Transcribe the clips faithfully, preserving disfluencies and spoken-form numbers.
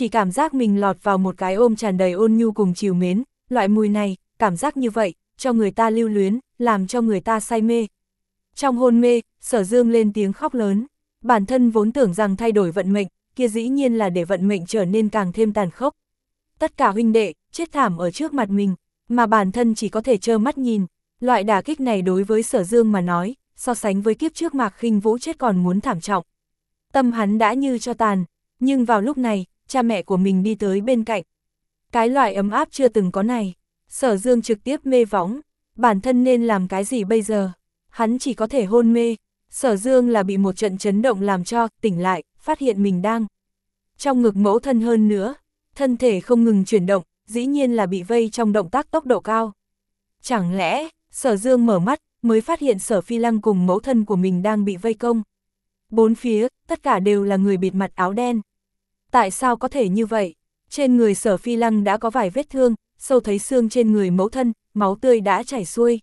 chỉ cảm giác mình lọt vào một cái ôm tràn đầy ôn nhu cùng trìu mến, loại mùi này, cảm giác như vậy, cho người ta lưu luyến, làm cho người ta say mê. Trong hôn mê, Sở Dương lên tiếng khóc lớn, bản thân vốn tưởng rằng thay đổi vận mệnh, kia dĩ nhiên là để vận mệnh trở nên càng thêm tàn khốc. Tất cả huynh đệ, chết thảm ở trước mặt mình, mà bản thân chỉ có thể trơ mắt nhìn, loại đả kích này đối với Sở Dương mà nói, so sánh với kiếp trước Mạc Khinh Vũ chết còn muốn thảm trọng. Tâm hắn đã như cho tàn, nhưng vào lúc này, cha mẹ của mình đi tới bên cạnh. Cái loại ấm áp chưa từng có này, Sở Dương trực tiếp mê võng, bản thân nên làm cái gì bây giờ? Hắn chỉ có thể hôn mê. Sở Dương là bị một trận chấn động làm cho, tỉnh lại, phát hiện mình đang trong ngực mẫu thân hơn nữa, thân thể không ngừng chuyển động, dĩ nhiên là bị vây trong động tác tốc độ cao. Chẳng lẽ, Sở Dương mở mắt, mới phát hiện Sở Phi Lăng cùng mẫu thân của mình đang bị vây công. Bốn phía, tất cả đều là người bịt mặt áo đen. Tại sao có thể như vậy? Trên người Sở Phi Lăng đã có vài vết thương, sâu thấy xương trên người mẫu thân, máu tươi đã chảy xuôi.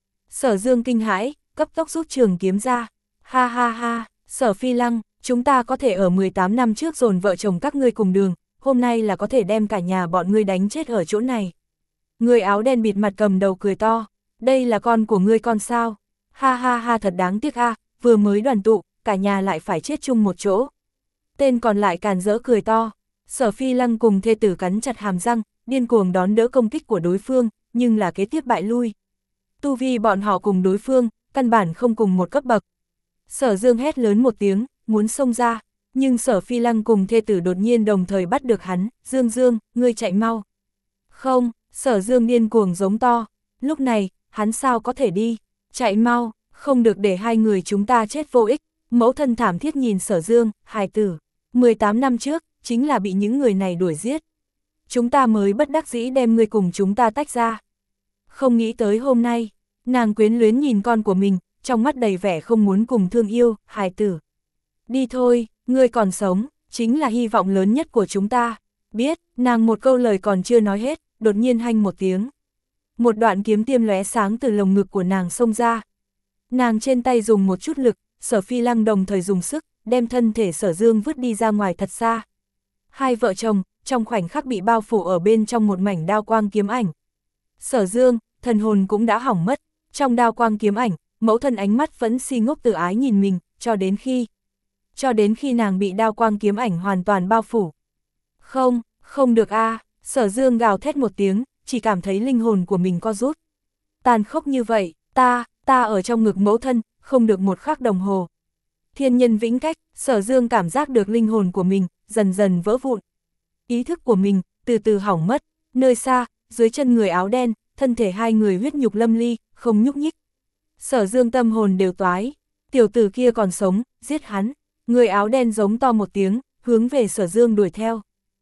Sở Dương kinh hãi, cấp tốc rút trường kiếm ra. Ha ha ha, Sở Phi Lăng, chúng ta có thể ở mười tám năm trước dồn vợ chồng các ngươi cùng đường, hôm nay là có thể đem cả nhà bọn ngươi đánh chết ở chỗ này. Người áo đen bịt mặt cầm đầu cười to, đây là con của ngươi con sao? Ha ha ha, thật đáng tiếc a, vừa mới đoàn tụ, cả nhà lại phải chết chung một chỗ. Tên còn lại càn rỡ cười to. Sở Phi Lăng cùng thê tử cắn chặt hàm răng, điên cuồng đón đỡ công kích của đối phương, nhưng là kế tiếp bại lui. Tu vi bọn họ cùng đối phương, căn bản không cùng một cấp bậc. Sở Dương hét lớn một tiếng, muốn xông ra, nhưng Sở Phi Lăng cùng thê tử đột nhiên đồng thời bắt được hắn. Dương Dương, ngươi chạy mau. Không, Sở Dương điên cuồng giống to. Lúc này, hắn sao có thể đi? Chạy mau, không được để hai người chúng ta chết vô ích. Mẫu thân thảm thiết nhìn Sở Dương, hài tử. mười tám năm trước, chính là bị những người này đuổi giết. Chúng ta mới bất đắc dĩ đem ngươi cùng chúng ta tách ra. Không nghĩ tới hôm nay, nàng quyến luyến nhìn con của mình, trong mắt đầy vẻ không muốn cùng thương yêu, hài tử. Đi thôi, ngươi còn sống, chính là hy vọng lớn nhất của chúng ta. Biết, nàng một câu lời còn chưa nói hết, đột nhiên hanh một tiếng. Một đoạn kiếm tiêm lóe sáng từ lồng ngực của nàng xông ra. Nàng trên tay dùng một chút lực, Sở Phi Lăng đồng thời dùng sức, đem thân thể Sở Dương vứt đi ra ngoài thật xa. Hai vợ chồng, trong khoảnh khắc bị bao phủ ở bên trong một mảnh đao quang kiếm ảnh. Sở Dương, thần hồn cũng đã hỏng mất, trong đao quang kiếm ảnh, mẫu thân ánh mắt vẫn si ngốc tự ái nhìn mình, cho đến khi... Cho đến khi nàng bị đao quang kiếm ảnh hoàn toàn bao phủ. Không, không được a, Sở Dương gào thét một tiếng, chỉ cảm thấy linh hồn của mình co rút. Tàn khốc như vậy, ta, ta ở trong ngực mẫu thân, không được một khắc đồng hồ. Thiên nhân vĩnh cách, Sở Dương cảm giác được linh hồn của mình, dần dần vỡ vụn. Ý thức của mình, từ từ hỏng mất, nơi xa, dưới chân người áo đen, thân thể hai người huyết nhục lâm ly, không nhúc nhích. Sở Dương tâm hồn đều toái, tiểu tử kia còn sống, giết hắn. Người áo đen giống to một tiếng, hướng về Sở Dương đuổi theo.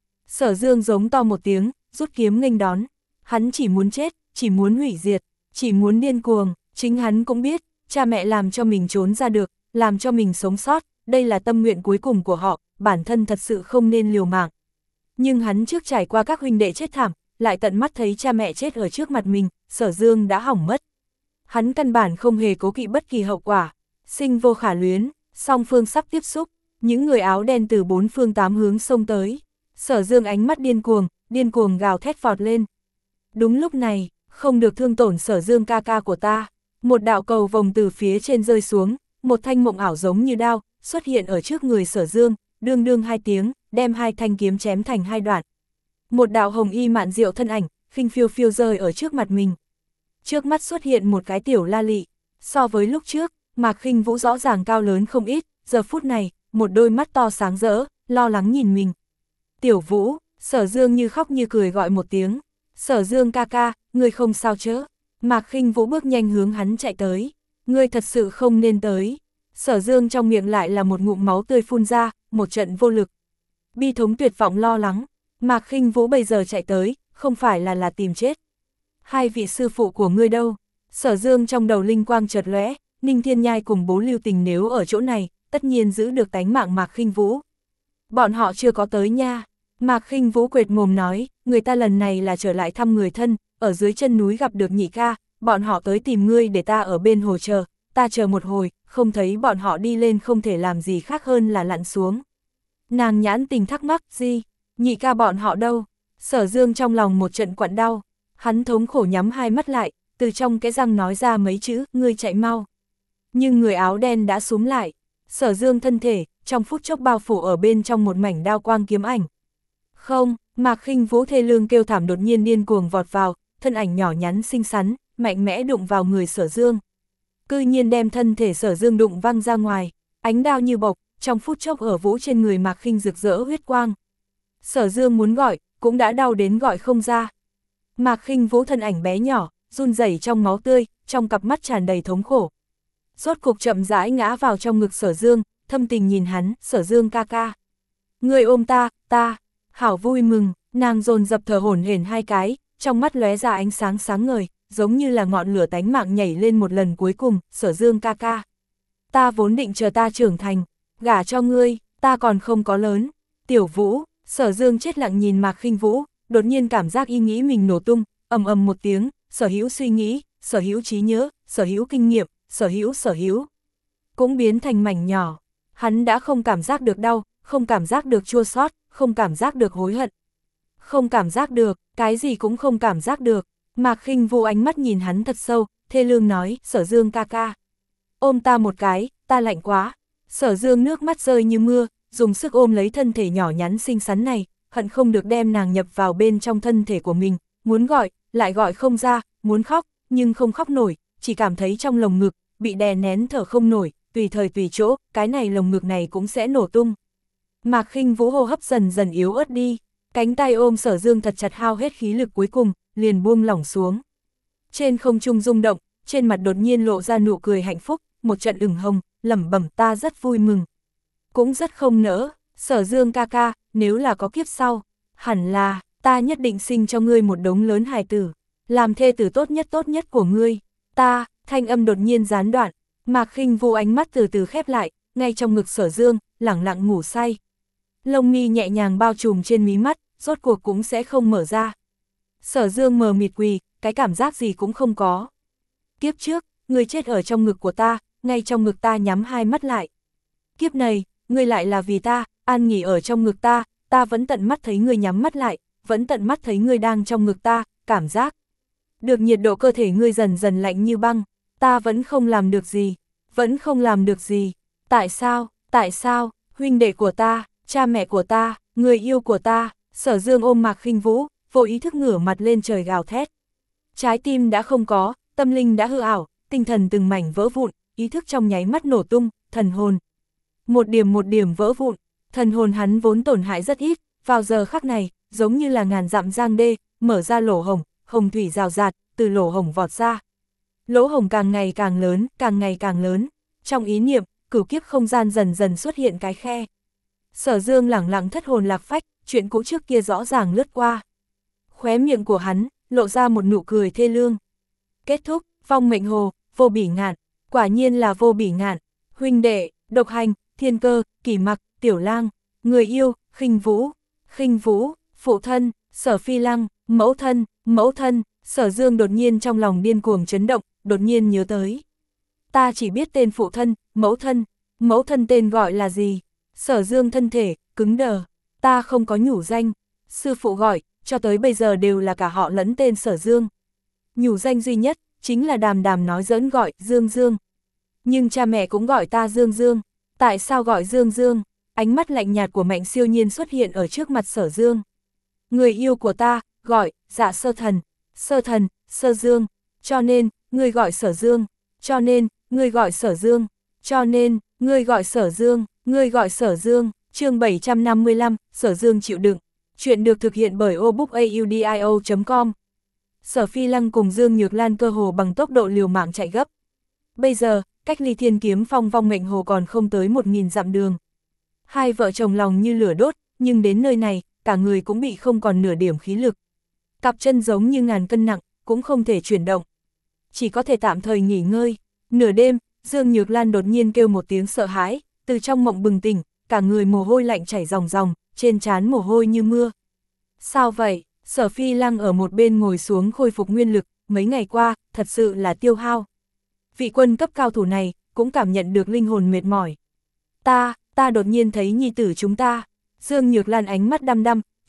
Sở Dương giống to một tiếng, rút kiếm nghênh đón. Hắn chỉ muốn chết, chỉ muốn hủy diệt, chỉ muốn điên cuồng. Chính hắn cũng biết, cha mẹ làm cho mình trốn ra được, làm cho mình sống sót, đây là tâm nguyện cuối cùng của họ, bản thân thật sự không nên liều mạng. Nhưng hắn trước trải qua các huynh đệ chết thảm, lại tận mắt thấy cha mẹ chết ở trước mặt mình, Sở Dương đã hỏng mất. Hắn căn bản không hề cố kỵ bất kỳ hậu quả, sinh vô khả luyến, song phương sắp tiếp xúc, những người áo đen từ bốn phương tám hướng xông tới. Sở Dương ánh mắt điên cuồng, điên cuồng gào thét vọt lên. Đúng lúc này, không được thương tổn Sở Dương ca ca của ta. Một đạo cầu vồng từ phía trên rơi xuống, một thanh mộng ảo giống như đao, xuất hiện ở trước người Sở Dương, đương đương hai tiếng, đem hai thanh kiếm chém thành hai đoạn. Một đạo hồng y mạn diệu thân ảnh, khinh phiêu phiêu rơi ở trước mặt mình. Trước mắt xuất hiện một cái tiểu La Lị, so với lúc trước, Mạc Khinh Vũ rõ ràng cao lớn không ít, giờ phút này, một đôi mắt to sáng rỡ, lo lắng nhìn mình. Tiểu Vũ, Sở Dương như khóc như cười gọi một tiếng. Sở Dương ca ca, ngươi không sao chớ. Mạc Khinh Vũ bước nhanh hướng hắn chạy tới. Ngươi thật sự không nên tới. Sở Dương trong miệng lại là một ngụm máu tươi phun ra, một trận vô lực. Bi thống tuyệt vọng lo lắng. Mạc Khinh Vũ bây giờ chạy tới, không phải là là tìm chết. Hai vị sư phụ của ngươi đâu? Sở Dương trong đầu linh quang chợt lóe, Ninh Thiên Nhai cùng Bố Lưu Tình nếu ở chỗ này, tất nhiên giữ được tánh mạng Mạc Khinh Vũ. Bọn họ chưa có tới nha. Mạc Khinh Vũ quệt mồm nói, người ta lần này là trở lại thăm người thân, ở dưới chân núi gặp được nhị ca, bọn họ tới tìm ngươi để ta ở bên hồ chờ, ta chờ một hồi, không thấy bọn họ đi lên không thể làm gì khác hơn là lặn xuống. Nàng nhãn tình thắc mắc, gì? Nhị ca bọn họ đâu? Sở Dương trong lòng một trận quặn đau, hắn thống khổ nhắm hai mắt lại, từ trong cái răng nói ra mấy chữ, ngươi chạy mau. Nhưng người áo đen đã xúm lại, Sở Dương thân thể, trong phút chốc bao phủ ở bên trong một mảnh đao quang kiếm ảnh. Không, Mạc Khinh Vũ thê lương kêu thảm đột nhiên điên cuồng vọt vào, thân ảnh nhỏ nhắn xinh xắn, mạnh mẽ đụng vào người Sở Dương. Cư nhiên đem thân thể Sở Dương đụng văng ra ngoài, ánh đao như bộc, trong phút chốc ở vũ trên người Mạc Khinh rực rỡ huyết quang. Sở Dương muốn gọi, cũng đã đau đến gọi không ra. Mạc Khinh Vũ thân ảnh bé nhỏ, run rẩy trong máu tươi, trong cặp mắt tràn đầy thống khổ. Rốt cục chậm rãi ngã vào trong ngực Sở Dương, thâm tình nhìn hắn, Sở Dương ca ca. Người ôm ta, ta, hảo vui mừng, nàng dồn dập thở hổn hển hai cái, trong mắt lóe ra ánh sáng sáng ngời, giống như là ngọn lửa tánh mạng nhảy lên một lần cuối cùng, Sở Dương ca ca. Ta vốn định chờ ta trưởng thành, gả cho ngươi, ta còn không có lớn. Tiểu Vũ, Sở Dương chết lặng nhìn Mạc Khinh Vũ, đột nhiên cảm giác ý nghĩ mình nổ tung, ầm ầm một tiếng, sở hữu suy nghĩ, sở hữu trí nhớ, sở hữu kinh nghiệm, sở hữu sở hữu cũng biến thành mảnh nhỏ. Hắn đã không cảm giác được đau, không cảm giác được chua xót, không cảm giác được hối hận. Không cảm giác được, cái gì cũng không cảm giác được. Mạc Khinh Vũ ánh mắt nhìn hắn thật sâu, thê lương nói, Sở Dương ca ca. Ôm ta một cái, ta lạnh quá. Sở Dương nước mắt rơi như mưa, dùng sức ôm lấy thân thể nhỏ nhắn xinh xắn này, hận không được đem nàng nhập vào bên trong thân thể của mình, muốn gọi, lại gọi không ra, muốn khóc, nhưng không khóc nổi, chỉ cảm thấy trong lồng ngực, bị đè nén thở không nổi, tùy thời tùy chỗ, cái này lồng ngực này cũng sẽ nổ tung. Mạc Khinh Vũ hô hấp dần dần yếu ớt đi, cánh tay ôm Sở Dương thật chặt hao hết khí lực cuối cùng, liền buông lỏng xuống. Trên không trung rung động, trên mặt đột nhiên lộ ra nụ cười hạnh phúc, một trận ửng hồng, lẩm bẩm ta rất vui mừng. Cũng rất không nỡ, Sở Dương ca ca, nếu là có kiếp sau, hẳn là, ta nhất định sinh cho ngươi một đống lớn hài tử, làm thê tử tốt nhất tốt nhất của ngươi. Ta, thanh âm đột nhiên gián đoạn, Mạc Khinh Vũ ánh mắt từ từ khép lại, ngay trong ngực Sở Dương, lẳng lặng ngủ say. Lông mi nhẹ nhàng bao trùm trên mí mắt, rốt cuộc cũng sẽ không mở ra. Sở Dương mờ mịt quỳ, cái cảm giác gì cũng không có. Kiếp trước, ngươi chết ở trong ngực của ta, ngay trong ngực ta nhắm hai mắt lại. Kiếp này, ngươi lại là vì ta, an nghỉ ở trong ngực ta, ta vẫn tận mắt thấy ngươi nhắm mắt lại, vẫn tận mắt thấy ngươi đang trong ngực ta, cảm giác được nhiệt độ cơ thể ngươi dần dần lạnh như băng, ta vẫn không làm được gì, vẫn không làm được gì. Tại sao, tại sao, huynh đệ của ta, cha mẹ của ta, người yêu của ta. Sở Dương ôm Mạc Khinh Vũ, vô ý thức ngửa mặt lên trời gào thét. Trái tim đã không có, tâm linh đã hư ảo, tinh thần từng mảnh vỡ vụn, ý thức trong nháy mắt nổ tung, thần hồn. Một điểm một điểm vỡ vụn, thần hồn hắn vốn tổn hại rất ít, vào giờ khắc này, giống như là ngàn dặm giang đê, mở ra lỗ hổng, hồng thủy rào rạt, từ lỗ hổng vọt ra. Lỗ hổng càng ngày càng lớn, càng ngày càng lớn, trong ý niệm, cửu kiếp không gian dần dần xuất hiện cái khe. Sở Dương lẳng lặng thất hồn lạc phách, chuyện cũ trước kia rõ ràng lướt qua. Khóe miệng của hắn, lộ ra một nụ cười thê lương. Kết thúc, vong mệnh hồ, vô bỉ ngạn, quả nhiên là vô bỉ ngạn, huynh đệ, độc hành, thiên cơ, kỷ mặc, tiểu lang, người yêu, Khinh Vũ, Khinh Vũ, phụ thân, Sở Phi Lăng, mẫu thân, mẫu thân. Sở Dương đột nhiên trong lòng điên cuồng chấn động, đột nhiên nhớ tới. Ta chỉ biết tên phụ thân, mẫu thân, mẫu thân tên gọi là gì? Sở Dương thân thể, cứng đờ, ta không có nhủ danh, sư phụ gọi, cho tới bây giờ đều là cả họ lẫn tên Sở Dương. Nhủ danh duy nhất, chính là Đàm Đàm nói giỡn gọi, Dương Dương. Nhưng cha mẹ cũng gọi ta Dương Dương, tại sao gọi Dương Dương? Ánh mắt lạnh nhạt của Mạnh Siêu Nhiên xuất hiện ở trước mặt Sở Dương. Người yêu của ta, gọi, Dạ Sơ Thần, Sơ Thần, Sơ Dương, cho nên, ngươi gọi Sở Dương, cho nên, ngươi gọi Sở Dương, cho nên, ngươi gọi Sở Dương, ngươi gọi Sở Dương. Chương bảy trăm năm mươi lăm, Sở Dương chịu đựng. Chuyện được thực hiện bởi obookaudio chấm com. Sở Phi Lăng cùng Dương Nhược Lan cơ hồ bằng tốc độ liều mạng chạy gấp. Bây giờ, cách ly Thiên Kiếm Phong vong mệnh hồ còn không tới một nghìn dặm đường. Hai vợ chồng lòng như lửa đốt, nhưng đến nơi này, cả người cũng bị không còn nửa điểm khí lực. Cặp chân giống như ngàn cân nặng, cũng không thể chuyển động. Chỉ có thể tạm thời nghỉ ngơi. Nửa đêm, Dương Nhược Lan đột nhiên kêu một tiếng sợ hãi, từ trong mộng bừng tỉnh, cả người mồ hôi lạnh chảy ròng ròng, trên trán mồ hôi như mưa. Sao vậy? Sở Phi Lăng ở một bên ngồi xuống khôi phục nguyên lực, mấy ngày qua, thật sự là tiêu hao. Vị quân cấp cao thủ này, cũng cảm nhận được linh hồn mệt mỏi. Ta, ta đột nhiên thấy nhi tử chúng ta. Dương Nhược Lan ánh mắt đăm đăm,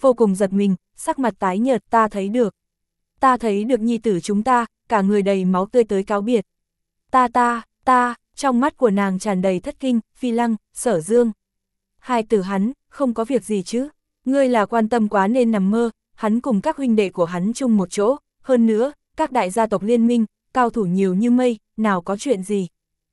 vô cùng giật mình, sắc mặt tái nhợt. Ta thấy được. Ta thấy được nhi tử chúng ta, cả người đầy máu tươi tới cáo biệt. Ta ta, ta, trong mắt của nàng tràn đầy thất kinh. Phi Lăng, Sở Dương. Hai tử hắn, không có việc gì chứ? Ngươi là quan tâm quá nên nằm mơ, hắn cùng các huynh đệ của hắn chung một chỗ, hơn nữa, các đại gia tộc liên minh, cao thủ nhiều như mây, nào có chuyện gì.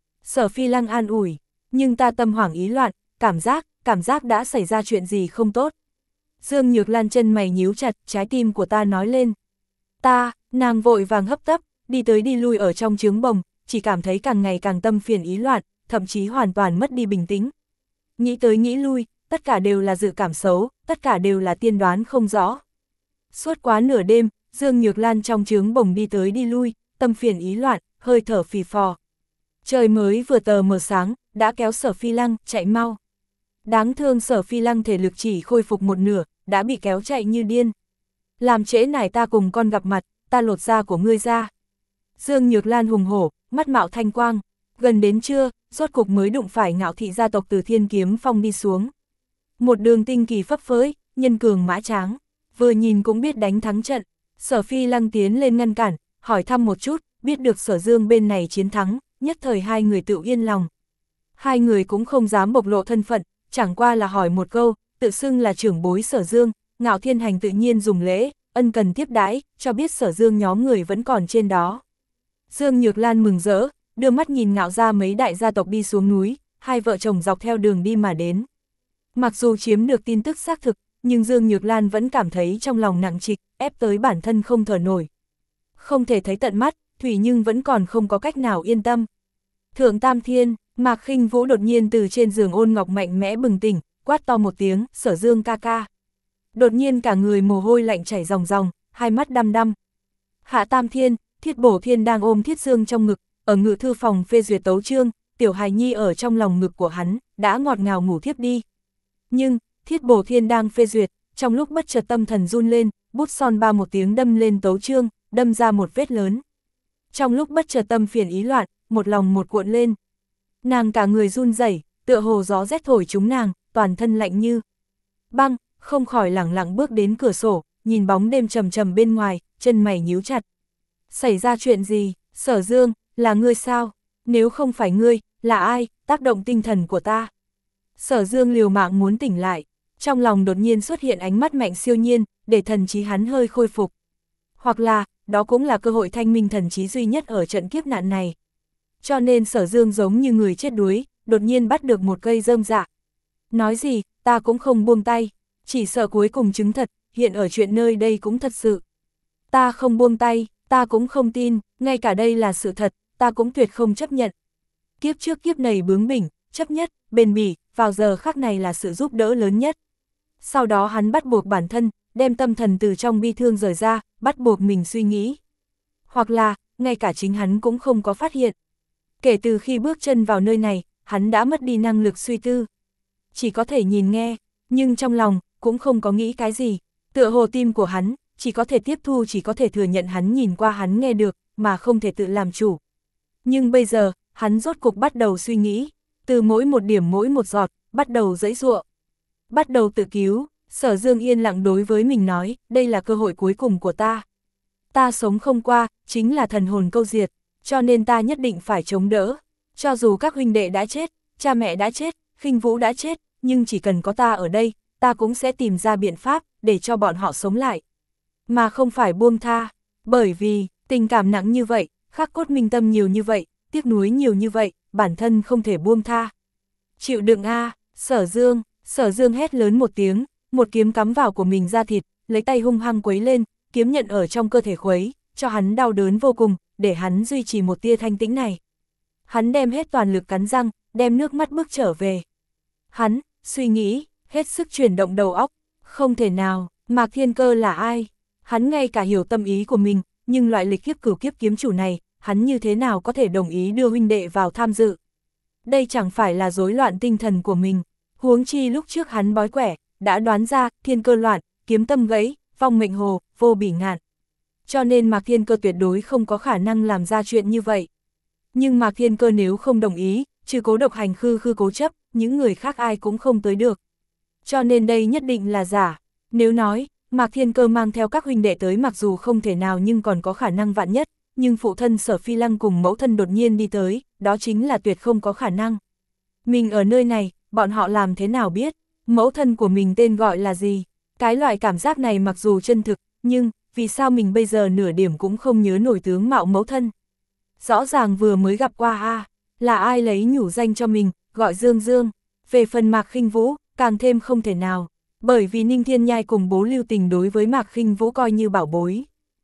Sở Phi Lăng an ủi, nhưng ta tâm hoảng ý loạn, cảm giác, cảm giác đã xảy ra chuyện gì không tốt. Dương Nhược Lan chân mày nhíu chặt, trái tim của ta nói lên. Ta, nàng vội vàng hấp tấp, đi tới đi lui ở trong trướng bồng, chỉ cảm thấy càng ngày càng tâm phiền ý loạn, thậm chí hoàn toàn mất đi bình tĩnh. Nghĩ tới nghĩ lui, tất cả đều là dự cảm xấu, tất cả đều là tiên đoán không rõ. Suốt quá nửa đêm, Dương Nhược Lan trong trướng bồng đi tới đi lui, tâm phiền ý loạn, hơi thở phì phò. Trời mới vừa tờ mờ sáng, đã kéo Sở Phi Lăng, chạy mau. Đáng thương Sở Phi Lăng thể lực chỉ khôi phục một nửa, đã bị kéo chạy như điên. Làm trễ nải ta cùng con gặp mặt, ta lột da của ngươi ra. Dương Nhược Lan hùng hổ, mắt mạo thanh quang. Gần đến trưa, rốt cục mới đụng phải Ngạo thị gia tộc từ Thiên Kiếm Phong đi xuống. Một đường tinh kỳ phấp phới, nhân cường mã tráng, vừa nhìn cũng biết đánh thắng trận. Sở Phi Lăng tiến lên ngăn cản, hỏi thăm một chút, biết được Sở Dương bên này chiến thắng, nhất thời hai người tự yên lòng. Hai người cũng không dám bộc lộ thân phận, chẳng qua là hỏi một câu, tự xưng là trưởng bối Sở Dương. Ngạo Thiên Hành tự nhiên dùng lễ, ân cần tiếp đãi, cho biết Sở Dương nhóm người vẫn còn trên đó. Dương Nhược Lan mừng rỡ, đưa mắt nhìn Ngạo ra mấy đại gia tộc đi xuống núi, hai vợ chồng dọc theo đường đi mà đến. Mặc dù chiếm được tin tức xác thực, nhưng Dương Nhược Lan vẫn cảm thấy trong lòng nặng trịch, ép tới bản thân không thở nổi. Không thể thấy tận mắt, Thủy nhưng vẫn còn không có cách nào yên tâm. Thượng Tam Thiên, Mạc Khinh Vũ đột nhiên từ trên giường ôn ngọc mạnh mẽ bừng tỉnh, quát to một tiếng, Sở Dương ca ca. Đột nhiên cả người mồ hôi lạnh chảy ròng ròng, hai mắt đăm đăm. Hạ Tam Thiên, Thiết Bổ Thiên đang ôm Thiết Dương trong ngực, ở ngự thư phòng phê duyệt tấu chương, tiểu hài nhi ở trong lòng ngực của hắn, đã ngọt ngào ngủ thiếp đi. Nhưng, Thiết Bổ Thiên đang phê duyệt, trong lúc bất chợt tâm thần run lên, bút son ba một tiếng đâm lên tấu chương, đâm ra một vết lớn. Trong lúc bất chợt tâm phiền ý loạn, một lòng một cuộn lên. Nàng cả người run rẩy, tựa hồ gió rét thổi trúng nàng, toàn thân lạnh như băng, không khỏi lẳng lặng bước đến cửa sổ, nhìn bóng đêm trầm trầm bên ngoài, chân mày nhíu chặt. Xảy ra chuyện gì? Sở Dương, là ngươi sao? Nếu không phải ngươi, là ai, tác động tinh thần của ta? Sở Dương liều mạng muốn tỉnh lại, trong lòng đột nhiên xuất hiện ánh mắt mạnh siêu nhiên, để thần trí hắn hơi khôi phục. Hoặc là, đó cũng là cơ hội thanh minh thần trí duy nhất ở trận kiếp nạn này. Cho nên Sở Dương giống như người chết đuối, đột nhiên bắt được một cây rơm dạ. Nói gì, ta cũng không buông tay, chỉ sợ cuối cùng chứng thật, hiện ở chuyện nơi đây cũng thật sự. Ta không buông tay, ta cũng không tin, ngay cả đây là sự thật, ta cũng tuyệt không chấp nhận. Kiếp trước kiếp này bướng bỉnh, chấp nhất, bền bỉ, vào giờ khắc này là sự giúp đỡ lớn nhất. Sau đó hắn bắt buộc bản thân, đem tâm thần từ trong bi thương rời ra, bắt buộc mình suy nghĩ. Hoặc là, ngay cả chính hắn cũng không có phát hiện. Kể từ khi bước chân vào nơi này, hắn đã mất đi năng lực suy tư. Chỉ có thể nhìn nghe, nhưng trong lòng, cũng không có nghĩ cái gì. Tựa hồ tim của hắn, chỉ có thể tiếp thu, chỉ có thể thừa nhận hắn nhìn qua hắn nghe được, mà không thể tự làm chủ. Nhưng bây giờ, hắn rốt cục bắt đầu suy nghĩ, từ mỗi một điểm mỗi một giọt, bắt đầu giãy giụa. Bắt đầu tự cứu, Sở Dương yên lặng đối với mình nói, đây là cơ hội cuối cùng của ta. Ta sống không qua, chính là thần hồn câu diệt, cho nên ta nhất định phải chống đỡ. Cho dù các huynh đệ đã chết, cha mẹ đã chết, Khinh Vũ đã chết, nhưng chỉ cần có ta ở đây, ta cũng sẽ tìm ra biện pháp, để cho bọn họ sống lại. Mà không phải buông tha, bởi vì, tình cảm nặng như vậy, khắc cốt minh tâm nhiều như vậy, tiếc nuối nhiều như vậy, bản thân không thể buông tha. Chịu đựng a, Sở Dương, Sở Dương hét lớn một tiếng, một kiếm cắm vào của mình ra thịt, lấy tay hung hăng quấy lên, kiếm nhận ở trong cơ thể khuấy, cho hắn đau đớn vô cùng, để hắn duy trì một tia thanh tĩnh này. Hắn đem hết toàn lực cắn răng, đem nước mắt bước trở về. Hắn, suy nghĩ, hết sức chuyển động đầu óc, không thể nào, Mạc Thiên Cơ là ai? Hắn ngay cả hiểu tâm ý của mình, nhưng loại lịch kiếp cửu kiếp kiếm chủ này, hắn như thế nào có thể đồng ý đưa huynh đệ vào tham dự? Đây chẳng phải là rối loạn tinh thần của mình, huống chi lúc trước hắn bói quẻ, đã đoán ra, thiên cơ loạn, kiếm tâm gãy, vong mệnh hồ, vô bỉ ngạn. Cho nên Mạc Thiên Cơ tuyệt đối không có khả năng làm ra chuyện như vậy. Nhưng Mạc Thiên Cơ nếu không đồng ý, trừ Cố Độc Hành khư khư cố chấp, những người khác ai cũng không tới được. Cho nên đây nhất định là giả. Nếu nói, Mạc Thiên Cơ mang theo các huynh đệ tới mặc dù không thể nào nhưng còn có khả năng vạn nhất, nhưng phụ thân Sở Phi Lăng cùng mẫu thân đột nhiên đi tới, đó chính là tuyệt không có khả năng. Mình ở nơi này, bọn họ làm thế nào biết, mẫu thân của mình tên gọi là gì? Cái loại cảm giác này mặc dù chân thực, nhưng, vì sao mình bây giờ nửa điểm cũng không nhớ nổi tướng mạo mẫu thân? Rõ ràng vừa mới gặp qua a à, là ai lấy nhủ danh cho mình, gọi Dương Dương. Về phần Mạc Khinh Vũ, càng thêm không thể nào, bởi vì Ninh Thiên Nhai cùng bố Lưu Tình đối với Mạc Khinh Vũ coi như bảo bối.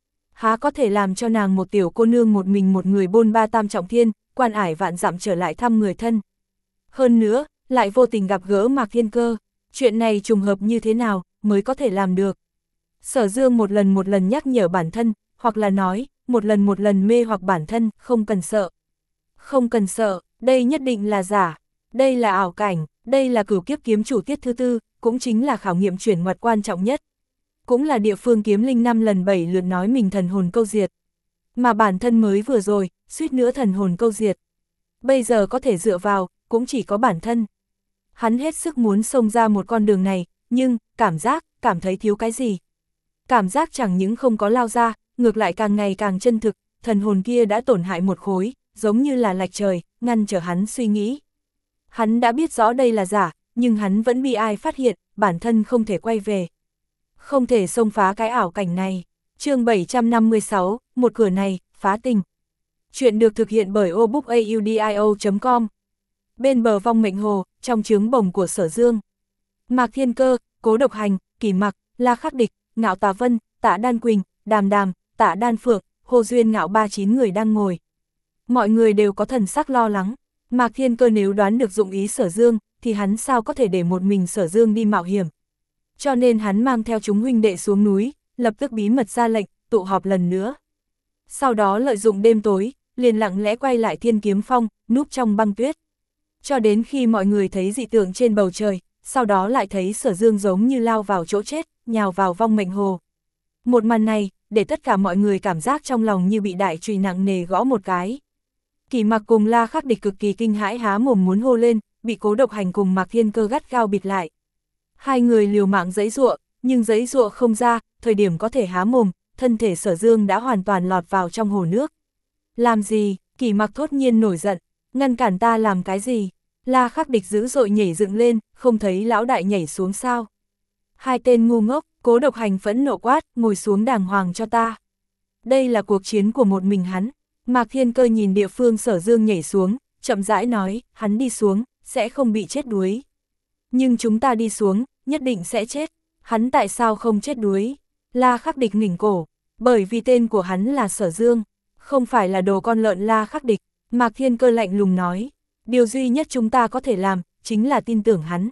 Há có thể làm cho nàng một tiểu cô nương một mình một người bôn ba tam trọng thiên, quan ải vạn dặm trở lại thăm người thân. Hơn nữa, lại vô tình gặp gỡ Mạc Thiên Cơ, chuyện này trùng hợp như thế nào mới có thể làm được. Sở Dương một lần một lần nhắc nhở bản thân, hoặc là nói, một lần một lần mê hoặc bản thân, không cần sợ. Không cần sợ, đây nhất định là giả, đây là ảo cảnh, đây là cửu kiếp kiếm chủ tiết thứ tư, cũng chính là khảo nghiệm chuyển ngoặt quan trọng nhất. Cũng là địa phương kiếm linh năm lần bảy lượt nói mình thần hồn câu diệt. Mà bản thân mới vừa rồi, suýt nữa thần hồn câu diệt. Bây giờ có thể dựa vào, cũng chỉ có bản thân. Hắn hết sức muốn xông ra một con đường này, nhưng, cảm giác, cảm thấy thiếu cái gì. Cảm giác chẳng những không có lao ra, ngược lại càng ngày càng chân thực, thần hồn kia đã tổn hại một khối, giống như là lạch trời, ngăn trở hắn suy nghĩ. Hắn đã biết rõ đây là giả, nhưng hắn vẫn bị ai phát hiện, bản thân không thể quay về. Không thể xông phá cái ảo cảnh này. Chương bảy trăm năm mươi sáu, một cửa này, phá tình. Chuyện được thực hiện bởi obookaudio chấm com. Bên bờ vong mệnh hồ, trong trướng bồng của Sở Dương. Mạc Thiên Cơ, Cố Độc Hành, Kỷ Mặc, La Khắc Địch, Ngạo Tà Vân, Tạ Đan Quỳnh, Đàm Đàm, Tạ Đan Phượng, Hồ Duyên Ngạo ba chín người đang ngồi. Mọi người đều có thần sắc lo lắng. Mạc Thiên Cơ nếu đoán được dụng ý Sở Dương, thì hắn sao có thể để một mình Sở Dương đi mạo hiểm. Cho nên hắn mang theo chúng huynh đệ xuống núi, lập tức bí mật ra lệnh, tụ họp lần nữa. Sau đó lợi dụng đêm tối, liền lặng lẽ quay lại Thiên Kiếm Phong, núp trong băng tuyết. Cho đến khi mọi người thấy dị tượng trên bầu trời, sau đó lại thấy Sở Dương giống như lao vào chỗ chết, nhào vào vong mệnh hồ. Một màn này, để tất cả mọi người cảm giác trong lòng như bị đại chùy nặng nề gõ một cái. Kỷ Mặc cùng La Khắc Địch cực kỳ kinh hãi há mồm muốn hô lên, bị Cố Độc Hành cùng Mạc Thiên Cơ gắt gao bịt lại. Hai người liều mạng giãy giụa, nhưng giãy giụa không ra, thời điểm có thể há mồm, thân thể Sở Dương đã hoàn toàn lọt vào trong hồ nước. Làm gì? Kỷ Mặc thốt nhiên nổi giận, ngăn cản ta làm cái gì? La Khắc Địch dữ dội nhảy dựng lên, không thấy lão đại nhảy xuống sao? Hai tên ngu ngốc, Cố Độc Hành phẫn nộ quát, ngồi xuống đàng hoàng cho ta. Đây là cuộc chiến của một mình hắn. Mạc Thiên Cơ nhìn địa phương Sở Dương nhảy xuống, chậm rãi nói, hắn đi xuống, sẽ không bị chết đuối. Nhưng chúng ta đi xuống, nhất định sẽ chết. Hắn tại sao không chết đuối? La Khắc Địch nghỉnh cổ, bởi vì tên của hắn là Sở Dương, không phải là đồ con lợn La Khắc Địch. Mạc Thiên Cơ lạnh lùng nói, điều duy nhất chúng ta có thể làm, chính là tin tưởng hắn.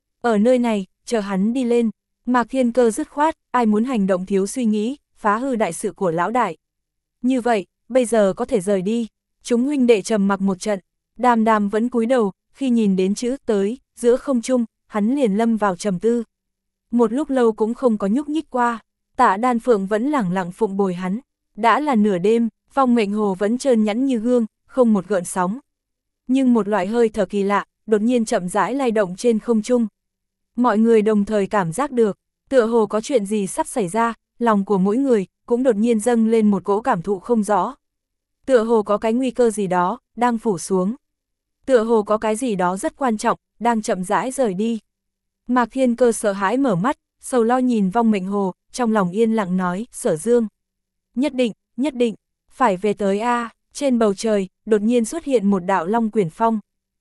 Ở nơi này, chờ hắn đi lên. Mạc Thiên Cơ dứt khoát, ai muốn hành động thiếu suy nghĩ, phá hư đại sự của lão đại. Như vậy, bây giờ có thể rời đi. Chúng huynh đệ trầm mặc một trận, Đàm Đàm vẫn cúi đầu, khi nhìn đến chữ tới, giữa không trung, hắn liền lâm vào trầm tư. Một lúc lâu cũng không có nhúc nhích qua, Tạ Đan Phượng vẫn lẳng lặng phụng bồi hắn. Đã là nửa đêm, vong mệnh hồ vẫn trơn nhẵn như gương, không một gợn sóng. Nhưng một loại hơi thở kỳ lạ, đột nhiên chậm rãi lay động trên không trung. Mọi người đồng thời cảm giác được, tựa hồ có chuyện gì sắp xảy ra, lòng của mỗi người cũng đột nhiên dâng lên một cỗ cảm thụ không rõ. Tựa hồ có cái nguy cơ gì đó, đang phủ xuống. Tựa hồ có cái gì đó rất quan trọng, đang chậm rãi rời đi. Mạc Thiên Cơ sợ hãi mở mắt, sầu lo nhìn vong mệnh hồ, trong lòng yên lặng nói, Sở Dương. Nhất định, nhất định, phải về tới A. Trên bầu trời, đột nhiên xuất hiện một đạo long quyển phong.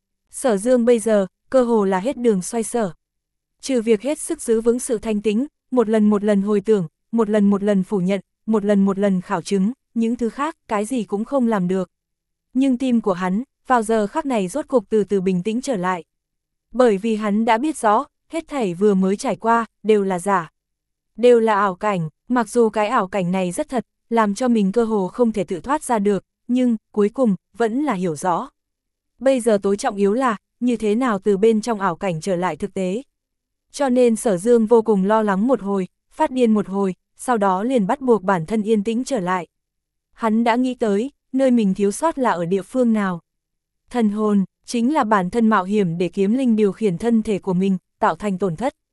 Sở Dương bây giờ, cơ hồ là hết đường xoay sở. Trừ việc hết sức giữ vững sự thanh tĩnh, một lần một lần hồi tưởng, một lần một lần phủ nhận, một lần một lần khảo chứng, những thứ khác, cái gì cũng không làm được. Nhưng tim của hắn, vào giờ khắc này rốt cuộc từ từ bình tĩnh trở lại. Bởi vì hắn đã biết rõ, hết thảy vừa mới trải qua, đều là giả. Đều là ảo cảnh, mặc dù cái ảo cảnh này rất thật, làm cho mình cơ hồ không thể tự thoát ra được, nhưng, cuối cùng, vẫn là hiểu rõ. Bây giờ tối trọng yếu là, như thế nào từ bên trong ảo cảnh trở lại thực tế. Cho nên Sở Dương vô cùng lo lắng một hồi, phát điên một hồi, sau đó liền bắt buộc bản thân yên tĩnh trở lại. Hắn đã nghĩ tới, nơi mình thiếu sót là ở địa phương nào. Thần hồn, chính là bản thân mạo hiểm để kiếm linh điều khiển thân thể của mình, tạo thành tổn thất.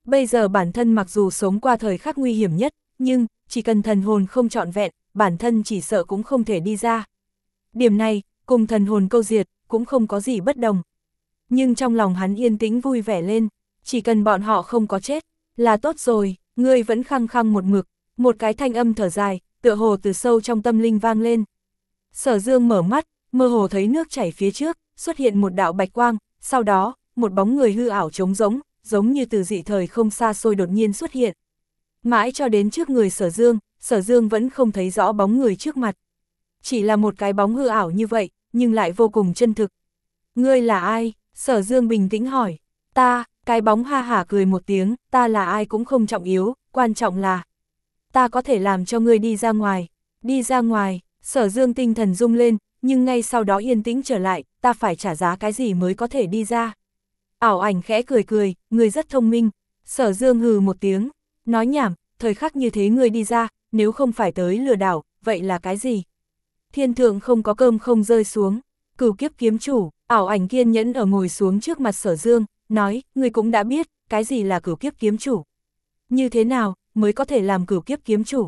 Bây giờ bản thân mặc dù sống qua thời khắc nguy hiểm nhất, nhưng, chỉ cần thần hồn không trọn vẹn, bản thân chỉ sợ cũng không thể đi ra. Điểm này, cùng thần hồn câu diệt, cũng không có gì bất đồng. Nhưng trong lòng hắn yên tĩnh vui vẻ lên, chỉ cần bọn họ không có chết, là tốt rồi, ngươi vẫn khăng khăng một mực, một cái thanh âm thở dài, tựa hồ từ sâu trong tâm linh vang lên. Sở Dương mở mắt, mơ hồ thấy nước chảy phía trước, xuất hiện một đạo bạch quang, sau đó, một bóng người hư ảo trống rỗng, giống như từ dị thời không xa xôi đột nhiên xuất hiện. Mãi cho đến trước người Sở Dương, Sở Dương vẫn không thấy rõ bóng người trước mặt. Chỉ là một cái bóng hư ảo như vậy, nhưng lại vô cùng chân thực. Ngươi là ai? Sở Dương bình tĩnh hỏi. Ta, cái bóng ha hả cười một tiếng, ta là ai cũng không trọng yếu, quan trọng là ta có thể làm cho ngươi đi ra ngoài. Đi ra ngoài, Sở Dương tinh thần rung lên, nhưng ngay sau đó yên tĩnh trở lại, ta phải trả giá cái gì mới có thể đi ra. Ảo ảnh khẽ cười cười, ngươi rất thông minh. Sở Dương hừ một tiếng, nói nhảm, thời khắc như thế ngươi đi ra, nếu không phải tới lừa đảo, vậy là cái gì? Thiên thượng không có cơm không rơi xuống. Cửu kiếp kiếm chủ, ảo ảnh kiên nhẫn ở ngồi xuống trước mặt Sở Dương, nói, ngươi cũng đã biết, cái gì là cửu kiếp kiếm chủ. Như thế nào, mới có thể làm cửu kiếp kiếm chủ?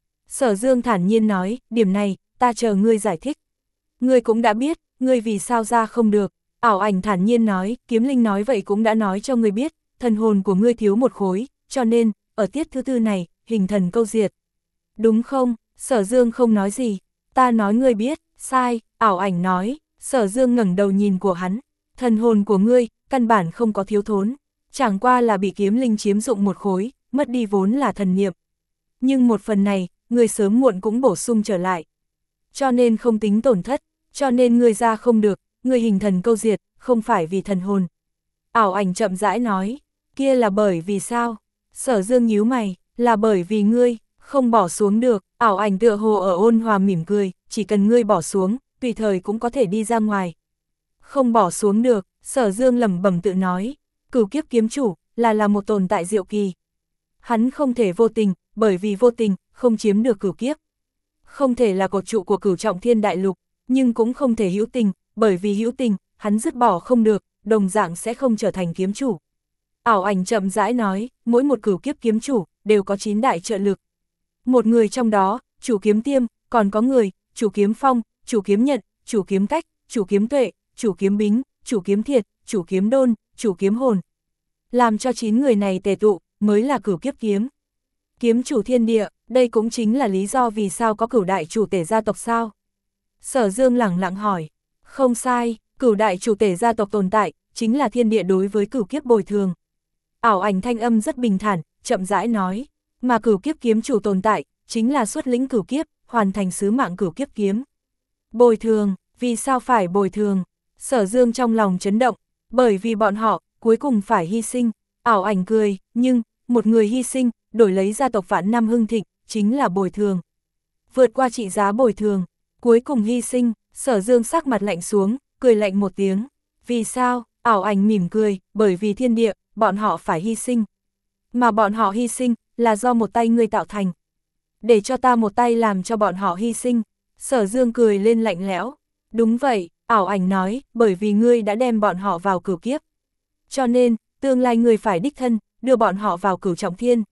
Sở Dương thản nhiên nói, điểm này, ta chờ ngươi giải thích. Ngươi cũng đã biết, ngươi vì sao ra không được. Ảo ảnh thản nhiên nói, kiếm linh nói vậy cũng đã nói cho ngươi biết, thần hồn của ngươi thiếu một khối, cho nên, ở tiết thứ tư này, hình thần câu diệt. Đúng không? Sở Dương không nói gì. Ta nói ngươi biết, sai, ảo ảnh nói. Sở Dương ngẩng đầu nhìn của hắn, thần hồn của ngươi, căn bản không có thiếu thốn, chẳng qua là bị kiếm linh chiếm dụng một khối, mất đi vốn là thần niệm. Nhưng một phần này, ngươi sớm muộn cũng bổ sung trở lại. Cho nên không tính tổn thất, cho nên ngươi ra không được, ngươi hình thần câu diệt, không phải vì thần hồn. Ảo ảnh chậm rãi nói, kia là bởi vì sao? Sở Dương nhíu mày, là bởi vì ngươi, không bỏ xuống được, ảo ảnh tựa hồ ở ôn hòa mỉm cười, chỉ cần ngươi bỏ xuống, tùy thời cũng có thể đi ra ngoài. Không bỏ xuống được, Sở Dương lẩm bẩm tự nói, cửu kiếp kiếm chủ, là là một tồn tại diệu kỳ. Hắn không thể vô tình, bởi vì vô tình, không chiếm được cửu kiếp. Không thể là cột trụ của cửu trọng thiên đại lục, nhưng cũng không thể hữu tình, bởi vì hữu tình, hắn dứt bỏ không được, đồng dạng sẽ không trở thành kiếm chủ. Ảo ảnh chậm rãi nói, mỗi một cửu kiếp kiếm chủ, đều có chín đại trợ lực. Một người trong đó, chủ kiếm tiêm, còn có người, chủ kiếm phong, chủ kiếm nhận, chủ kiếm cách, chủ kiếm tuệ, chủ kiếm bính, chủ kiếm thiệt, chủ kiếm đôn, chủ kiếm hồn. Làm cho chín người này tề tụ, mới là cửu kiếp kiếm. Kiếm chủ thiên địa, đây cũng chính là lý do vì sao có cửu đại chủ tể gia tộc sao? Sở Dương lẳng lặng hỏi. Không sai, cửu đại chủ tể gia tộc tồn tại, chính là thiên địa đối với cửu kiếp bồi thường. Ảo ảnh thanh âm rất bình thản, chậm rãi nói. Mà cửu kiếp kiếm chủ tồn tại, chính là xuất lĩnh cửu kiếp, hoàn thành sứ mạng cửu kiếp kiếm. Bồi thường, vì sao phải bồi thường? Sở Dương trong lòng chấn động, bởi vì bọn họ, cuối cùng phải hy sinh. Ảo ảnh cười, nhưng, một người hy sinh, đổi lấy gia tộc vạn năm hưng thịnh, chính là bồi thường. Vượt qua trị giá bồi thường, cuối cùng hy sinh, Sở Dương sắc mặt lạnh xuống, cười lạnh một tiếng. Vì sao? Ảo ảnh mỉm cười, bởi vì thiên địa, bọn họ phải hy sinh. Mà bọn họ hy sinh, là do một tay ngươi tạo thành. Để cho ta một tay làm cho bọn họ hy sinh. Sở Dương cười lên lạnh lẽo. Đúng vậy, ảo ảnh nói, bởi vì ngươi đã đem bọn họ vào cửu kiếp. Cho nên, tương lai ngươi phải đích thân, đưa bọn họ vào cửu trọng thiên.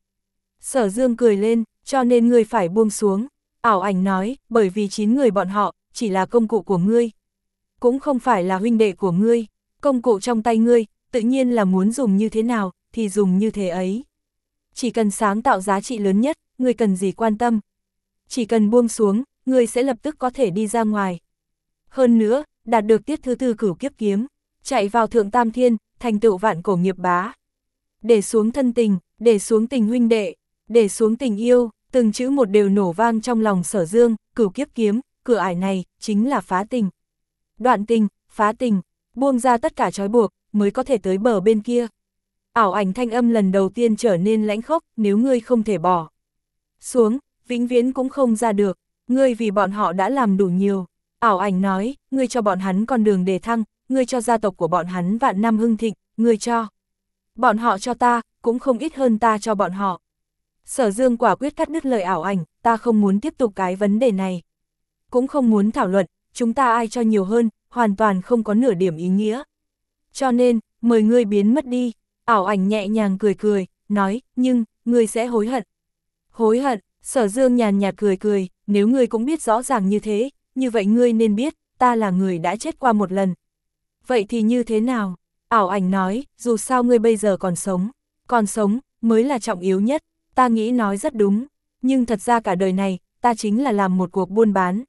Sở Dương cười lên, cho nên ngươi phải buông xuống. Ảo ảnh nói, bởi vì chín người bọn họ, chỉ là công cụ của ngươi. Cũng không phải là huynh đệ của ngươi. Công cụ trong tay ngươi, tự nhiên là muốn dùng như thế nào, thì dùng như thế ấy. Chỉ cần sáng tạo giá trị lớn nhất, ngươi cần gì quan tâm. Chỉ cần buông xuống, ngươi sẽ lập tức có thể đi ra ngoài. Hơn nữa, đạt được tiết thứ tư cửu kiếp kiếm, chạy vào thượng tam thiên, thành tựu vạn cổ nghiệp bá. Để xuống thân tình, để xuống tình huynh đệ, để xuống tình yêu, từng chữ một đều nổ vang trong lòng Sở Dương, cửu kiếp kiếm, cửa ải này, chính là phá tình. Đoạn tình, phá tình, buông ra tất cả trói buộc, mới có thể tới bờ bên kia. Ảo ảnh thanh âm lần đầu tiên trở nên lãnh khốc, nếu ngươi không thể bỏ xuống, vĩnh viễn cũng không ra được, ngươi vì bọn họ đã làm đủ nhiều. Ảo ảnh nói, ngươi cho bọn hắn con đường đề thăng, ngươi cho gia tộc của bọn hắn vạn năm hưng thịnh, ngươi cho. Bọn họ cho ta, cũng không ít hơn ta cho bọn họ. Sở Dương quả quyết cắt đứt lời ảo ảnh, ta không muốn tiếp tục cái vấn đề này. Cũng không muốn thảo luận, chúng ta ai cho nhiều hơn, hoàn toàn không có nửa điểm ý nghĩa. Cho nên, mời ngươi biến mất đi. Ảo ảnh nhẹ nhàng cười cười, nói, nhưng, ngươi sẽ hối hận. Hối hận, Sở Dương nhàn nhạt cười cười, nếu ngươi cũng biết rõ ràng như thế, như vậy ngươi nên biết, ta là người đã chết qua một lần. Vậy thì như thế nào? Ảo ảnh nói, dù sao ngươi bây giờ còn sống, còn sống, mới là trọng yếu nhất, ta nghĩ nói rất đúng, nhưng thật ra cả đời này, ta chính là làm một cuộc buôn bán.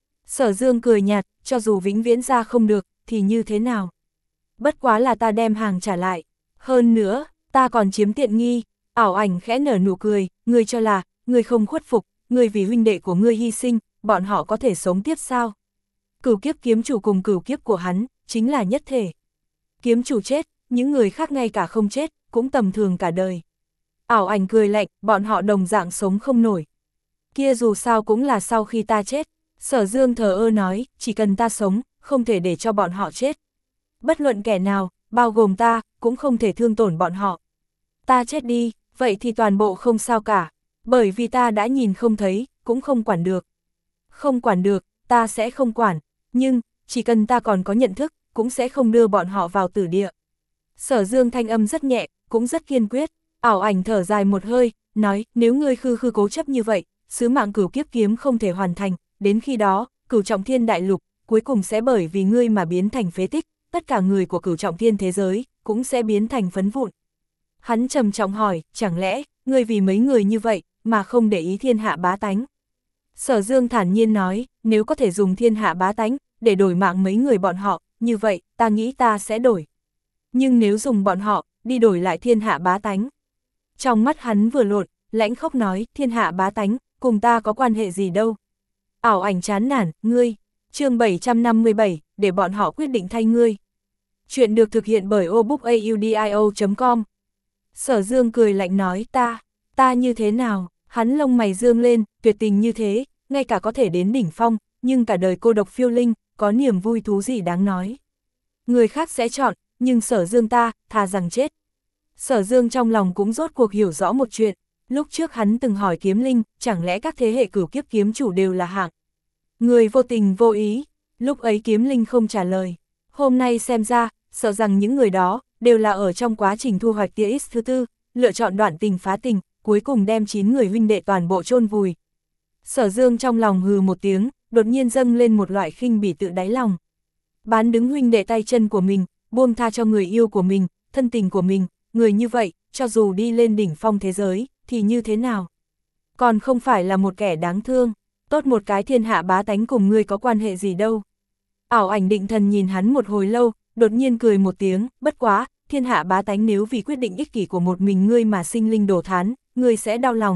Sở Dương cười nhạt, cho dù vĩnh viễn ra không được, thì như thế nào? Bất quá là ta đem hàng trả lại, hơn nữa, ta còn chiếm tiện nghi. Ảo ảnh khẽ nở nụ cười, ngươi cho là, ngươi không khuất phục, ngươi vì huynh đệ của ngươi hy sinh, bọn họ có thể sống tiếp sao? Cửu kiếp kiếm chủ cùng cửu kiếp của hắn, chính là nhất thể. Kiếm chủ chết, những người khác ngay cả không chết, cũng tầm thường cả đời. Ảo ảnh cười lạnh, bọn họ đồng dạng sống không nổi. Kia dù sao cũng là sau khi ta chết. Sở Dương thờ ơ nói, chỉ cần ta sống, không thể để cho bọn họ chết. Bất luận kẻ nào, bao gồm ta, cũng không thể thương tổn bọn họ. Ta chết đi, vậy thì toàn bộ không sao cả, bởi vì ta đã nhìn không thấy, cũng không quản được. Không quản được, ta sẽ không quản, nhưng, chỉ cần ta còn có nhận thức, cũng sẽ không đưa bọn họ vào tử địa. Sở Dương thanh âm rất nhẹ, cũng rất kiên quyết. Ảo ảnh thở dài một hơi, nói, nếu ngươi khư khư cố chấp như vậy, sứ mạng cửu kiếp kiếm không thể hoàn thành, đến khi đó, cửu trọng thiên đại lục, cuối cùng sẽ bởi vì ngươi mà biến thành phế tích, tất cả người của cửu trọng thiên thế giới, cũng sẽ biến thành phấn vụn. Hắn trầm trọng hỏi, chẳng lẽ, ngươi vì mấy người như vậy, mà không để ý thiên hạ bá tánh? Sở Dương thản nhiên nói, nếu có thể dùng thiên hạ bá tánh, để đổi mạng mấy người bọn họ, như vậy, ta nghĩ ta sẽ đổi. Nhưng nếu dùng bọn họ, đi đổi lại thiên hạ bá tánh. Trong mắt hắn vừa lộn, lãnh khốc nói, thiên hạ bá tánh, cùng ta có quan hệ gì đâu. Ảo ảnh chán nản, ngươi, chương bảy trăm năm mươi bảy, để bọn họ quyết định thay ngươi. Chuyện được thực hiện bởi obookaudio chấm com. Sở Dương cười lạnh nói, ta, ta như thế nào, hắn lông mày dương lên, tuyệt tình như thế, ngay cả có thể đến đỉnh phong, nhưng cả đời cô độc phiêu linh, có niềm vui thú gì đáng nói. Người khác sẽ chọn, nhưng Sở Dương ta, thà rằng chết. Sở Dương trong lòng cũng rốt cuộc hiểu rõ một chuyện, lúc trước hắn từng hỏi kiếm linh, chẳng lẽ các thế hệ cửu kiếp kiếm chủ đều là hạng người vô tình vô ý, lúc ấy kiếm linh không trả lời. Hôm nay xem ra, sợ rằng những người đó, đều là ở trong quá trình thu hoạch tia X thứ tư, lựa chọn đoạn tình phá tình, cuối cùng đem chín người huynh đệ toàn bộ chôn vùi. Sở Dương trong lòng hừ một tiếng, đột nhiên dâng lên một loại khinh bỉ tự đáy lòng. Bán đứng huynh đệ tay chân của mình, buông tha cho người yêu của mình, thân tình của mình, người như vậy, cho dù đi lên đỉnh phong thế giới, thì như thế nào? Còn không phải là một kẻ đáng thương, tốt một cái thiên hạ bá tánh cùng ngươi có quan hệ gì đâu. Ảo ảnh định thần nhìn hắn một hồi lâu, đột nhiên cười một tiếng, bất quá, thiên hạ bá tánh nếu vì quyết định ích kỷ của một mình ngươi mà sinh linh đổ thán, ngươi sẽ đau lòng.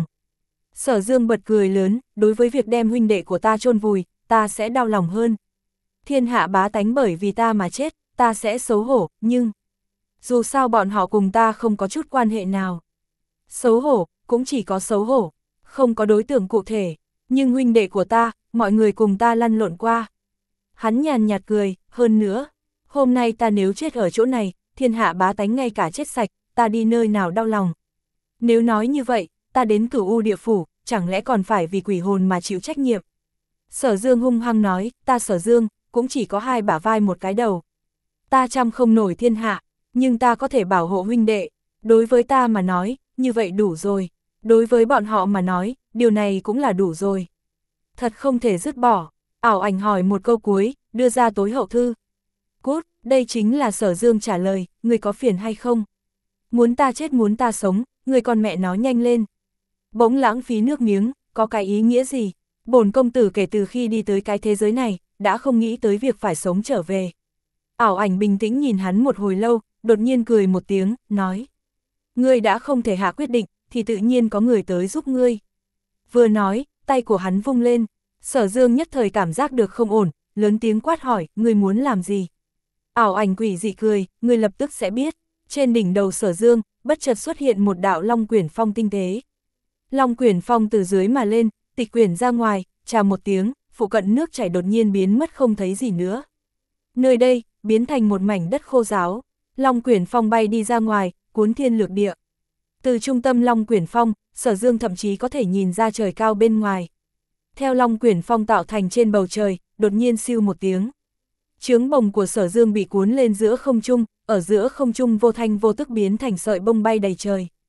Sở Dương bật cười lớn, đối với việc đem huynh đệ của ta chôn vùi, ta sẽ đau lòng hơn. Thiên hạ bá tánh bởi vì ta mà chết, ta sẽ xấu hổ, nhưng dù sao bọn họ cùng ta không có chút quan hệ nào. Xấu hổ, cũng chỉ có xấu hổ, không có đối tượng cụ thể, nhưng huynh đệ của ta, mọi người cùng ta lăn lộn qua. Hắn nhàn nhạt cười, hơn nữa, hôm nay ta nếu chết ở chỗ này, thiên hạ bá tánh ngay cả chết sạch, ta đi nơi nào đau lòng. Nếu nói như vậy, ta đến Cửu U địa phủ, chẳng lẽ còn phải vì quỷ hồn mà chịu trách nhiệm. Sở Dương hung hăng nói, ta Sở Dương, cũng chỉ có hai bả vai một cái đầu. Ta trăm không nổi thiên hạ, nhưng ta có thể bảo hộ huynh đệ. Đối với ta mà nói, như vậy đủ rồi. Đối với bọn họ mà nói, điều này cũng là đủ rồi. Thật không thể dứt bỏ. Ảo ảnh hỏi một câu cuối, đưa ra tối hậu thư. Cút, đây chính là Sở Dương trả lời, người có phiền hay không? Muốn ta chết muốn ta sống, người con mẹ nó nhanh lên. Bỗng lãng phí nước miếng, có cái ý nghĩa gì? Bổn công tử kể từ khi đi tới cái thế giới này, đã không nghĩ tới việc phải sống trở về. Ảo ảnh bình tĩnh nhìn hắn một hồi lâu, đột nhiên cười một tiếng, nói. Ngươi đã không thể hạ quyết định, thì tự nhiên có người tới giúp ngươi. Vừa nói, tay của hắn vung lên, Sở Dương nhất thời cảm giác được không ổn, lớn tiếng quát hỏi, ngươi muốn làm gì? Ảo ảnh quỷ dị cười, ngươi lập tức sẽ biết. Trên đỉnh đầu Sở Dương, bất chợt xuất hiện một đạo long quyển phong tinh tế. Long quyển phong từ dưới mà lên, tịch quyển ra ngoài, chà một tiếng, phụ cận nước chảy đột nhiên biến mất không thấy gì nữa. Nơi đây, biến thành một mảnh đất khô ráo, long quyển phong bay đi ra ngoài, cuốn thiên lược địa. Từ trung tâm long quyển phong, Sở Dương thậm chí có thể nhìn ra trời cao bên ngoài. Theo long quyển phong tạo thành trên bầu trời, đột nhiên siêu một tiếng. Chướng bồng của Sở Dương bị cuốn lên giữa không trung, ở giữa không trung vô thanh vô tức biến thành sợi bông bay đầy trời.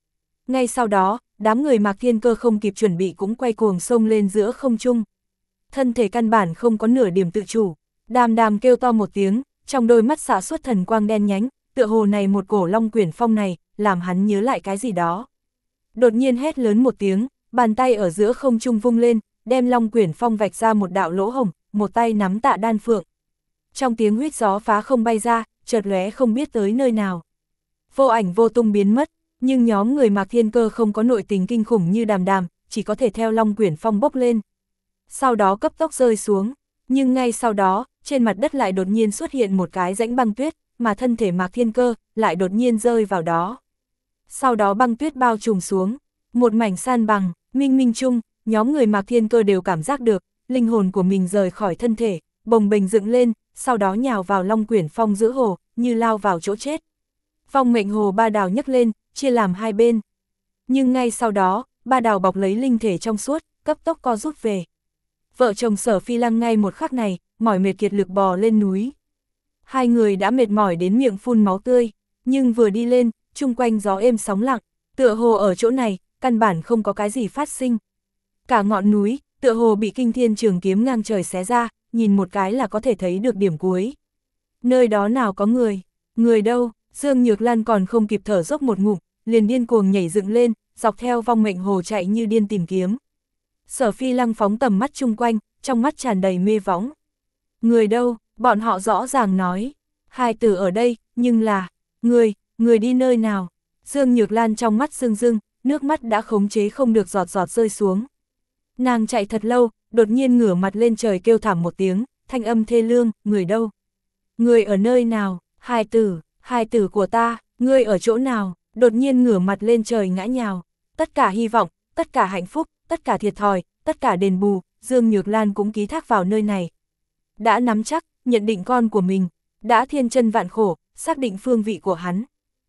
Ngay sau đó, đám người Mạc Thiên Cơ không kịp chuẩn bị cũng quay cuồng xông lên giữa không trung. Thân thể căn bản không có nửa điểm tự chủ, Đàm Đàm kêu to một tiếng, trong đôi mắt xạ xuất thần quang đen nhánh, tựa hồ này một cổ long quyển phong này, làm hắn nhớ lại cái gì đó. Đột nhiên hét lớn một tiếng, bàn tay ở giữa không trung vung lên, đem long quyển phong vạch ra một đạo lỗ hổng, một tay nắm Tạ Đan Phượng. Trong tiếng huýt gió phá không bay ra, chợt lóe không biết tới nơi nào. Vô ảnh vô tung biến mất, nhưng nhóm người Mạc Thiên Cơ không có nội tình kinh khủng như Đàm Đàm, chỉ có thể theo long quyển phong bốc lên. Sau đó cấp tốc rơi xuống, nhưng ngay sau đó, trên mặt đất lại đột nhiên xuất hiện một cái rãnh băng tuyết, mà thân thể Mạc Thiên Cơ lại đột nhiên rơi vào đó. Sau đó băng tuyết bao trùm xuống, một mảnh san bằng, minh minh chung, nhóm người Mạc Thiên Cơ đều cảm giác được, linh hồn của mình rời khỏi thân thể, bồng bềnh dựng lên, sau đó nhào vào long quyển phong giữa hồ, như lao vào chỗ chết. Vong mệnh hồ ba đào nhấc lên, chia làm hai bên. Nhưng ngay sau đó, ba đào bọc lấy linh thể trong suốt, cấp tốc co rút về. Vợ chồng Sở Phi Lăng ngay một khắc này, mỏi mệt kiệt lực bò lên núi. Hai người đã mệt mỏi đến miệng phun máu tươi, nhưng vừa đi lên, chung quanh gió êm sóng lặng, tựa hồ ở chỗ này, căn bản không có cái gì phát sinh. Cả ngọn núi, tựa hồ bị kinh thiên trường kiếm ngang trời xé ra, nhìn một cái là có thể thấy được điểm cuối. Nơi đó nào có người, người đâu, Dương Nhược Lan còn không kịp thở dốc một ngụm, liền điên cuồng nhảy dựng lên, dọc theo vong mệnh hồ chạy như điên tìm kiếm. Sở Phi Lăng phóng tầm mắt chung quanh, trong mắt tràn đầy mê võng. Người đâu, bọn họ rõ ràng nói, hai từ ở đây, nhưng là, người, người đi nơi nào? Dương Nhược Lan trong mắt rưng rưng, nước mắt đã khống chế không được giọt giọt rơi xuống. Nàng chạy thật lâu, đột nhiên ngửa mặt lên trời kêu thảm một tiếng, thanh âm thê lương, người đâu? Người ở nơi nào? Hai tử, hai tử của ta, ngươi ở chỗ nào? Đột nhiên ngửa mặt lên trời ngã nhào. Tất cả hy vọng, tất cả hạnh phúc, tất cả thiệt thòi, tất cả đền bù, Dương Nhược Lan cũng ký thác vào nơi này. Đã nắm chắc, nhận định con của mình, đã thiên chân vạn khổ, xác định phương vị của hắn.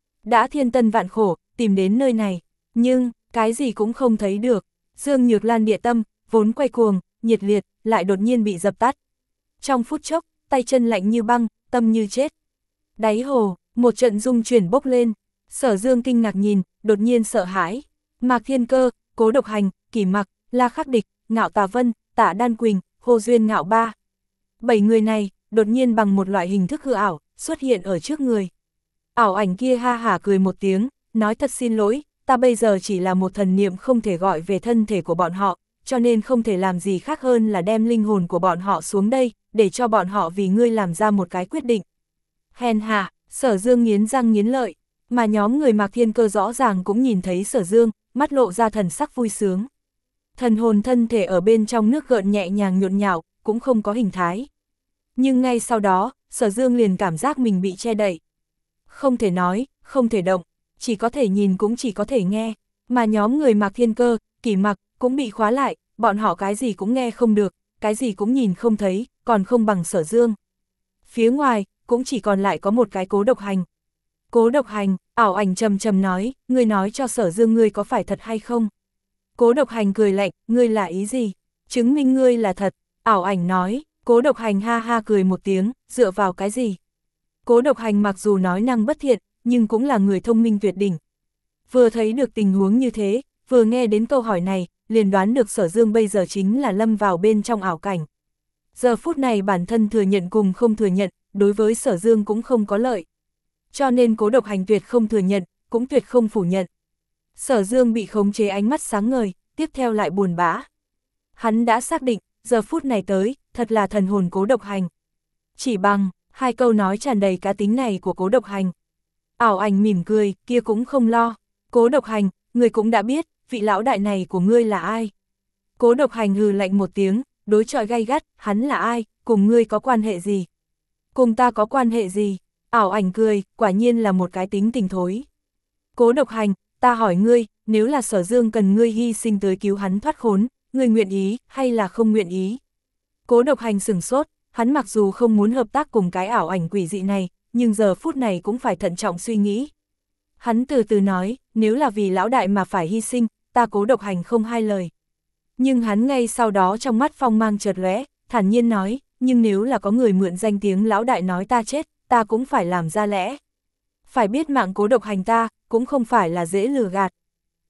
Đã thiên tân vạn khổ, tìm đến nơi này, nhưng, cái gì cũng không thấy được. Dương Nhược Lan địa tâm, vốn quay cuồng, nhiệt liệt, lại đột nhiên bị dập tắt. Trong phút chốc, tay chân lạnh như băng, tâm như chết. Đáy hồ, một trận rung chuyển bốc lên, Sở Dương kinh ngạc nhìn, đột nhiên sợ hãi. Mạc Thiên Cơ, Cố Độc Hành, Kỷ Mặc, La Khắc Địch, Ngạo Tà Vân, Tạ Đan Quỳnh, Hồ Duyên Ngạo Ba. Bảy người này, đột nhiên bằng một loại hình thức hư ảo, xuất hiện ở trước người. Ảo ảnh kia ha hả cười một tiếng, nói thật xin lỗi, ta bây giờ chỉ là một thần niệm không thể gọi về thân thể của bọn họ, cho nên không thể làm gì khác hơn là đem linh hồn của bọn họ xuống đây, để cho bọn họ vì ngươi làm ra một cái quyết định. Hèn hạ, Sở Dương nghiến răng nghiến lợi, mà nhóm người Mạc Thiên Cơ rõ ràng cũng nhìn thấy Sở Dương, mắt lộ ra thần sắc vui sướng. Thần hồn thân thể ở bên trong nước gợn nhẹ nhàng nhộn nhạo, cũng không có hình thái. Nhưng ngay sau đó, Sở Dương liền cảm giác mình bị che đậy. Không thể nói, không thể động, chỉ có thể nhìn cũng chỉ có thể nghe, mà nhóm người Mạc Thiên Cơ, Kỷ Mặc, cũng bị khóa lại, bọn họ cái gì cũng nghe không được, cái gì cũng nhìn không thấy, còn không bằng Sở Dương. Phía ngoài, cũng chỉ còn lại có một cái Cố Độc Hành. Cố Độc Hành, ảo ảnh trầm trầm nói, ngươi nói cho Sở Dương ngươi có phải thật hay không? Cố Độc Hành cười lạnh, ngươi là ý gì? Chứng minh ngươi là thật, ảo ảnh nói. Cố Độc Hành ha ha cười một tiếng, dựa vào cái gì? Cố Độc Hành mặc dù nói năng bất thiện, nhưng cũng là người thông minh tuyệt đỉnh. Vừa thấy được tình huống như thế, vừa nghe đến câu hỏi này, liền đoán được Sở Dương bây giờ chính là lâm vào bên trong ảo cảnh. Giờ phút này bản thân thừa nhận cùng không thừa nhận, đối với Sở Dương cũng không có lợi. Cho nên Cố Độc Hành tuyệt không thừa nhận, cũng tuyệt không phủ nhận. Sở Dương bị khống chế ánh mắt sáng ngời, tiếp theo lại buồn bã. Hắn đã xác định, giờ phút này tới, thật là thần hồn Cố Độc Hành. Chỉ bằng, hai câu nói tràn đầy cá tính này của Cố Độc Hành. Ảo ảnh mỉm cười, kia cũng không lo. Cố Độc Hành, ngươi cũng đã biết, vị lão đại này của ngươi là ai. Cố Độc Hành hừ lạnh một tiếng, đối chọi gay gắt, hắn là ai, cùng ngươi có quan hệ gì? Cùng ta có quan hệ gì? Ảo ảnh cười, quả nhiên là một cái tính tình thối. Cố Độc Hành, ta hỏi ngươi, nếu là Sở Dương cần ngươi hy sinh tới cứu hắn thoát khốn, ngươi nguyện ý, hay là không nguyện ý? Cố Độc Hành sửng sốt, hắn mặc dù không muốn hợp tác cùng cái ảo ảnh quỷ dị này, nhưng giờ phút này cũng phải thận trọng suy nghĩ. Hắn từ từ nói, nếu là vì lão đại mà phải hy sinh, ta Cố Độc Hành không hai lời. Nhưng hắn ngay sau đó trong mắt phong mang chợt lóe, thản nhiên nói, nhưng nếu là có người mượn danh tiếng lão đại nói ta chết, ta cũng phải làm ra lẽ. Phải biết mạng Cố Độc Hành ta, cũng không phải là dễ lừa gạt.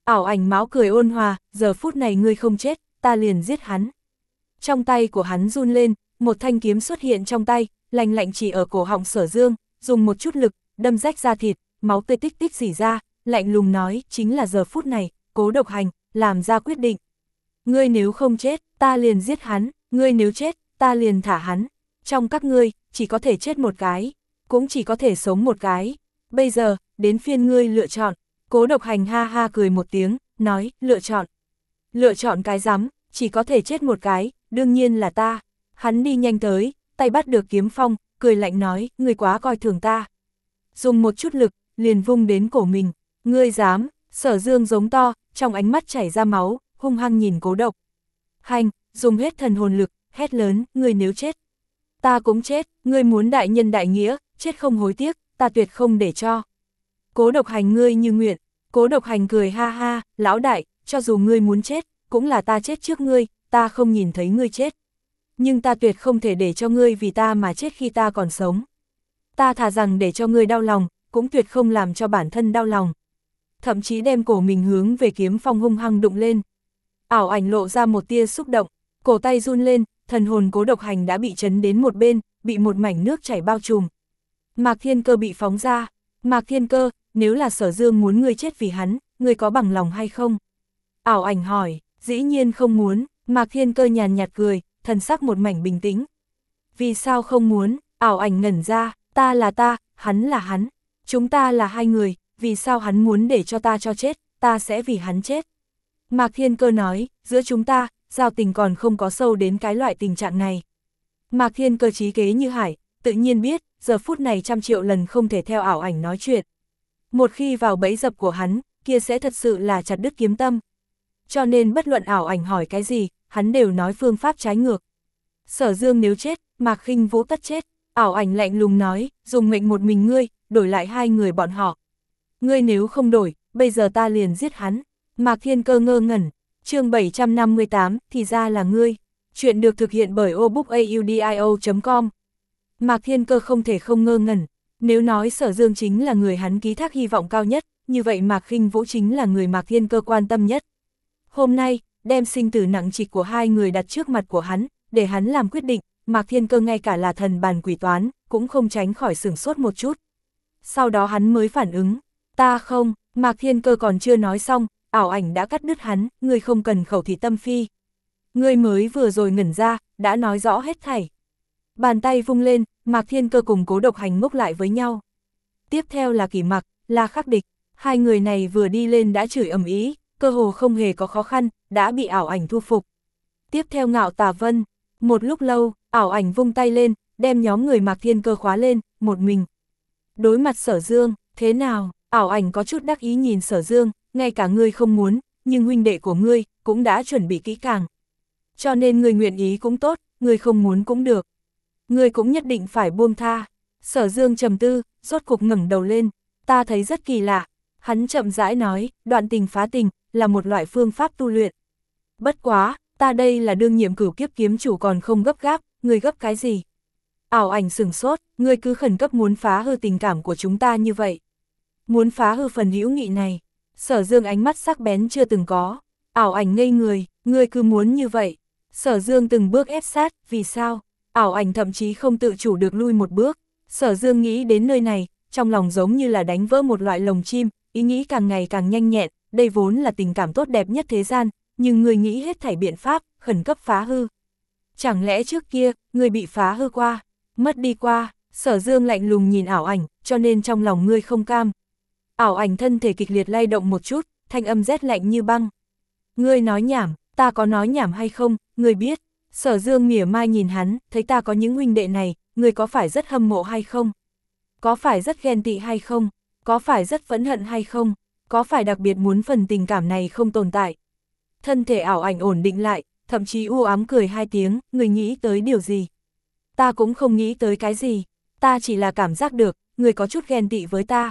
Ảo ảnh máu cười ôn hòa, giờ phút này ngươi không chết, ta liền giết hắn. Trong tay của hắn run lên, một thanh kiếm xuất hiện trong tay, lạnh lạnh chỉ ở cổ họng Sở Dương, dùng một chút lực, đâm rách da thịt, máu tươi tích tích rỉ ra, lạnh lùng nói, chính là giờ phút này, Cố Độc Hành, làm ra quyết định. Ngươi nếu không chết, ta liền giết hắn, ngươi nếu chết, ta liền thả hắn. Trong các ngươi, chỉ có thể chết một cái, cũng chỉ có thể sống một cái. Bây giờ, đến phiên ngươi lựa chọn. Cố Độc Hành ha ha cười một tiếng, nói, lựa chọn. Lựa chọn cái rắm, chỉ có thể chết một cái, đương nhiên là ta. Hắn đi nhanh tới, tay bắt được kiếm phong, cười lạnh nói, ngươi quá coi thường ta. Dùng một chút lực, liền vung đến cổ mình. Ngươi dám, Sở Dương giống to, trong ánh mắt chảy ra máu, hung hăng nhìn Cố Độc Hành, dùng hết thần hồn lực, hét lớn, ngươi nếu chết, ta cũng chết, ngươi muốn đại nhân đại nghĩa, chết không hối tiếc, ta tuyệt không để cho. Cố Độc Hành ngươi như nguyện. Cố Độc Hành cười ha ha, lão đại, cho dù ngươi muốn chết, cũng là ta chết trước ngươi, ta không nhìn thấy ngươi chết. Nhưng ta tuyệt không thể để cho ngươi vì ta mà chết khi ta còn sống. Ta thà rằng để cho ngươi đau lòng, cũng tuyệt không làm cho bản thân đau lòng. Thậm chí đem cổ mình hướng về kiếm phong hung hăng đụng lên. Ảo ảnh lộ ra một tia xúc động, cổ tay run lên, thần hồn Cố Độc Hành đã bị chấn đến một bên, bị một mảnh nước chảy bao trùm. Mạc Thiên Cơ bị phóng ra. Mạc Thiên Cơ, nếu là Sở Dương muốn ngươi chết vì hắn, ngươi có bằng lòng hay không? Ảo ảnh hỏi, dĩ nhiên không muốn. Mạc Thiên Cơ nhàn nhạt cười, thần sắc một mảnh bình tĩnh. Vì sao không muốn? Ảo ảnh ngẩn ra, ta là ta, hắn là hắn. Chúng ta là hai người, vì sao hắn muốn để cho ta cho chết, ta sẽ vì hắn chết. Mạc Thiên Cơ nói, giữa chúng ta, giao tình còn không có sâu đến cái loại tình trạng này. Mạc Thiên Cơ trí kế như hải, tự nhiên biết, giờ phút này trăm triệu lần không thể theo ảo ảnh nói chuyện. Một khi vào bẫy dập của hắn, kia sẽ thật sự là chặt đứt kiếm tâm. Cho nên bất luận ảo ảnh hỏi cái gì, hắn đều nói phương pháp trái ngược. Sở Dương nếu chết, Mạc Khinh Vũ tất chết. Ảo ảnh lạnh lùng nói, dùng mệnh một mình ngươi, đổi lại hai người bọn họ. Ngươi nếu không đổi, bây giờ ta liền giết hắn. Mạc Thiên Cơ ngơ ngẩn. Chương bảy trăm năm mươi tám, thì ra là ngươi. Chuyện được thực hiện bởi obookaudio chấm com. Mạc Thiên Cơ không thể không ngơ ngẩn. Nếu nói Sở Dương chính là người hắn ký thác hy vọng cao nhất, như vậy Mạc Khinh Vũ chính là người Mạc Thiên Cơ quan tâm nhất. Hôm nay, đem sinh tử nặng trịch của hai người đặt trước mặt của hắn, để hắn làm quyết định, Mạc Thiên Cơ ngay cả là thần bàn quỷ toán, cũng không tránh khỏi sửng sốt một chút. Sau đó hắn mới phản ứng, ta không. Mạc Thiên Cơ còn chưa nói xong, ảo ảnh đã cắt đứt hắn, ngươi không cần khẩu thị tâm phi. Ngươi mới vừa rồi ngẩn ra, đã nói rõ hết thảy. Bàn tay vung lên, Mạc Thiên Cơ cùng Cố Độc Hành ngốc lại với nhau. Tiếp theo là Kỷ Mặc, là Khắc Địch, hai người này vừa đi lên đã chửi ầm ĩ, cơ hồ không hề có khó khăn, đã bị ảo ảnh thu phục. Tiếp theo Ngạo Tà Vân, một lúc lâu, ảo ảnh vung tay lên, đem nhóm người Mạc Thiên Cơ khóa lên, một mình. Đối mặt Sở Dương, thế nào? Ảo ảnh có chút đắc ý nhìn Sở Dương, ngay cả ngươi không muốn, nhưng huynh đệ của ngươi cũng đã chuẩn bị kỹ càng. Cho nên ngươi nguyện ý cũng tốt, ngươi không muốn cũng được. Ngươi cũng nhất định phải buông tha. Sở Dương trầm tư, rốt cục ngẩng đầu lên, ta thấy rất kỳ lạ. Hắn chậm rãi nói, đoạn tình phá tình, là một loại phương pháp tu luyện. Bất quá, ta đây là đương nhiệm cửu kiếp kiếm chủ còn không gấp gáp, ngươi gấp cái gì? Ảo ảnh sửng sốt, ngươi cứ khẩn cấp muốn phá hư tình cảm của chúng ta như vậy. Muốn phá hư phần hữu nghị này. Sở Dương ánh mắt sắc bén chưa từng có. Ảo ảnh ngây người, ngươi cứ muốn như vậy. Sở Dương từng bước ép sát, vì sao? Ảo ảnh thậm chí không tự chủ được lui một bước. Sở Dương nghĩ đến nơi này, trong lòng giống như là đánh vỡ một loại lồng chim, ý nghĩ càng ngày càng nhanh nhẹn, đây vốn là tình cảm tốt đẹp nhất thế gian, nhưng ngươi nghĩ hết thảy biện pháp, khẩn cấp phá hư. Chẳng lẽ trước kia, ngươi bị phá hư qua, mất đi qua? Sở Dương lạnh lùng nhìn ảo ảnh, cho nên trong lòng ngươi không cam. Ảo ảnh thân thể kịch liệt lay động một chút, thanh âm rét lạnh như băng. Ngươi nói nhảm, ta có nói nhảm hay không, ngươi biết. Sở Dương mỉa mai nhìn hắn, thấy ta có những huynh đệ này, ngươi có phải rất hâm mộ hay không? Có phải rất ghen tị hay không? Có phải rất phẫn hận hay không? Có phải đặc biệt muốn phần tình cảm này không tồn tại? Thân thể ảo ảnh ổn định lại, thậm chí u ám cười hai tiếng, ngươi nghĩ tới điều gì? Ta cũng không nghĩ tới cái gì, ta chỉ là cảm giác được, ngươi có chút ghen tị với ta.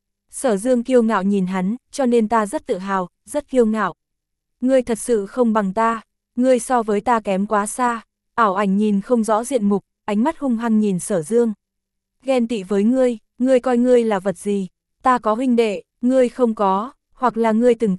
Sở Dương kiêu ngạo nhìn hắn, cho nên ta rất tự hào, rất kiêu ngạo. Ngươi thật sự không bằng ta, ngươi so với ta kém quá xa. Ảo ảnh nhìn không rõ diện mục, ánh mắt hung hăng nhìn Sở Dương. Ghen tị với ngươi, ngươi coi ngươi là vật gì? Ta có huynh đệ, ngươi không có, hoặc là ngươi từng có,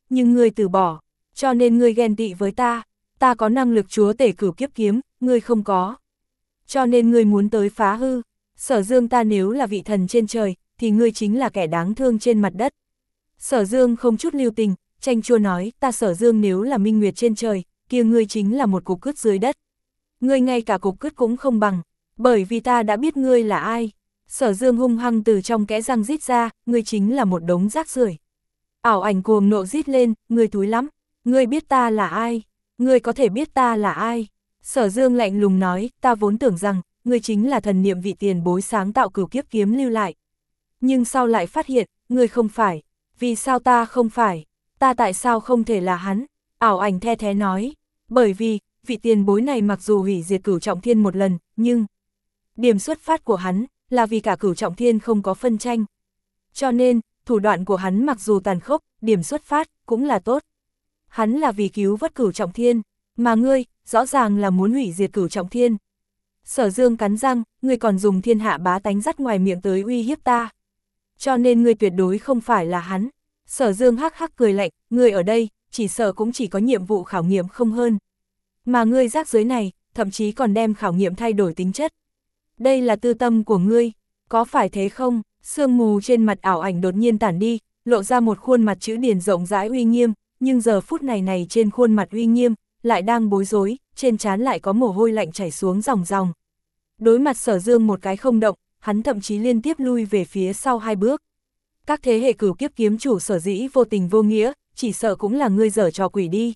nhưng ngươi từ bỏ, cho nên ngươi ghen tị với ta, ta có năng lực chúa tể cửu kiếp kiếm, ngươi không có. Cho nên ngươi muốn tới phá hư, Sở Dương ta nếu là vị thần trên trời, thì ngươi chính là kẻ đáng thương trên mặt đất. Sở Dương không chút lưu tình, tranh chua nói, ta Sở Dương nếu là minh nguyệt trên trời, kia ngươi chính là một cục cứt dưới đất. Ngươi ngay cả cục cứt cũng không bằng, bởi vì ta đã biết ngươi là ai. Sở Dương hung hăng từ trong kẽ răng rít ra, ngươi chính là một đống rác rưởi. Ảo ảnh cuồng nộ rít lên, ngươi thúi lắm, ngươi biết ta là ai, ngươi có thể biết ta là ai. Sở Dương lạnh lùng nói, ta vốn tưởng rằng, ngươi chính là thần niệm vị tiền bối sáng tạo cửu kiếp kiếm lưu lại. Nhưng sau lại phát hiện, ngươi không phải. Vì sao ta không phải? Ta tại sao không thể là hắn? Ảo ảnh the thế nói. Bởi vì, vị tiền bối này mặc dù hủy diệt cửu trọng thiên một lần, nhưng điểm xuất phát của hắn là vì cả cửu trọng thiên không có phân tranh. Cho nên, thủ đoạn của hắn mặc dù tàn khốc, điểm xuất phát cũng là tốt. Hắn là vì cứu vớt cửu trọng thiên, mà ngươi, rõ ràng là muốn hủy diệt cửu trọng thiên. Sở Dương cắn răng, ngươi còn dùng thiên hạ bá tánh dắt ngoài miệng tới uy hiếp ta. Cho nên ngươi tuyệt đối không phải là hắn. Sở Dương hắc hắc cười lạnh, ngươi ở đây, chỉ sợ cũng chỉ có nhiệm vụ khảo nghiệm không hơn. Mà ngươi rác dưới này, thậm chí còn đem khảo nghiệm thay đổi tính chất. Đây là tư tâm của ngươi, có phải thế không? Sương mù trên mặt ảo ảnh đột nhiên tản đi, lộ ra một khuôn mặt chữ điển rộng rãi uy nghiêm, nhưng giờ phút này này trên khuôn mặt uy nghiêm, lại đang bối rối, trên trán lại có mồ hôi lạnh chảy xuống ròng ròng. Đối mặt Sở Dương một cái không động, hắn thậm chí liên tiếp lui về phía sau hai bước. Các thế hệ cửu kiếp kiếm chủ sở dĩ vô tình vô nghĩa, chỉ sợ cũng là ngươi dở trò quỷ đi.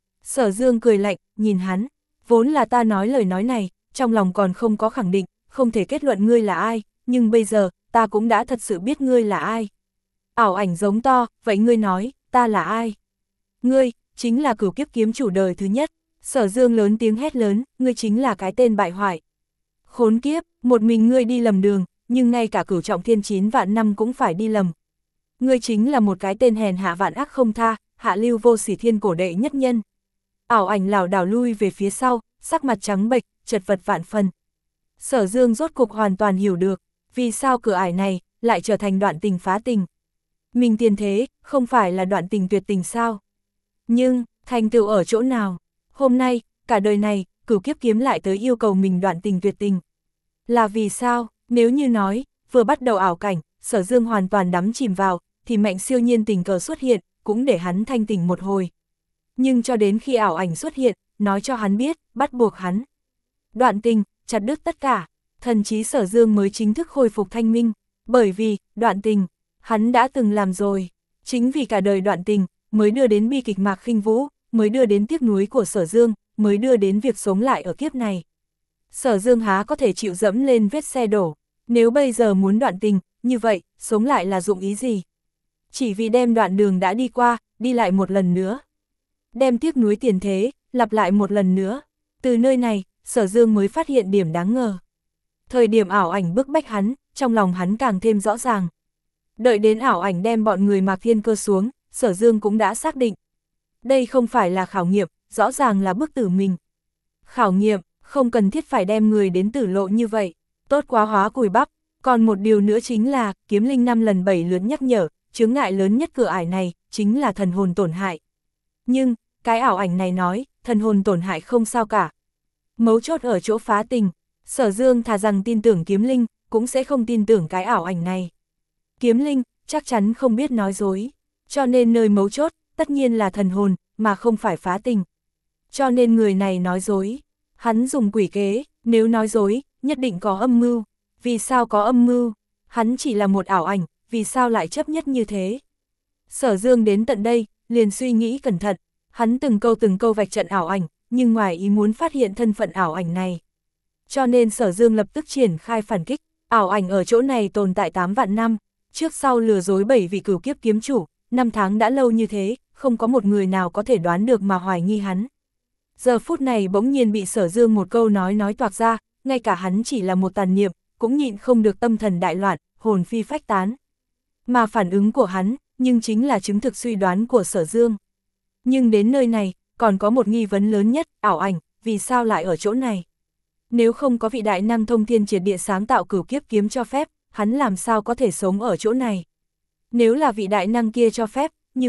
Sở Dương cười lạnh, nhìn hắn, vốn là ta nói lời nói này, trong lòng còn không có khẳng định, không thể kết luận ngươi là ai, nhưng bây giờ, ta cũng đã thật sự biết ngươi là ai. Ảo ảnh giống to, vậy ngươi nói, ta là ai? Ngươi, chính là cửu kiếp kiếm chủ đời thứ nhất. Sở Dương lớn tiếng hét lớn, ngươi chính là cái tên bại hoại. Khốn kiếp, một mình ngươi đi lầm đường, nhưng ngay cả cửu trọng thiên chín vạn năm cũng phải đi lầm. Ngươi chính là một cái tên hèn hạ vạn ác không tha, hạ lưu vô sỉ thiên cổ đệ nhất nhân. Ảo ảnh lảo đảo lui về phía sau, sắc mặt trắng bệch, chật vật vạn phần. Sở Dương rốt cục hoàn toàn hiểu được, vì sao cửa ải này lại trở thành đoạn tình phá tình. Mình tiền thế, không phải là đoạn tình tuyệt tình sao? Nhưng, thành tựu ở chỗ nào? Hôm nay, cả đời này, cửu kiếp kiếm lại tới yêu cầu mình đoạn tình tuyệt tình. Là vì sao? Nếu như nói, vừa bắt đầu ảo cảnh, Sở Dương hoàn toàn đắm chìm vào, thì mạnh siêu nhiên tình cờ xuất hiện, cũng để hắn thanh tỉnh một hồi. Nhưng cho đến khi ảo ảnh xuất hiện, nói cho hắn biết, bắt buộc hắn đoạn tình, chặt đứt tất cả, thần trí Sở Dương mới chính thức khôi phục thanh minh, bởi vì, đoạn tình, hắn đã từng làm rồi. Chính vì cả đời đoạn tình, mới đưa đến bi kịch Mạc Khinh Vũ, mới đưa đến tiếc nuối của Sở Dương, mới đưa đến việc sống lại ở kiếp này. Sở Dương há có thể chịu dẫm lên vết xe đổ, nếu bây giờ muốn đoạn tình, như vậy, sống lại là dụng ý gì? Chỉ vì đem đoạn đường đã đi qua, đi lại một lần nữa. Đem tiếc nuối tiền thế, lặp lại một lần nữa. Từ nơi này, Sở Dương mới phát hiện điểm đáng ngờ. Thời điểm ảo ảnh bức bách hắn, trong lòng hắn càng thêm rõ ràng. Đợi đến ảo ảnh đem bọn người Mạc Thiên Cơ xuống, Sở Dương cũng đã xác định. Đây không phải là khảo nghiệm, rõ ràng là bức tử mình. Khảo nghiệm, không cần thiết phải đem người đến tử lộ như vậy, tốt quá hóa cùi bắp. Còn một điều nữa chính là, kiếm linh năm lần bảy lượt nhắc nhở, chướng ngại lớn nhất cửa ải này, chính là thần hồn tổn hại. Nhưng, cái ảo ảnh này nói, thần hồn tổn hại không sao cả. Mấu chốt ở chỗ phá tình, Sở Dương thà rằng tin tưởng kiếm linh, cũng sẽ không tin tưởng cái ảo ảnh này. Kiếm linh, chắc chắn không biết nói dối, cho nên nơi mấu chốt, tất nhiên là thần hồn, mà không phải phá tình. Cho nên người này nói dối, hắn dùng quỷ kế, nếu nói dối, nhất định có âm mưu. Vì sao có âm mưu? Hắn chỉ là một ảo ảnh, vì sao lại chấp nhất như thế? Sở Dương đến tận đây, liền suy nghĩ cẩn thận, hắn từng câu từng câu vạch trận ảo ảnh, nhưng ngoài ý muốn phát hiện thân phận ảo ảnh này. Cho nên Sở Dương lập tức triển khai phản kích, ảo ảnh ở chỗ này tồn tại tám vạn năm, trước sau lừa dối bảy vị cửu kiếp kiếm chủ, năm tháng đã lâu như thế, không có một người nào có thể đoán được mà hoài nghi hắn. Giờ phút này bỗng nhiên bị Sở Dương một câu nói nói toạc ra, ngay cả hắn chỉ là một tàn niệm, cũng nhịn không được tâm thần đại loạn, hồn phi phách tán. Mà phản ứng của hắn, nhưng chính là chứng thực suy đoán của Sở Dương. Nhưng đến nơi này, còn có một nghi vấn lớn nhất, ảo ảnh, vì sao lại ở chỗ này? Nếu không có vị đại năng thông thiên triệt địa sáng tạo cửu kiếp kiếm cho phép, hắn làm sao có thể sống ở chỗ này? Nếu là vị đại năng kia cho phép, như vậy,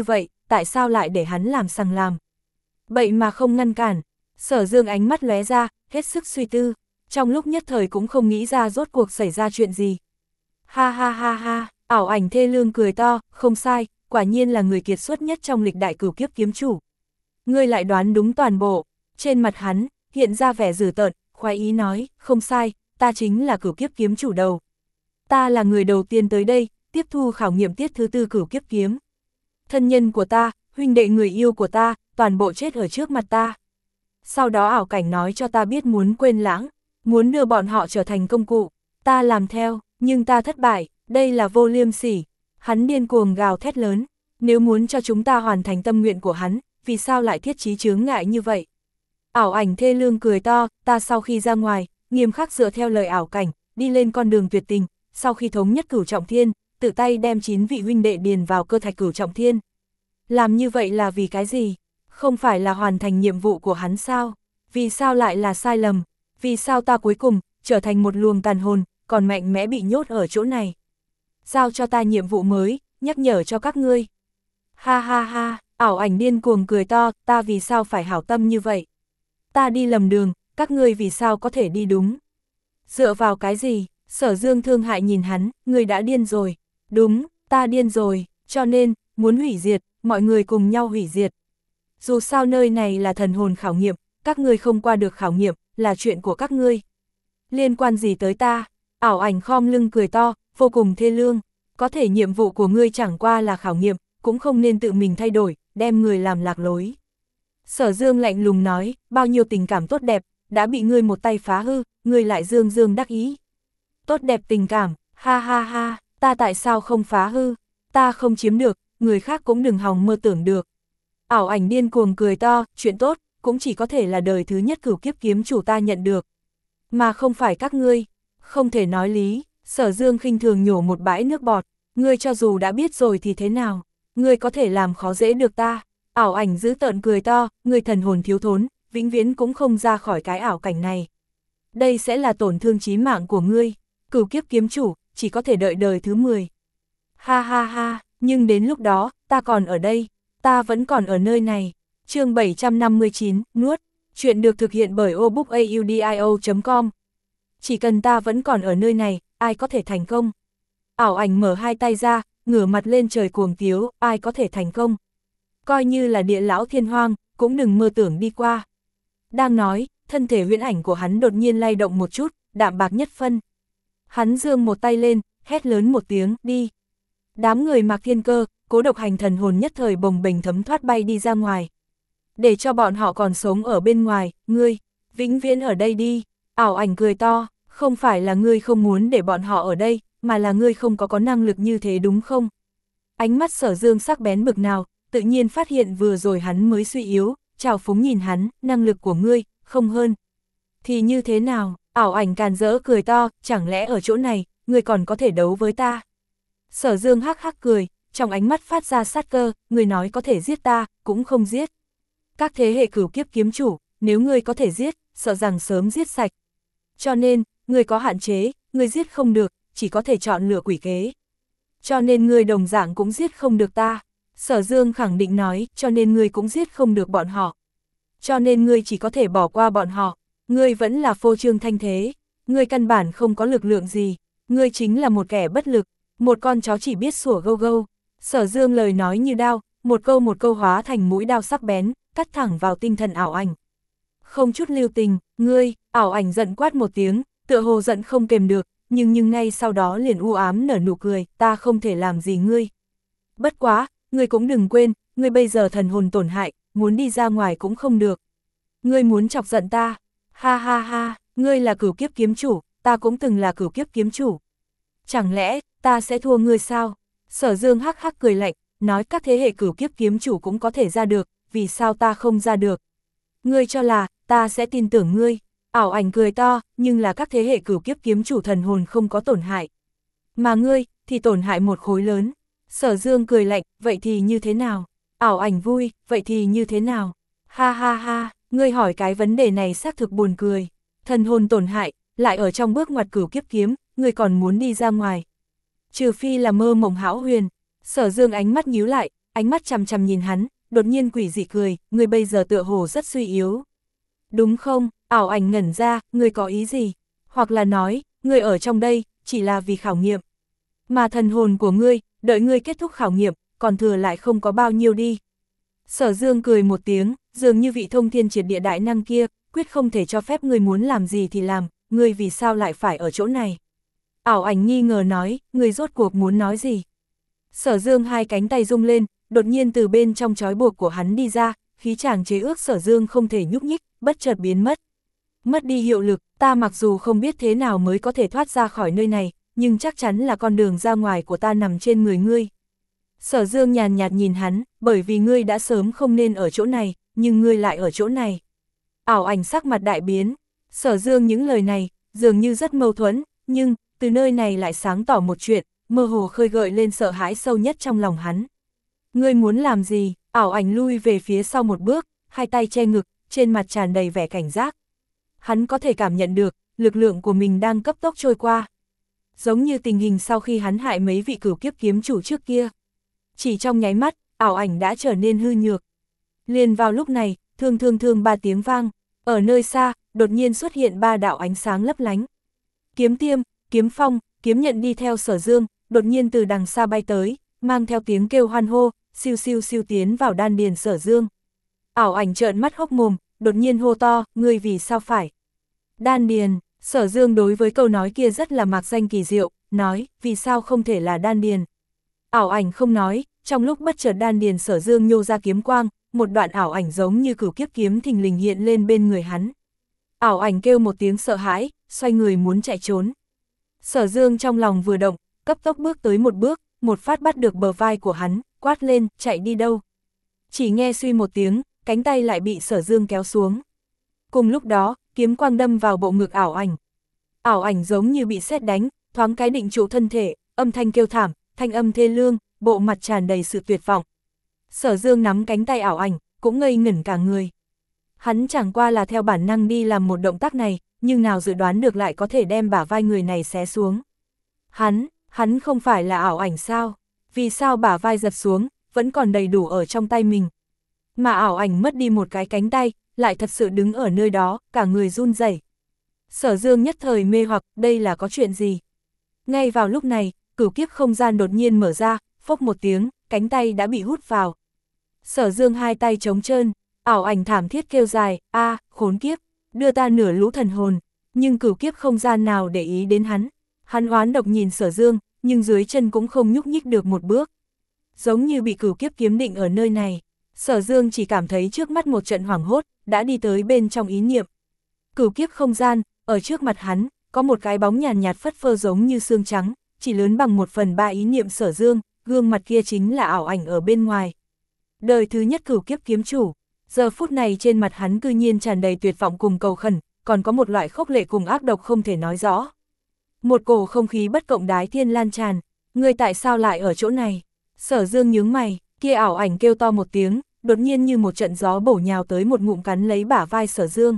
tại sao lại để hắn làm sằng làm? Vậy mà không ngăn cản. Sở Dương ánh mắt lóe ra, hết sức suy tư, trong lúc nhất thời cũng không nghĩ ra rốt cuộc xảy ra chuyện gì. Ha ha ha ha, ảo ảnh thê lương cười to, không sai, quả nhiên là người kiệt xuất nhất trong lịch đại cửu kiếp kiếm chủ. Ngươi lại đoán đúng toàn bộ. Trên mặt hắn hiện ra vẻ dữ tợn, khoái ý nói, không sai, ta chính là cửu kiếp kiếm chủ đầu. Ta là người đầu tiên tới đây, tiếp thu khảo nghiệm tiết thứ tư cửu kiếp kiếm. Thân nhân của ta, huynh đệ người yêu của ta, toàn bộ chết ở trước mặt ta. Sau đó ảo cảnh nói cho ta biết muốn quên lãng, muốn đưa bọn họ trở thành công cụ. Ta làm theo, nhưng ta thất bại, đây là vô liêm sỉ. Hắn điên cuồng gào thét lớn, nếu muốn cho chúng ta hoàn thành tâm nguyện của hắn, vì sao lại thiết trí chướng ngại như vậy? Ảo ảnh thê lương cười to, ta sau khi ra ngoài, nghiêm khắc dựa theo lời ảo cảnh, đi lên con đường tuyệt tình, sau khi thống nhất cửu trọng thiên, tự tay đem chín vị huynh đệ điền vào cơ thạch cửu trọng thiên. Làm như vậy là vì cái gì? Không phải là hoàn thành nhiệm vụ của hắn sao? Vì sao lại là sai lầm? Vì sao ta cuối cùng trở thành một luồng tàn hồn, còn mạnh mẽ bị nhốt ở chỗ này? Giao cho ta nhiệm vụ mới, nhắc nhở cho các ngươi. Ha ha ha, ảo ảnh điên cuồng cười to, ta vì sao phải hảo tâm như vậy? Ta đi lầm đường, các ngươi vì sao có thể đi đúng? Dựa vào cái gì? Sở Dương thương hại nhìn hắn, ngươi đã điên rồi. Đúng, ta điên rồi, cho nên, muốn hủy diệt, mọi người cùng nhau hủy diệt. Dù sao nơi này là thần hồn khảo nghiệm, các ngươi không qua được khảo nghiệm, là chuyện của các ngươi. Liên quan gì tới ta? Ảo ảnh khom lưng cười to, vô cùng thê lương. Có thể nhiệm vụ của ngươi chẳng qua là khảo nghiệm, cũng không nên tự mình thay đổi, đem người làm lạc lối. Sở Dương lạnh lùng nói, bao nhiêu tình cảm tốt đẹp, đã bị ngươi một tay phá hư, ngươi lại dương dương đắc ý. Tốt đẹp tình cảm, ha ha ha, ta tại sao không phá hư? Ta không chiếm được, người khác cũng đừng hòng mơ tưởng được. Ảo ảnh điên cuồng cười to, chuyện tốt, cũng chỉ có thể là đời thứ nhất cửu kiếp kiếm chủ ta nhận được. Mà không phải các ngươi, không thể nói lý. Sở Dương khinh thường nhổ một bãi nước bọt, ngươi cho dù đã biết rồi thì thế nào, ngươi có thể làm khó dễ được ta. Ảo ảnh dữ tợn cười to, ngươi thần hồn thiếu thốn, vĩnh viễn cũng không ra khỏi cái ảo cảnh này. Đây sẽ là tổn thương chí mạng của ngươi, cửu kiếp kiếm chủ, chỉ có thể đợi đời thứ mười. Ha ha ha, nhưng đến lúc đó, ta còn ở đây, ta vẫn còn ở nơi này. Chương bảy trăm năm mươi chín, nuốt, chuyện được thực hiện bởi obookaudio chấm com. Chỉ cần ta vẫn còn ở nơi này, ai có thể thành công? Ảo ảnh mở hai tay ra, ngửa mặt lên trời cuồng tiếu, ai có thể thành công? Coi như là địa lão thiên hoang, cũng đừng mơ tưởng đi qua. Đang nói, thân thể huyễn ảnh của hắn đột nhiên lay động một chút, đạm bạc nhất phân. Hắn giương một tay lên, hét lớn một tiếng, đi. Đám người Mạc Thiên Cơ, Cố Độc Hành thần hồn nhất thời bồng bềnh thấm thoát bay đi ra ngoài. Để cho bọn họ còn sống ở bên ngoài, ngươi, vĩnh viễn ở đây đi. Ảo ảnh cười to, không phải là ngươi không muốn để bọn họ ở đây, mà là ngươi không có có năng lực như thế đúng không? Ánh mắt Sở Dương sắc bén bực nào, tự nhiên phát hiện vừa rồi hắn mới suy yếu, trào phúng nhìn hắn, năng lực của ngươi, không hơn. Thì như thế nào? Ảo ảnh càn rỡ cười to, chẳng lẽ ở chỗ này, ngươi còn có thể đấu với ta? Sở Dương hắc hắc cười, trong ánh mắt phát ra sát cơ, ngươi nói có thể giết ta, cũng không giết. Các thế hệ cửu kiếp kiếm chủ, nếu ngươi có thể giết, sợ rằng sớm giết sạch. Cho nên, ngươi có hạn chế, ngươi giết không được, chỉ có thể chọn lựa quỷ kế. Cho nên ngươi đồng dạng cũng giết không được ta. Sở Dương khẳng định nói, cho nên ngươi cũng giết không được bọn họ. Cho nên ngươi chỉ có thể bỏ qua bọn họ. Ngươi vẫn là phô trương thanh thế. Ngươi căn bản không có lực lượng gì. Ngươi chính là một kẻ bất lực. Một con chó chỉ biết sủa gâu gâu. Sở Dương lời nói như đao, một câu một câu hóa thành mũi đao sắc bén, cắt thẳng vào tinh thần ảo ảnh. Không chút lưu tình, ngươi, ảo ảnh giận quát một tiếng, tựa hồ giận không kềm được, nhưng nhưng ngay sau đó liền u ám nở nụ cười, ta không thể làm gì ngươi. Bất quá, ngươi cũng đừng quên, ngươi bây giờ thần hồn tổn hại, muốn đi ra ngoài cũng không được. Ngươi muốn chọc giận ta, ha ha ha, ngươi là cửu kiếp kiếm chủ, ta cũng từng là cửu kiếp kiếm chủ. Chẳng lẽ, ta sẽ thua ngươi sao? Sở Dương hắc hắc cười lạnh, nói các thế hệ cửu kiếp kiếm chủ cũng có thể ra được, vì sao ta không ra được? Ngươi cho là, ta sẽ tin tưởng ngươi. Ảo ảnh cười to, nhưng là các thế hệ cửu kiếp kiếm chủ thần hồn không có tổn hại. Mà ngươi, thì tổn hại một khối lớn. Sở Dương cười lạnh, vậy thì như thế nào? Ảo ảnh vui, vậy thì như thế nào? Ha ha ha, ngươi hỏi cái vấn đề này xác thực buồn cười. Thần hồn tổn hại, lại ở trong bước ngoặt cửu kiếp kiếm, ngươi còn muốn đi ra ngoài. Trừ phi là mơ mộng hão huyền. Sở Dương ánh mắt nhíu lại, ánh mắt chằm chằm nhìn hắn, đột nhiên quỷ dị cười, người bây giờ tựa hồ rất suy yếu. Đúng không? Ảo ảnh ngẩn ra, người có ý gì? Hoặc là nói, người ở trong đây, chỉ là vì khảo nghiệm. Mà thần hồn của ngươi, đợi ngươi kết thúc khảo nghiệm, còn thừa lại không có bao nhiêu đi. Sở Dương cười một tiếng, dường như vị thông thiên triệt địa đại năng kia, quyết không thể cho phép ngươi muốn làm gì thì làm, ngươi vì sao lại phải ở chỗ này? Ảo ảnh nghi ngờ nói, ngươi rốt cuộc muốn nói gì? Sở Dương hai cánh tay rung lên, đột nhiên từ bên trong trói buộc của hắn đi ra, khí chàng chế ước Sở Dương không thể nhúc nhích, bất chợt biến mất. Mất đi hiệu lực, ta mặc dù không biết thế nào mới có thể thoát ra khỏi nơi này, nhưng chắc chắn là con đường ra ngoài của ta nằm trên người ngươi. Sở Dương nhàn nhạt nhìn hắn, bởi vì ngươi đã sớm không nên ở chỗ này, nhưng ngươi lại ở chỗ này. Ảo ảnh sắc mặt đại biến, Sở Dương những lời này, dường như rất mâu thuẫn, nhưng, từ nơi này lại sáng tỏ một chuyện, mơ hồ khơi gợi lên sợ hãi sâu nhất trong lòng hắn. Ngươi muốn làm gì? Ảo ảnh lui về phía sau một bước, hai tay che ngực, trên mặt tràn đầy vẻ cảnh giác. Hắn có thể cảm nhận được, lực lượng của mình đang cấp tốc trôi qua. Giống như tình hình sau khi hắn hại mấy vị cửu kiếp kiếm chủ trước kia. Chỉ trong nháy mắt, ảo ảnh đã trở nên hư nhược. Liền vào lúc này, thương thương thương ba tiếng vang, ở nơi xa, đột nhiên xuất hiện ba đạo ánh sáng lấp lánh. Kiếm Tiêm, Kiếm Phong, Kiếm Nhận đi theo Sở Dương, đột nhiên từ đằng xa bay tới, mang theo tiếng kêu hoan hô, siêu siêu siêu tiến vào đan điền Sở Dương. Ảo ảnh trợn mắt hốc mồm, đột nhiên hô to, ngươi vì sao phải? Đan điền, Sở Dương đối với câu nói kia rất là mạc danh kỳ diệu, nói, vì sao không thể là đan điền? Ảo ảnh không nói, trong lúc bất chợt đan điền Sở Dương nhô ra kiếm quang, một đoạn ảo ảnh giống như cửu kiếp kiếm thình lình hiện lên bên người hắn. Ảo ảnh kêu một tiếng sợ hãi, xoay người muốn chạy trốn. Sở Dương trong lòng vừa động, cấp tốc bước tới một bước, một phát bắt được bờ vai của hắn, quát lên, chạy đi đâu? Chỉ nghe suy một tiếng, cánh tay lại bị Sở Dương kéo xuống. Cùng lúc đó, kiếm quang đâm vào bộ ngực ảo ảnh. Ảo ảnh giống như bị sét đánh, thoáng cái định trụ thân thể, âm thanh kêu thảm, thanh âm thê lương, bộ mặt tràn đầy sự tuyệt vọng. Sở Dương nắm cánh tay ảo ảnh, cũng ngây ngẩn cả người. Hắn chẳng qua là theo bản năng đi làm một động tác này, nhưng nào dự đoán được lại có thể đem bả vai người này xé xuống. Hắn, hắn không phải là ảo ảnh sao? Vì sao bả vai giật xuống, vẫn còn đầy đủ ở trong tay mình? Mà ảo ảnh mất đi một cái cánh tay, lại thật sự đứng ở nơi đó, cả người run rẩy. Sở Dương nhất thời mê hoặc, đây là có chuyện gì? Ngay vào lúc này, cửu kiếp không gian đột nhiên mở ra, phốc một tiếng, cánh tay đã bị hút vào. Sở Dương hai tay trống trơn, ảo ảnh thảm thiết kêu dài, a, khốn kiếp, đưa ta nửa lũ thần hồn, nhưng cửu kiếp không gian nào để ý đến hắn. Hắn oán độc nhìn Sở Dương, nhưng dưới chân cũng không nhúc nhích được một bước. Giống như bị cửu kiếp kiếm định ở nơi này, Sở Dương chỉ cảm thấy trước mắt một trận hoảng hốt, đã đi tới bên trong ý niệm. Cửu kiếp không gian, ở trước mặt hắn, có một cái bóng nhàn nhạt phất phơ giống như xương trắng, chỉ lớn bằng một phần ba ý niệm Sở Dương, gương mặt kia chính là ảo ảnh ở bên ngoài. Đời thứ nhất cửu kiếp kiếm chủ, giờ phút này trên mặt hắn cư nhiên tràn đầy tuyệt vọng cùng cầu khẩn, còn có một loại khốc lệ cùng ác độc không thể nói rõ. Một cổ không khí bất cộng đái thiên lan tràn, ngươi tại sao lại ở chỗ này? Sở Dương nhướng mày, kia ảo ảnh kêu to một tiếng, đột nhiên như một trận gió bổ nhào tới một ngụm cắn lấy bả vai Sở Dương.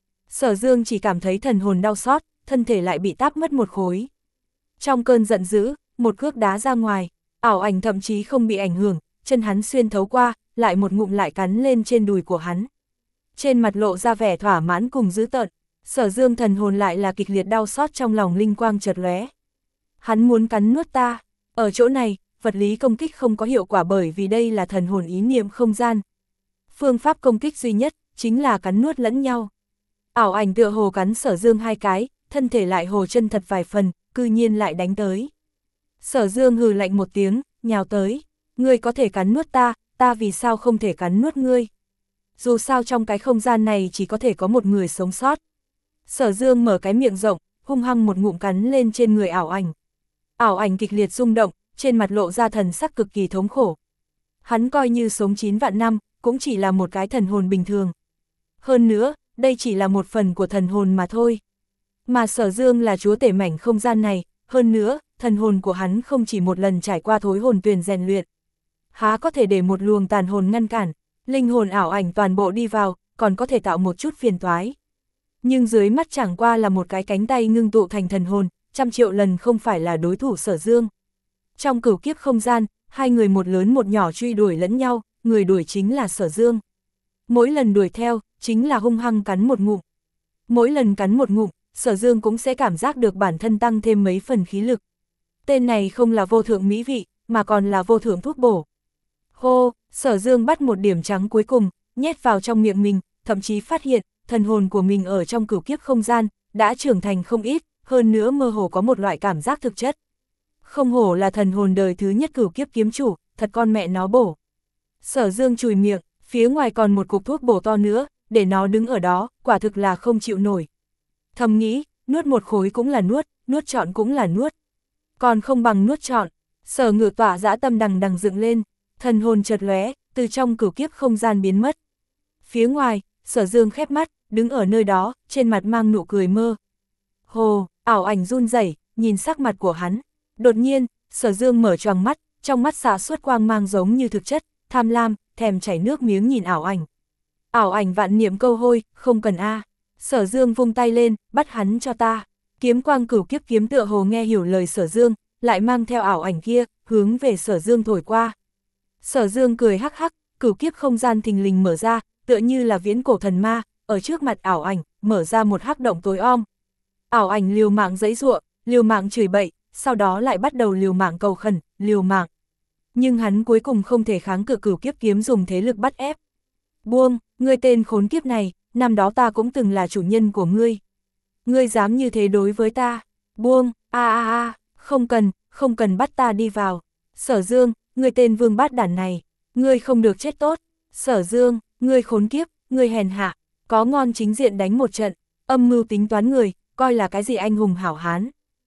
Sở Dương chỉ cảm thấy thần hồn đau xót, thân thể lại bị táp mất một khối. Trong cơn giận dữ, một cước đá ra ngoài, ảo ảnh thậm chí không bị ảnh hưởng, chân hắn xuyên thấu qua, lại một ngụm lại cắn lên trên đùi của hắn. Trên mặt lộ ra vẻ thỏa mãn cùng dữ tợn, Sở Dương thần hồn lại là kịch liệt đau xót trong lòng linh quang chợt lóe. Hắn muốn cắn nuốt ta, ở chỗ này, vật lý công kích không có hiệu quả bởi vì đây là thần hồn ý niệm không gian. Phương pháp công kích duy nhất, chính là cắn nuốt lẫn nhau. Ảo ảnh tựa hồ cắn Sở Dương hai cái, thân thể lại hồ chân thật vài phần, cư nhiên lại đánh tới. Sở Dương hừ lạnh một tiếng, nhào tới, ngươi có thể cắn nuốt ta, ta vì sao không thể cắn nuốt ngươi? Dù sao trong cái không gian này chỉ có thể có một người sống sót. Sở Dương mở cái miệng rộng, hung hăng một ngụm cắn lên trên người ảo ảnh. Ảo ảnh kịch liệt rung động, trên mặt lộ ra thần sắc cực kỳ thống khổ. Hắn coi như sống chín vạn năm, cũng chỉ là một cái thần hồn bình thường. Hơn nữa, đây chỉ là một phần của thần hồn mà thôi. Mà Sở Dương là chúa tể mảnh không gian này, hơn nữa, thần hồn của hắn không chỉ một lần trải qua thối hồn tuyền rèn luyện. Há có thể để một luồng tàn hồn ngăn cản, linh hồn ảo ảnh toàn bộ đi vào, còn có thể tạo một chút phiền toái. Nhưng dưới mắt chẳng qua là một cái cánh tay ngưng tụ thành thần hồn, trăm triệu lần không phải là đối thủ Sở Dương. Trong cửu kiếp không gian, hai người một lớn một nhỏ truy đuổi lẫn nhau, người đuổi chính là Sở Dương. Mỗi lần đuổi theo, chính là hung hăng cắn một ngụm. Mỗi lần cắn một ngụm, Sở Dương cũng sẽ cảm giác được bản thân tăng thêm mấy phần khí lực. Tên này không là vô thượng mỹ vị, mà còn là vô thượng thuốc bổ. Hô, Sở Dương bắt một điểm trắng cuối cùng, nhét vào trong miệng mình, thậm chí phát hiện, thần hồn của mình ở trong cửu kiếp không gian, đã trưởng thành không ít, hơn nữa mơ hồ có một loại cảm giác thực chất. Không hổ là thần hồn đời thứ nhất cửu kiếp kiếm chủ, thật con mẹ nó bổ. Sở Dương chùi miệng, phía ngoài còn một cục thuốc bổ to nữa, để nó đứng ở đó, quả thực là không chịu nổi. Thầm nghĩ, nuốt một khối cũng là nuốt, nuốt trọn cũng là nuốt. Còn không bằng nuốt trọn. Sở Ngự tỏa dã tâm đằng đằng dựng lên, thần hồn chợt lóe, từ trong cửu kiếp không gian biến mất. Phía ngoài, Sở Dương khép mắt, đứng ở nơi đó, trên mặt mang nụ cười mơ. Hồ, ảo ảnh run rẩy, nhìn sắc mặt của hắn. Đột nhiên, Sở Dương mở choàng mắt, trong mắt xạ suốt quang mang giống như thực chất, tham lam, thèm chảy nước miếng nhìn ảo ảnh. Ảo ảnh vạn niệm câu hôi, không cần a. Sở Dương vung tay lên, bắt hắn cho ta. Kiếm quang cửu kiếp kiếm tựa hồ nghe hiểu lời Sở Dương, lại mang theo ảo ảnh kia, hướng về Sở Dương thổi qua. Sở Dương cười hắc hắc, cửu kiếp không gian thình lình mở ra, tựa như là viễn cổ thần ma, ở trước mặt ảo ảnh, mở ra một hắc động tối om. Ảo ảnh liều mạng giãy giụa, liều mạng chửi bậy, sau đó lại bắt đầu liều mạng cầu khẩn, liều mạng. Nhưng hắn cuối cùng không thể kháng cự cửu kiếp kiếm dùng thế lực bắt ép. Buông, ngươi tên khốn kiếp này, năm đó ta cũng từng là chủ nhân của ngươi. Ngươi dám như thế đối với ta. Buông, a a a, không cần, không cần bắt ta đi vào. Sở Dương, ngươi tên vương bát đản này, ngươi không được chết tốt. Sở Dương, ngươi khốn kiếp, ngươi hèn hạ, có ngon chính diện đánh một trận, âm mưu tính toán người, coi là cái gì anh hùng hảo hán.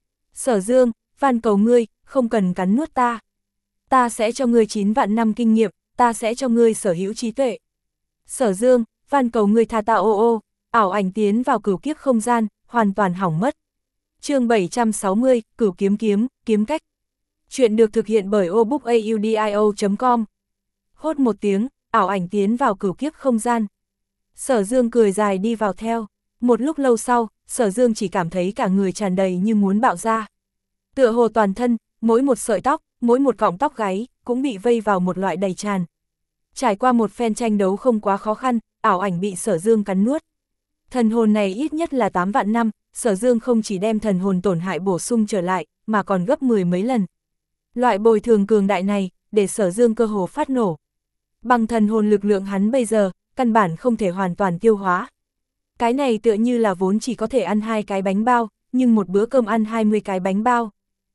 Sở Dương, van cầu ngươi, không cần cắn nuốt ta. Ta sẽ cho ngươi chín vạn năm kinh nghiệm, ta sẽ cho ngươi sở hữu trí tuệ. Sở Dương, van cầu ngươi tha ta ô ô, ảo ảnh tiến vào cửu kiếp không gian, hoàn toàn hỏng mất. Chương bảy trăm sáu mươi, Cửu kiếm kiếm, kiếm cách. Chuyện được thực hiện bởi obookaudio chấm com. Hốt một tiếng, ảo ảnh tiến vào cửu kiếp không gian. Sở Dương cười dài đi vào theo. Một lúc lâu sau, Sở Dương chỉ cảm thấy cả người tràn đầy như muốn bạo ra. Tựa hồ toàn thân, mỗi một sợi tóc, mỗi một cọng tóc gáy, cũng bị vây vào một loại đầy tràn. Trải qua một phen tranh đấu không quá khó khăn, ảo ảnh bị Sở Dương cắn nuốt. Thần hồn này ít nhất là tám vạn năm, Sở Dương không chỉ đem thần hồn tổn hại bổ sung trở lại, mà còn gấp mười mấy lần. Loại bồi thường cường đại này, để Sở Dương cơ hồ phát nổ. Bằng thần hồn lực lượng hắn bây giờ, căn bản không thể hoàn toàn tiêu hóa. Cái này tựa như là vốn chỉ có thể ăn hai cái bánh bao, nhưng một bữa cơm ăn hai mươi cái bánh bao.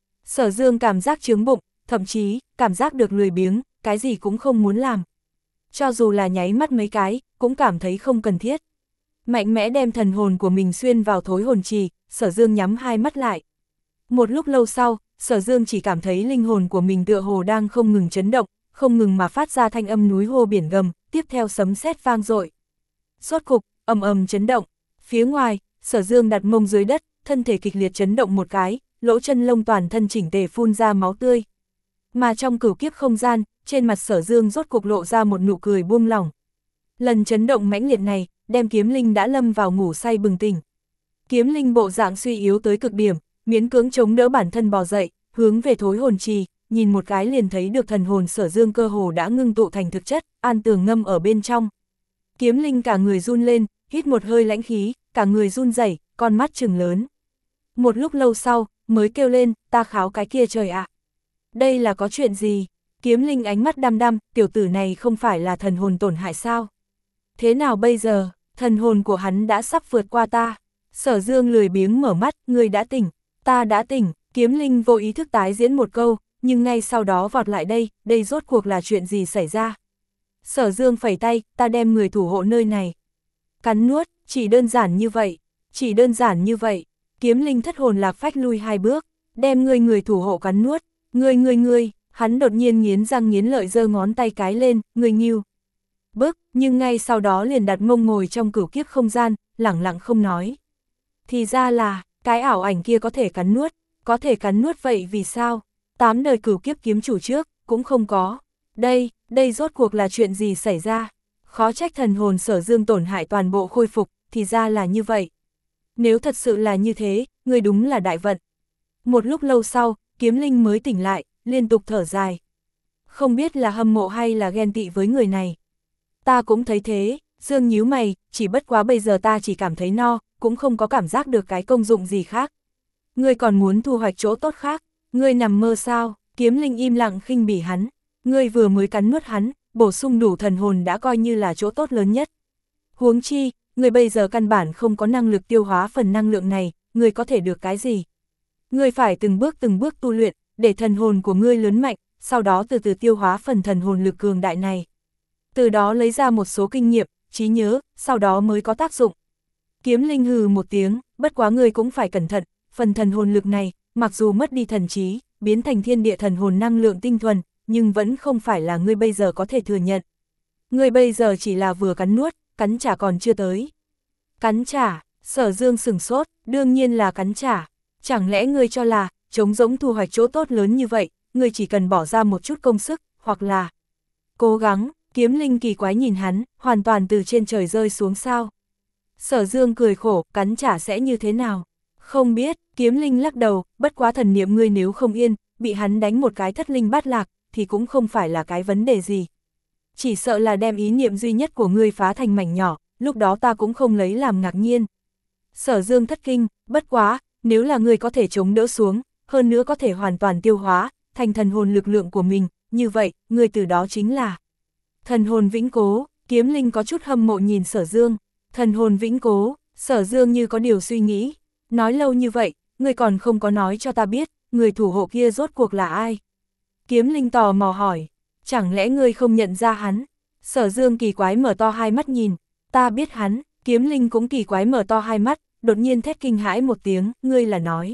Sở Dương cảm giác chướng bụng, thậm chí, cảm giác được lười biếng, cái gì cũng không muốn làm. Cho dù là nháy mắt mấy cái, cũng cảm thấy không cần thiết. Mạnh mẽ đem thần hồn của mình xuyên vào thối hồn trì, Sở Dương nhắm hai mắt lại. Một lúc lâu sau, Sở Dương chỉ cảm thấy linh hồn của mình tựa hồ đang không ngừng chấn động, không ngừng mà phát ra thanh âm núi hô biển gầm, tiếp theo sấm sét vang dội. Rốt cục, ầm ầm chấn động. Phía ngoài, Sở Dương đặt mông dưới đất, thân thể kịch liệt chấn động một cái, lỗ chân lông toàn thân chỉnh tề phun ra máu tươi. Mà trong cửu kiếp không gian, trên mặt Sở Dương rốt cục lộ ra một nụ cười buông lỏng. Lần chấn động mãnh liệt này, đem Kiếm Linh đã lâm vào ngủ say bừng tỉnh. Kiếm Linh bộ dạng suy yếu tới cực điểm, miễn cưỡng chống đỡ bản thân bò dậy, hướng về thối hồn trì, nhìn một cái liền thấy được thần hồn Sở Dương cơ hồ đã ngưng tụ thành thực chất, an tường ngâm ở bên trong. Kiếm Linh cả người run lên, hít một hơi lãnh khí, cả người run rẩy, con mắt trừng lớn. Một lúc lâu sau, mới kêu lên, ta kháo cái kia trời ạ. À. Đây là có chuyện gì? Kiếm Linh ánh mắt đăm đăm, tiểu tử này không phải là thần hồn tổn hại sao? Thế nào bây giờ? Thần hồn của hắn đã sắp vượt qua ta. Sở Dương lười biếng mở mắt, ngươi đã tỉnh, ta đã tỉnh. Kiếm Linh vô ý thức tái diễn một câu, nhưng ngay sau đó vọt lại đây, đây rốt cuộc là chuyện gì xảy ra? Sở Dương phẩy tay, ta đem người thủ hộ nơi này. Cắn nuốt, chỉ đơn giản như vậy, chỉ đơn giản như vậy. Kiếm Linh thất hồn lạc phách lui hai bước, đem ngươi người thủ hộ cắn nuốt, ngươi ngươi ngươi, hắn đột nhiên nghiến răng nghiến lợi giơ ngón tay cái lên, ngươi nghiêu. Bước, nhưng ngay sau đó liền đặt mông ngồi trong cửu kiếp không gian, lẳng lặng không nói. Thì ra là, cái ảo ảnh kia có thể cắn nuốt, có thể cắn nuốt vậy vì sao? Tám đời cửu kiếp kiếm chủ trước, cũng không có. Đây, đây rốt cuộc là chuyện gì xảy ra? Khó trách thần hồn Sở Dương tổn hại toàn bộ khôi phục, thì ra là như vậy. Nếu thật sự là như thế, ngươi đúng là đại vận. Một lúc lâu sau, Kiếm Linh mới tỉnh lại, liên tục thở dài. Không biết là hâm mộ hay là ghen tị với người này. Ta cũng thấy thế, Dương nhíu mày, chỉ bất quá bây giờ ta chỉ cảm thấy no, cũng không có cảm giác được cái công dụng gì khác. Ngươi còn muốn thu hoạch chỗ tốt khác, ngươi nằm mơ sao? Kiếm Linh im lặng khinh bỉ hắn. Ngươi vừa mới cắn nuốt hắn, bổ sung đủ thần hồn đã coi như là chỗ tốt lớn nhất. Huống chi, ngươi bây giờ căn bản không có năng lực tiêu hóa phần năng lượng này, ngươi có thể được cái gì? Ngươi phải từng bước từng bước tu luyện, để thần hồn của ngươi lớn mạnh, sau đó từ từ tiêu hóa phần thần hồn lực cường đại này. Từ đó lấy ra một số kinh nghiệm, trí nhớ, sau đó mới có tác dụng. Kiếm Linh hừ một tiếng, bất quá ngươi cũng phải cẩn thận, phần thần hồn lực này, mặc dù mất đi thần trí, biến thành thiên địa thần hồn năng lượng tinh thuần, nhưng vẫn không phải là ngươi bây giờ có thể thừa nhận. Ngươi bây giờ chỉ là vừa cắn nuốt, cắn trả còn chưa tới. Cắn trả, Sở Dương sửng sốt, đương nhiên là cắn trả. Chẳng lẽ ngươi cho là, trống rỗng thu hoạch chỗ tốt lớn như vậy, ngươi chỉ cần bỏ ra một chút công sức, hoặc là cố gắng. Kiếm Linh kỳ quái nhìn hắn, hoàn toàn từ trên trời rơi xuống sao. Sở Dương cười khổ, cắn trả sẽ như thế nào? Không biết, Kiếm Linh lắc đầu, bất quá thần niệm ngươi nếu không yên, bị hắn đánh một cái thất linh bát lạc, thì cũng không phải là cái vấn đề gì. Chỉ sợ là đem ý niệm duy nhất của ngươi phá thành mảnh nhỏ, lúc đó ta cũng không lấy làm ngạc nhiên. Sở Dương thất kinh, bất quá, nếu là ngươi có thể chống đỡ xuống, hơn nữa có thể hoàn toàn tiêu hóa, thành thần hồn lực lượng của mình, như vậy, ngươi từ đó chính là thần hồn vĩnh cố. Kiếm Linh có chút hâm mộ nhìn Sở Dương. Thần hồn vĩnh cố, Sở Dương như có điều suy nghĩ. Nói lâu như vậy, ngươi còn không có nói cho ta biết, người thủ hộ kia rốt cuộc là ai? Kiếm Linh tò mò hỏi, chẳng lẽ ngươi không nhận ra hắn? Sở Dương kỳ quái mở to hai mắt nhìn, ta biết hắn. Kiếm Linh cũng kỳ quái mở to hai mắt, đột nhiên thét kinh hãi một tiếng, ngươi là nói.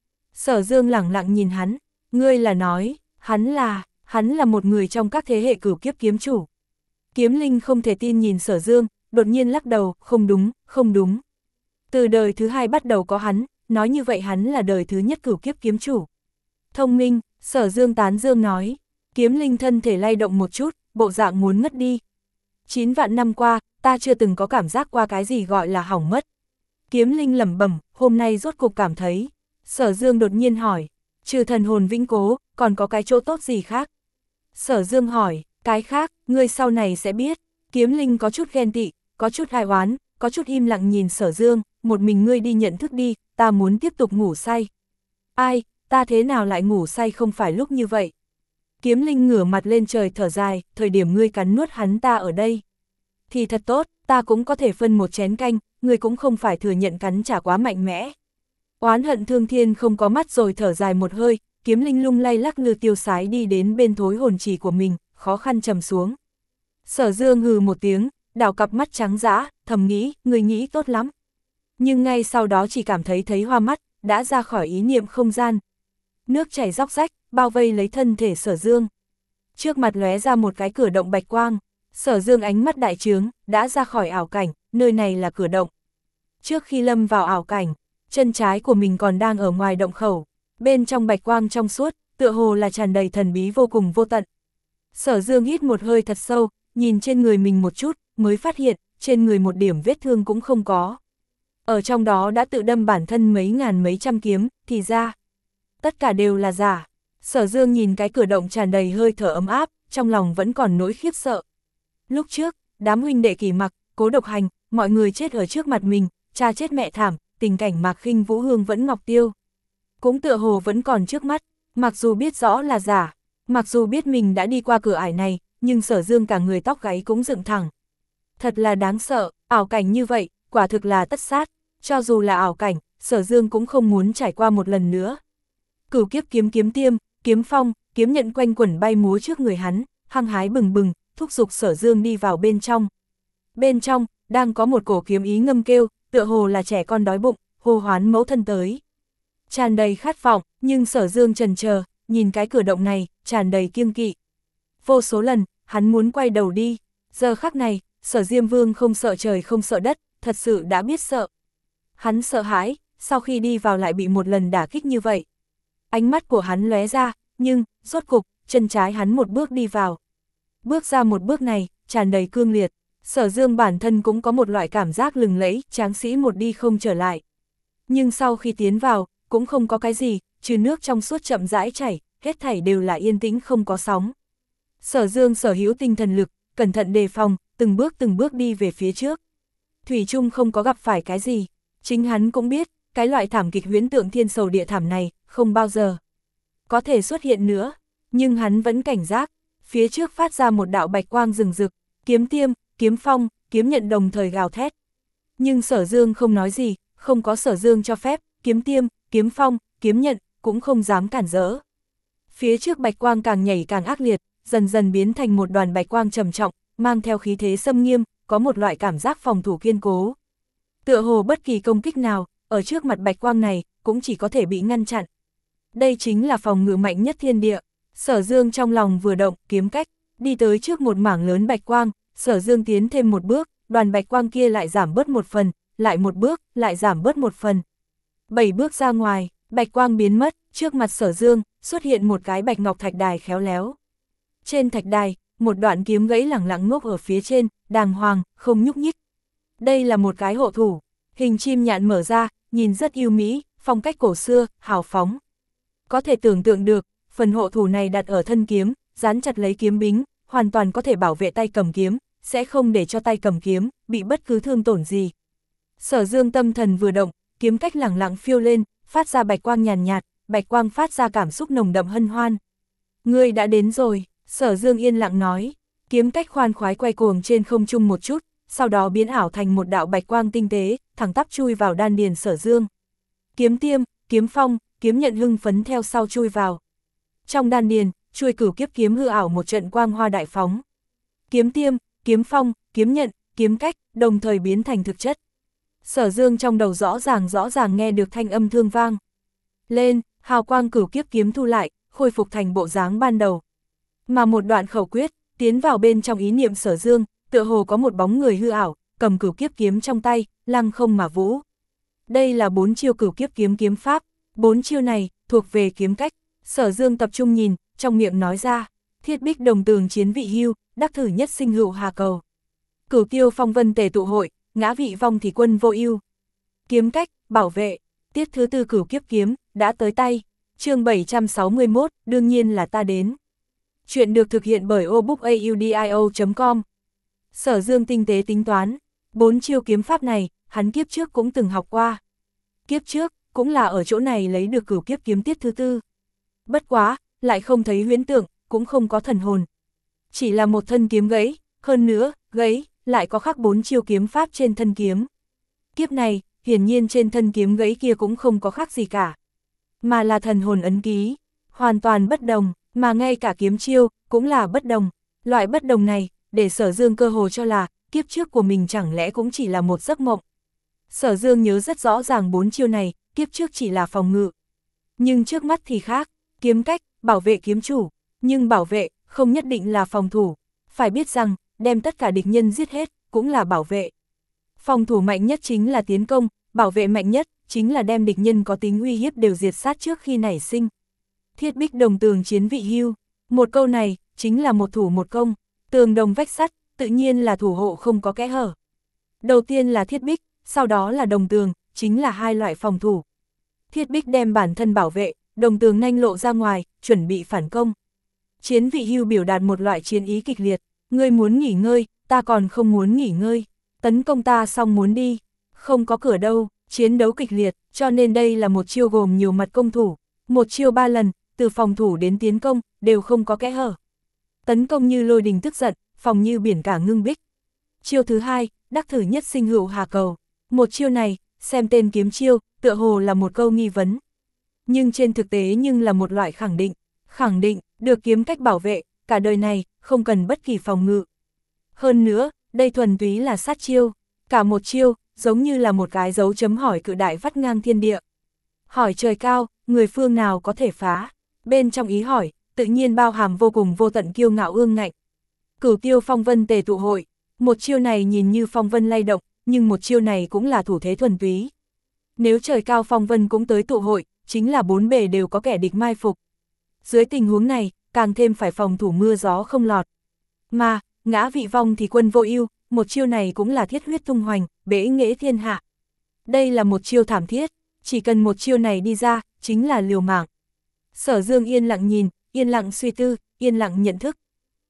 Sở Dương lẳng lặng nhìn hắn, ngươi là nói, hắn là, hắn là một người trong các thế hệ cửu kiếp kiếm chủ. Kiếm Linh không thể tin nhìn Sở Dương, đột nhiên lắc đầu, không đúng, không đúng. Từ đời thứ hai bắt đầu có hắn, nói như vậy hắn là đời thứ nhất cửu kiếp kiếm chủ. Thông minh, Sở Dương tán dương nói. Kiếm Linh thân thể lay động một chút, bộ dạng muốn ngất đi. Chín vạn năm qua, ta chưa từng có cảm giác qua cái gì gọi là hỏng mất. Kiếm Linh lẩm bẩm, hôm nay rốt cục cảm thấy. Sở Dương đột nhiên hỏi, trừ thần hồn vĩnh cố, còn có cái chỗ tốt gì khác? Sở Dương hỏi, cái khác, ngươi sau này sẽ biết. Kiếm Linh có chút ghen tị, có chút ai oán, có chút im lặng nhìn Sở Dương, một mình ngươi đi nhận thức đi, ta muốn tiếp tục ngủ say. Ai, ta thế nào lại ngủ say không phải lúc như vậy? Kiếm Linh ngửa mặt lên trời thở dài, thời điểm ngươi cắn nuốt hắn ta ở đây. Thì thật tốt, ta cũng có thể phân một chén canh, ngươi cũng không phải thừa nhận cắn trả quá mạnh mẽ. Oán hận Thương Thiên không có mắt rồi thở dài một hơi, Kiếm Linh lung lay lắc lư tiêu sái đi đến bên thối hồn trì của mình, khó khăn trầm xuống. Sở Dương hừ một tiếng, đảo cặp mắt trắng dã, thầm nghĩ, người nghĩ tốt lắm. Nhưng ngay sau đó chỉ cảm thấy thấy hoa mắt, đã ra khỏi ý niệm không gian. Nước chảy róc rách, bao vây lấy thân thể Sở Dương. Trước mặt lóe ra một cái cửa động bạch quang, Sở Dương ánh mắt đại trướng, đã ra khỏi ảo cảnh, nơi này là cửa động. Trước khi lâm vào ảo cảnh, chân trái của mình còn đang ở ngoài động khẩu, bên trong bạch quang trong suốt, tựa hồ là tràn đầy thần bí vô cùng vô tận. Sở Dương hít một hơi thật sâu, nhìn trên người mình một chút, mới phát hiện, trên người một điểm vết thương cũng không có. Ở trong đó đã tự đâm bản thân mấy ngàn mấy trăm kiếm, thì ra, tất cả đều là giả. Sở Dương nhìn cái cửa động tràn đầy hơi thở ấm áp, trong lòng vẫn còn nỗi khiếp sợ. Lúc trước, đám huynh đệ Kỳ Mặc, Cố Độc Hành, mọi người chết ở trước mặt mình, cha chết mẹ thảm, tình cảnh Mạc Khinh Vũ Hương vẫn Ngọc Tiêu. Cũng tựa hồ vẫn còn trước mắt, mặc dù biết rõ là giả, mặc dù biết mình đã đi qua cửa ải này, nhưng Sở Dương cả người tóc gáy cũng dựng thẳng. Thật là đáng sợ, ảo cảnh như vậy, quả thực là tất sát, cho dù là ảo cảnh, Sở Dương cũng không muốn trải qua một lần nữa. Cửu kiếp kiếm kiếm tiêm, kiếm phong, kiếm nhận quanh quẩn bay múa trước người hắn, hăng hái bừng bừng, thúc giục Sở Dương đi vào bên trong. Bên trong, đang có một cổ kiếm ý ngâm kêu, tựa hồ là trẻ con đói bụng, hô hoán mẫu thân tới. Tràn đầy khát vọng, nhưng Sở Dương chần chờ, nhìn cái cửa động này, tràn đầy kiêng kỵ. Vô số lần, hắn muốn quay đầu đi, giờ khắc này, Sở Diêm Vương không sợ trời không sợ đất, thật sự đã biết sợ. Hắn sợ hãi, sau khi đi vào lại bị một lần đả kích như vậy. Ánh mắt của hắn lóe ra, nhưng, rốt cục, chân trái hắn một bước đi vào. Bước ra một bước này, tràn đầy cương liệt, Sở Dương bản thân cũng có một loại cảm giác lừng lẫy, tráng sĩ một đi không trở lại. Nhưng sau khi tiến vào, cũng không có cái gì, trừ nước trong suốt chậm rãi chảy, hết thảy đều là yên tĩnh không có sóng. Sở Dương sở hữu tinh thần lực, cẩn thận đề phòng, từng bước từng bước đi về phía trước. Thủy chung không có gặp phải cái gì, chính hắn cũng biết, cái loại thảm kịch huyễn tượng thiên sầu địa thảm này, không bao giờ có thể xuất hiện nữa, nhưng hắn vẫn cảnh giác, phía trước phát ra một đạo bạch quang rừng rực, kiếm tiêm, kiếm phong, kiếm nhận đồng thời gào thét. Nhưng Sở Dương không nói gì, không có Sở Dương cho phép, kiếm tiêm, kiếm phong, kiếm nhận, cũng không dám cản rỡ. Phía trước bạch quang càng nhảy càng ác liệt, dần dần biến thành một đoàn bạch quang trầm trọng, mang theo khí thế xâm nghiêm, có một loại cảm giác phòng thủ kiên cố. Tựa hồ bất kỳ công kích nào, ở trước mặt bạch quang này, cũng chỉ có thể bị ngăn chặn. Đây chính là phòng ngự mạnh nhất thiên địa. Sở Dương trong lòng vừa động, kiếm cách, đi tới trước một mảng lớn bạch quang, Sở Dương tiến thêm một bước, đoàn bạch quang kia lại giảm bớt một phần, lại một bước, lại giảm bớt một phần. Bảy bước ra ngoài, bạch quang biến mất, trước mặt Sở Dương, xuất hiện một cái bạch ngọc thạch đài khéo léo. Trên thạch đài, một đoạn kiếm gãy lẳng lặng ngốc ở phía trên, đàng hoàng, không nhúc nhích. Đây là một cái hộ thủ, hình chim nhạn mở ra, nhìn rất yêu mỹ, phong cách cổ xưa, hào phóng. Có thể tưởng tượng được, phần hộ thủ này đặt ở thân kiếm, dán chặt lấy kiếm bính, hoàn toàn có thể bảo vệ tay cầm kiếm, sẽ không để cho tay cầm kiếm bị bất cứ thương tổn gì. Sở Dương tâm thần vừa động, kiếm cách lẳng lặng phiêu lên, phát ra bạch quang nhàn nhạt, bạch quang phát ra cảm xúc nồng đậm hân hoan. Ngươi đã đến rồi, Sở Dương yên lặng nói, kiếm cách khoan khoái quay cuồng trên không trung một chút, sau đó biến ảo thành một đạo bạch quang tinh tế, thẳng tắp chui vào đan điền Sở Dương. Kiếm tiêm, kiếm phong, kiếm nhận hưng phấn theo sau chui vào. Trong đan điền, chuôi cửu kiếp kiếm hư ảo một trận quang hoa đại phóng. Kiếm tiêm, kiếm phong, kiếm nhận, kiếm cách, đồng thời biến thành thực chất. Sở Dương trong đầu rõ ràng rõ ràng nghe được thanh âm thương vang. Lên, hào quang cửu kiếp kiếm thu lại, khôi phục thành bộ dáng ban đầu. Mà một đoạn khẩu quyết, tiến vào bên trong ý niệm Sở Dương, tựa hồ có một bóng người hư ảo, cầm cửu kiếp kiếm trong tay, lăng không mà vũ. Đây là bốn chiêu cửu kiếp kiếm kiếm pháp, bốn chiêu này, thuộc về kiếm cách. Sở Dương tập trung nhìn, trong miệng nói ra, thiết bích đồng tường chiến vị hưu, đắc thử nhất sinh hữu hà cầu. Cửu tiêu phong vân tề tụ hội, ngã vị vong thì quân vô ưu. Kiếm cách, bảo vệ, tiết thứ tư cửu kiếp kiếm, đã tới tay. Chương bảy trăm sáu mươi mốt, đương nhiên là ta đến. Chuyện được thực hiện bởi obookaudio chấm com. Sở Dương tinh tế tính toán, bốn chiêu kiếm pháp này, hắn kiếp trước cũng từng học qua. Kiếp trước, cũng là ở chỗ này lấy được cửu kiếp kiếm tiết thứ tư. Bất quá, lại không thấy huyễn tượng, cũng không có thần hồn. Chỉ là một thân kiếm gãy, hơn nữa, gãy, lại có khắc bốn chiêu kiếm pháp trên thân kiếm. Kiếp này, hiển nhiên trên thân kiếm gãy kia cũng không có khắc gì cả. Mà là thần hồn ấn ký, hoàn toàn bất đồng, mà ngay cả kiếm chiêu, cũng là bất đồng. Loại bất đồng này, để Sở Dương cơ hồ cho là, kiếp trước của mình chẳng lẽ cũng chỉ là một giấc mộng. Sở Dương nhớ rất rõ ràng bốn chiêu này, kiếp trước chỉ là phòng ngự. Nhưng trước mắt thì khác, kiếm cách, bảo vệ kiếm chủ, nhưng bảo vệ, không nhất định là phòng thủ. Phải biết rằng, đem tất cả địch nhân giết hết, cũng là bảo vệ. Phòng thủ mạnh nhất chính là tiến công, bảo vệ mạnh nhất, chính là đem địch nhân có tính uy hiếp đều diệt sát trước khi nảy sinh. Thiết bích đồng tường chiến vị hưu, một câu này, chính là một thủ một công, tường đồng vách sắt, tự nhiên là thủ hộ không có kẽ hở. Đầu tiên là thiết bích, sau đó là đồng tường, chính là hai loại phòng thủ. Thiết bích đem bản thân bảo vệ, đồng tường nhanh lộ ra ngoài, chuẩn bị phản công. Chiến vị hưu biểu đạt một loại chiến ý kịch liệt, ngươi muốn nghỉ ngơi, ta còn không muốn nghỉ ngơi, tấn công ta xong muốn đi, không có cửa đâu, chiến đấu kịch liệt, cho nên đây là một chiêu gồm nhiều mặt công thủ, một chiêu ba lần, từ phòng thủ đến tiến công, đều không có kẽ hở. Tấn công như lôi đình tức giận, phòng như biển cả ngưng bích. Chiêu thứ hai, đắc thử nhất sinh hữu hà cầu. Một chiêu này, xem tên kiếm chiêu, tựa hồ là một câu nghi vấn. Nhưng trên thực tế nhưng là một loại khẳng định. Khẳng định, được kiếm cách bảo vệ, cả đời này, không cần bất kỳ phòng ngự. Hơn nữa, đây thuần túy là sát chiêu. Cả một chiêu, giống như là một cái dấu chấm hỏi cự đại vắt ngang thiên địa. Hỏi trời cao, người phương nào có thể phá? Bên trong ý hỏi, tự nhiên bao hàm vô cùng vô tận kiêu ngạo ương ngạnh. Cửu tiêu phong vân tề tụ hội, một chiêu này nhìn như phong vân lay động, nhưng một chiêu này cũng là thủ thế thuần túy. Nếu trời cao phong vân cũng tới tụ hội, chính là bốn bề đều có kẻ địch mai phục. Dưới tình huống này, càng thêm phải phòng thủ mưa gió không lọt. Mà, ngã vị vong thì quân vô ưu, một chiêu này cũng là thiết huyết tung hoành, bể nghễ thiên hạ. Đây là một chiêu thảm thiết, chỉ cần một chiêu này đi ra, chính là liều mạng. Sở Dương yên lặng nhìn, yên lặng suy tư, yên lặng nhận thức.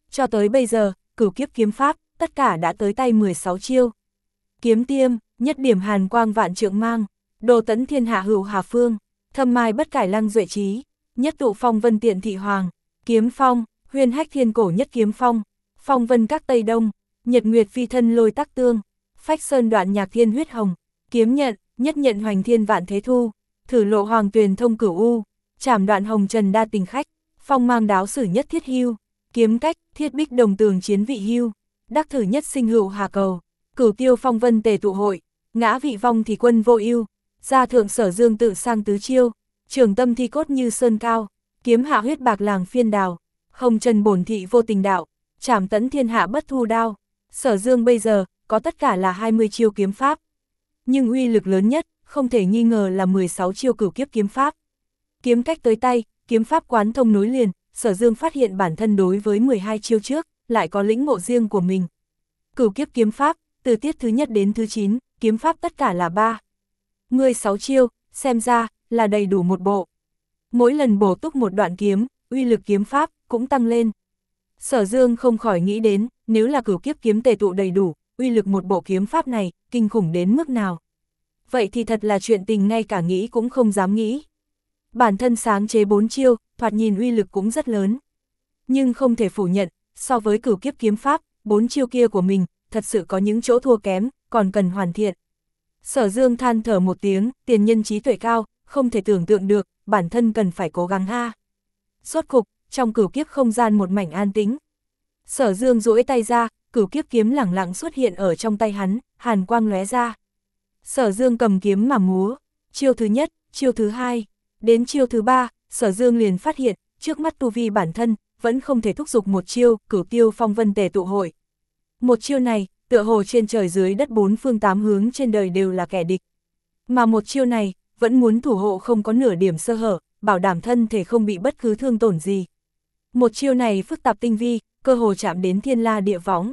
Cho tới bây giờ, cửu kiếp kiếm pháp, tất cả đã tới tay mười sáu chiêu. Kiếm tiêm, nhất điểm hàn quang vạn trượng mang, đồ tấn thiên hạ hữu hà phương, thâm mai bất cải lăng duệ trí, nhất tụ phong vân tiện thị hoàng, kiếm phong, huyền hách thiên cổ nhất kiếm phong, phong vân các tây đông, nhật nguyệt phi thân lôi tắc tương, phách sơn đoạn nhạc thiên huyết hồng, kiếm nhận, nhất nhận hoành thiên vạn thế thu, thử lộ hoàng tuyền thông cửu u, trảm đoạn hồng trần đa tình khách, phong mang đáo sử nhất thiết hưu, kiếm cách, thiết bích đồng tường chiến vị hưu, đắc thử nhất sinh hữu hà cầu, cửu tiêu phong vân tề tụ hội, ngã vị vong thì quân vô ưu, gia thượng sở dương tự sang tứ chiêu, trường tâm thi cốt như sơn cao, kiếm hạ huyết bạc làng phiên đào, hồng trần bổn thị vô tình đạo, trảm tấn thiên hạ bất thu đao. Sở dương bây giờ, có tất cả là hai mươi chiêu kiếm pháp. Nhưng uy lực lớn nhất, không thể nghi ngờ là mười sáu chiêu cửu kiếp kiếm pháp. Kiếm cách tới tay, kiếm pháp quán thông nối liền, Sở dương phát hiện bản thân đối với mười hai chiêu trước, lại có lĩnh ngộ riêng của mình. Cửu kiếp kiếm pháp, từ tiết thứ nhất đến thứ chín, kiếm pháp tất cả là ba. mười sáu chiêu, xem ra, là đầy đủ một bộ. Mỗi lần bổ túc một đoạn kiếm, uy lực kiếm pháp, cũng tăng lên. Sở dương không khỏi nghĩ đến, nếu là cửu kiếp kiếm tề tụ đầy đủ, uy lực một bộ kiếm pháp này, kinh khủng đến mức nào. Vậy thì thật là chuyện tình ngay cả nghĩ cũng không dám nghĩ. Bản thân sáng chế bốn chiêu, thoạt nhìn uy lực cũng rất lớn. Nhưng không thể phủ nhận, so với cửu kiếp kiếm pháp, bốn chiêu kia của mình, thật sự có những chỗ thua kém, còn cần hoàn thiện. Sở dương than thở một tiếng, tiền nhân trí tuệ cao, không thể tưởng tượng được, bản thân cần phải cố gắng ha. Rốt cục, trong cửu kiếp không gian một mảnh an tĩnh. Sở dương duỗi tay ra, cửu kiếp kiếm lẳng lặng xuất hiện ở trong tay hắn, hàn quang lóe ra. Sở dương cầm kiếm mà múa, chiêu thứ nhất, chiêu thứ hai, đến chiêu thứ ba, sở dương liền phát hiện, trước mắt tu vi bản thân, vẫn không thể thúc giục một chiêu, cửu tiêu phong vân tề tụ hội. Một chiêu này, tựa hồ trên trời dưới đất bốn phương tám hướng trên đời đều là kẻ địch. Mà một chiêu này, vẫn muốn thủ hộ không có nửa điểm sơ hở, bảo đảm thân thể không bị bất cứ thương tổn gì. Một chiêu này phức tạp tinh vi, cơ hồ chạm đến thiên la địa võng.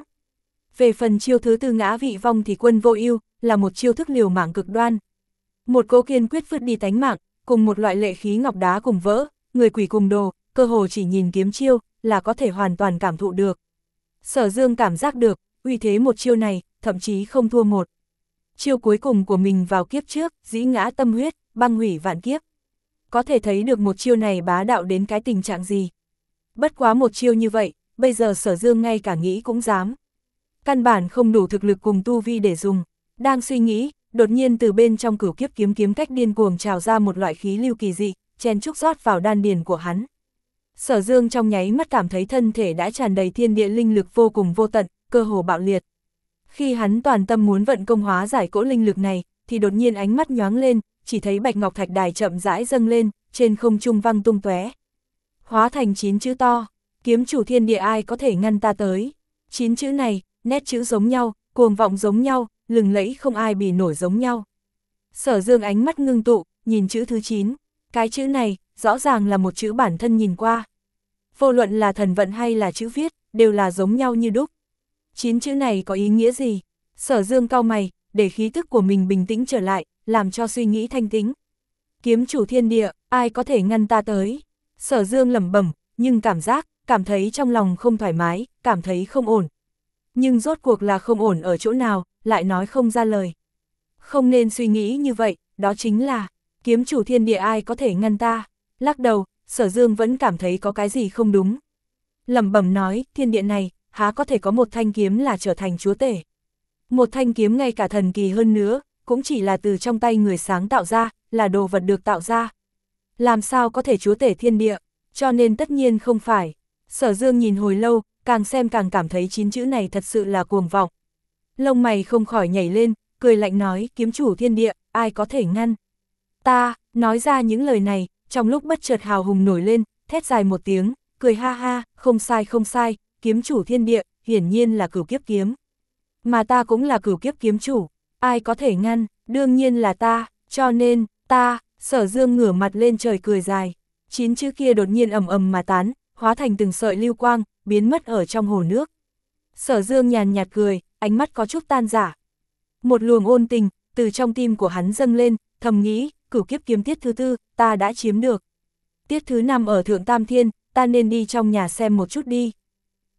Về phần chiêu thứ tư ngã vị vong thì quân vô ưu, là một chiêu thức liều mạng cực đoan. Một cỗ kiên quyết vứt đi tánh mạng, cùng một loại lệ khí ngọc đá cùng vỡ, người quỷ cùng đồ, cơ hồ chỉ nhìn kiếm chiêu, là có thể hoàn toàn cảm thụ được. Sở dương cảm giác được, uy thế một chiêu này, thậm chí không thua một. Chiêu cuối cùng của mình vào kiếp trước, dĩ ngã tâm huyết, băng hủy vạn kiếp. Có thể thấy được một chiêu này bá đạo đến cái tình trạng gì. Bất quá một chiêu như vậy, bây giờ sở dương ngay cả nghĩ cũng dám. Căn bản không đủ thực lực cùng tu vi để dùng. Đang suy nghĩ, đột nhiên từ bên trong cửu kiếp kiếm kiếm cách điên cuồng trào ra một loại khí lưu kỳ dị, chen chúc rót vào đan điền của hắn. Sở dương trong nháy mắt cảm thấy thân thể đã tràn đầy thiên địa linh lực vô cùng vô tận, cơ hồ bạo liệt. Khi hắn toàn tâm muốn vận công hóa giải cỗ linh lực này, thì đột nhiên ánh mắt nhoáng lên, chỉ thấy bạch ngọc thạch đài chậm rãi dâng lên, trên không trung văng tung tóe. Hóa thành chín chữ to, kiếm chủ thiên địa ai có thể ngăn ta tới. Chín chữ này, nét chữ giống nhau, cuồng vọng giống nhau, lừng lẫy không ai bì nổi giống nhau. Sở dương ánh mắt ngưng tụ, nhìn chữ thứ chín. Cái chữ này, rõ ràng là một chữ bản thân nhìn qua. Vô luận là thần vận hay là chữ viết, đều là giống nhau như đúc. Chín chữ này có ý nghĩa gì? Sở dương cau mày, để khí tức của mình bình tĩnh trở lại, làm cho suy nghĩ thanh tĩnh. Kiếm chủ thiên địa, ai có thể ngăn ta tới? Sở dương lẩm bẩm, nhưng cảm giác, cảm thấy trong lòng không thoải mái, cảm thấy không ổn. Nhưng rốt cuộc là không ổn ở chỗ nào, lại nói không ra lời. Không nên suy nghĩ như vậy, đó chính là, kiếm chủ thiên địa ai có thể ngăn ta? Lắc đầu, sở dương vẫn cảm thấy có cái gì không đúng. Lẩm bẩm nói, thiên địa này, há có thể có một thanh kiếm là trở thành chúa tể. Một thanh kiếm ngay cả thần kỳ hơn nữa, cũng chỉ là từ trong tay người sáng tạo ra, là đồ vật được tạo ra. Làm sao có thể chúa tể thiên địa, cho nên tất nhiên không phải. Sở dương nhìn hồi lâu, càng xem càng cảm thấy chín chữ này thật sự là cuồng vọng. Lông mày không khỏi nhảy lên, cười lạnh nói, kiếm chủ thiên địa, ai có thể ngăn. Ta, nói ra những lời này, trong lúc bất chợt hào hùng nổi lên, thét dài một tiếng, cười ha ha, không sai không sai, kiếm chủ thiên địa, hiển nhiên là cửu kiếp kiếm. Mà ta cũng là cửu kiếp kiếm chủ, ai có thể ngăn, đương nhiên là ta, cho nên, ta, sở dương ngửa mặt lên trời cười dài. Chín chữ kia đột nhiên ầm ầm mà tán, hóa thành từng sợi lưu quang, biến mất ở trong hồ nước. Sở dương nhàn nhạt cười, ánh mắt có chút tan rã. Một luồng ôn tình, từ trong tim của hắn dâng lên, thầm nghĩ, cửu kiếp kiếm tiết thứ tư, ta đã chiếm được. Tiết thứ năm ở Thượng Tam Thiên, ta nên đi trong nhà xem một chút đi.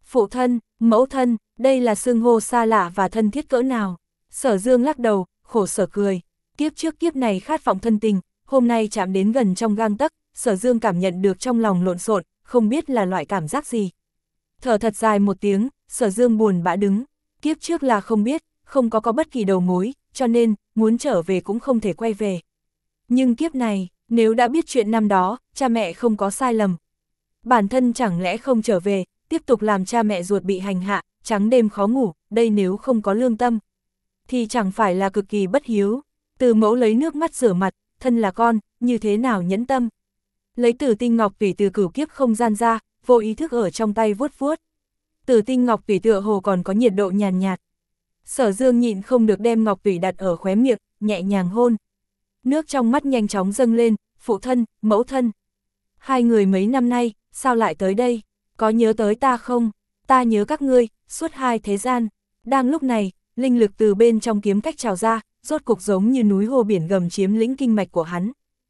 Phụ thân, mẫu thân, đây là xưng hô xa lạ và thân thiết cỡ nào. Sở Dương lắc đầu, khổ sở cười. Kiếp trước kiếp này khát vọng thân tình, hôm nay chạm đến gần trong gang tấc, Sở Dương cảm nhận được trong lòng lộn xộn, không biết là loại cảm giác gì. Thở thật dài một tiếng, Sở Dương buồn bã đứng. Kiếp trước là không biết, không có có bất kỳ đầu mối, cho nên, muốn trở về cũng không thể quay về. Nhưng kiếp này, nếu đã biết chuyện năm đó, cha mẹ không có sai lầm. Bản thân chẳng lẽ không trở về, tiếp tục làm cha mẹ ruột bị hành hạ, trắng đêm khó ngủ, đây nếu không có lương tâm, thì chẳng phải là cực kỳ bất hiếu. Từ mẫu lấy nước mắt rửa mặt, thân là con, như thế nào nhẫn tâm. Lấy Tử Tinh Ngọc Tủy từ cửu kiếp không gian ra, vô ý thức ở trong tay vuốt vuốt. Tử Tinh Ngọc Tủy tựa hồ còn có nhiệt độ nhàn nhạt, nhạt. Sở Dương nhịn không được đem Ngọc Tủy đặt ở khóe miệng, nhẹ nhàng hôn. Nước trong mắt nhanh chóng dâng lên, phụ thân, mẫu thân. Hai người mấy năm nay, sao lại tới đây? Có nhớ tới ta không? Ta nhớ các ngươi, suốt hai thế gian. Đang lúc này, linh lực từ bên trong kiếm cách trào ra, rốt cục giống như núi hồ biển gầm chiếm lĩnh kinh mạch của hắn.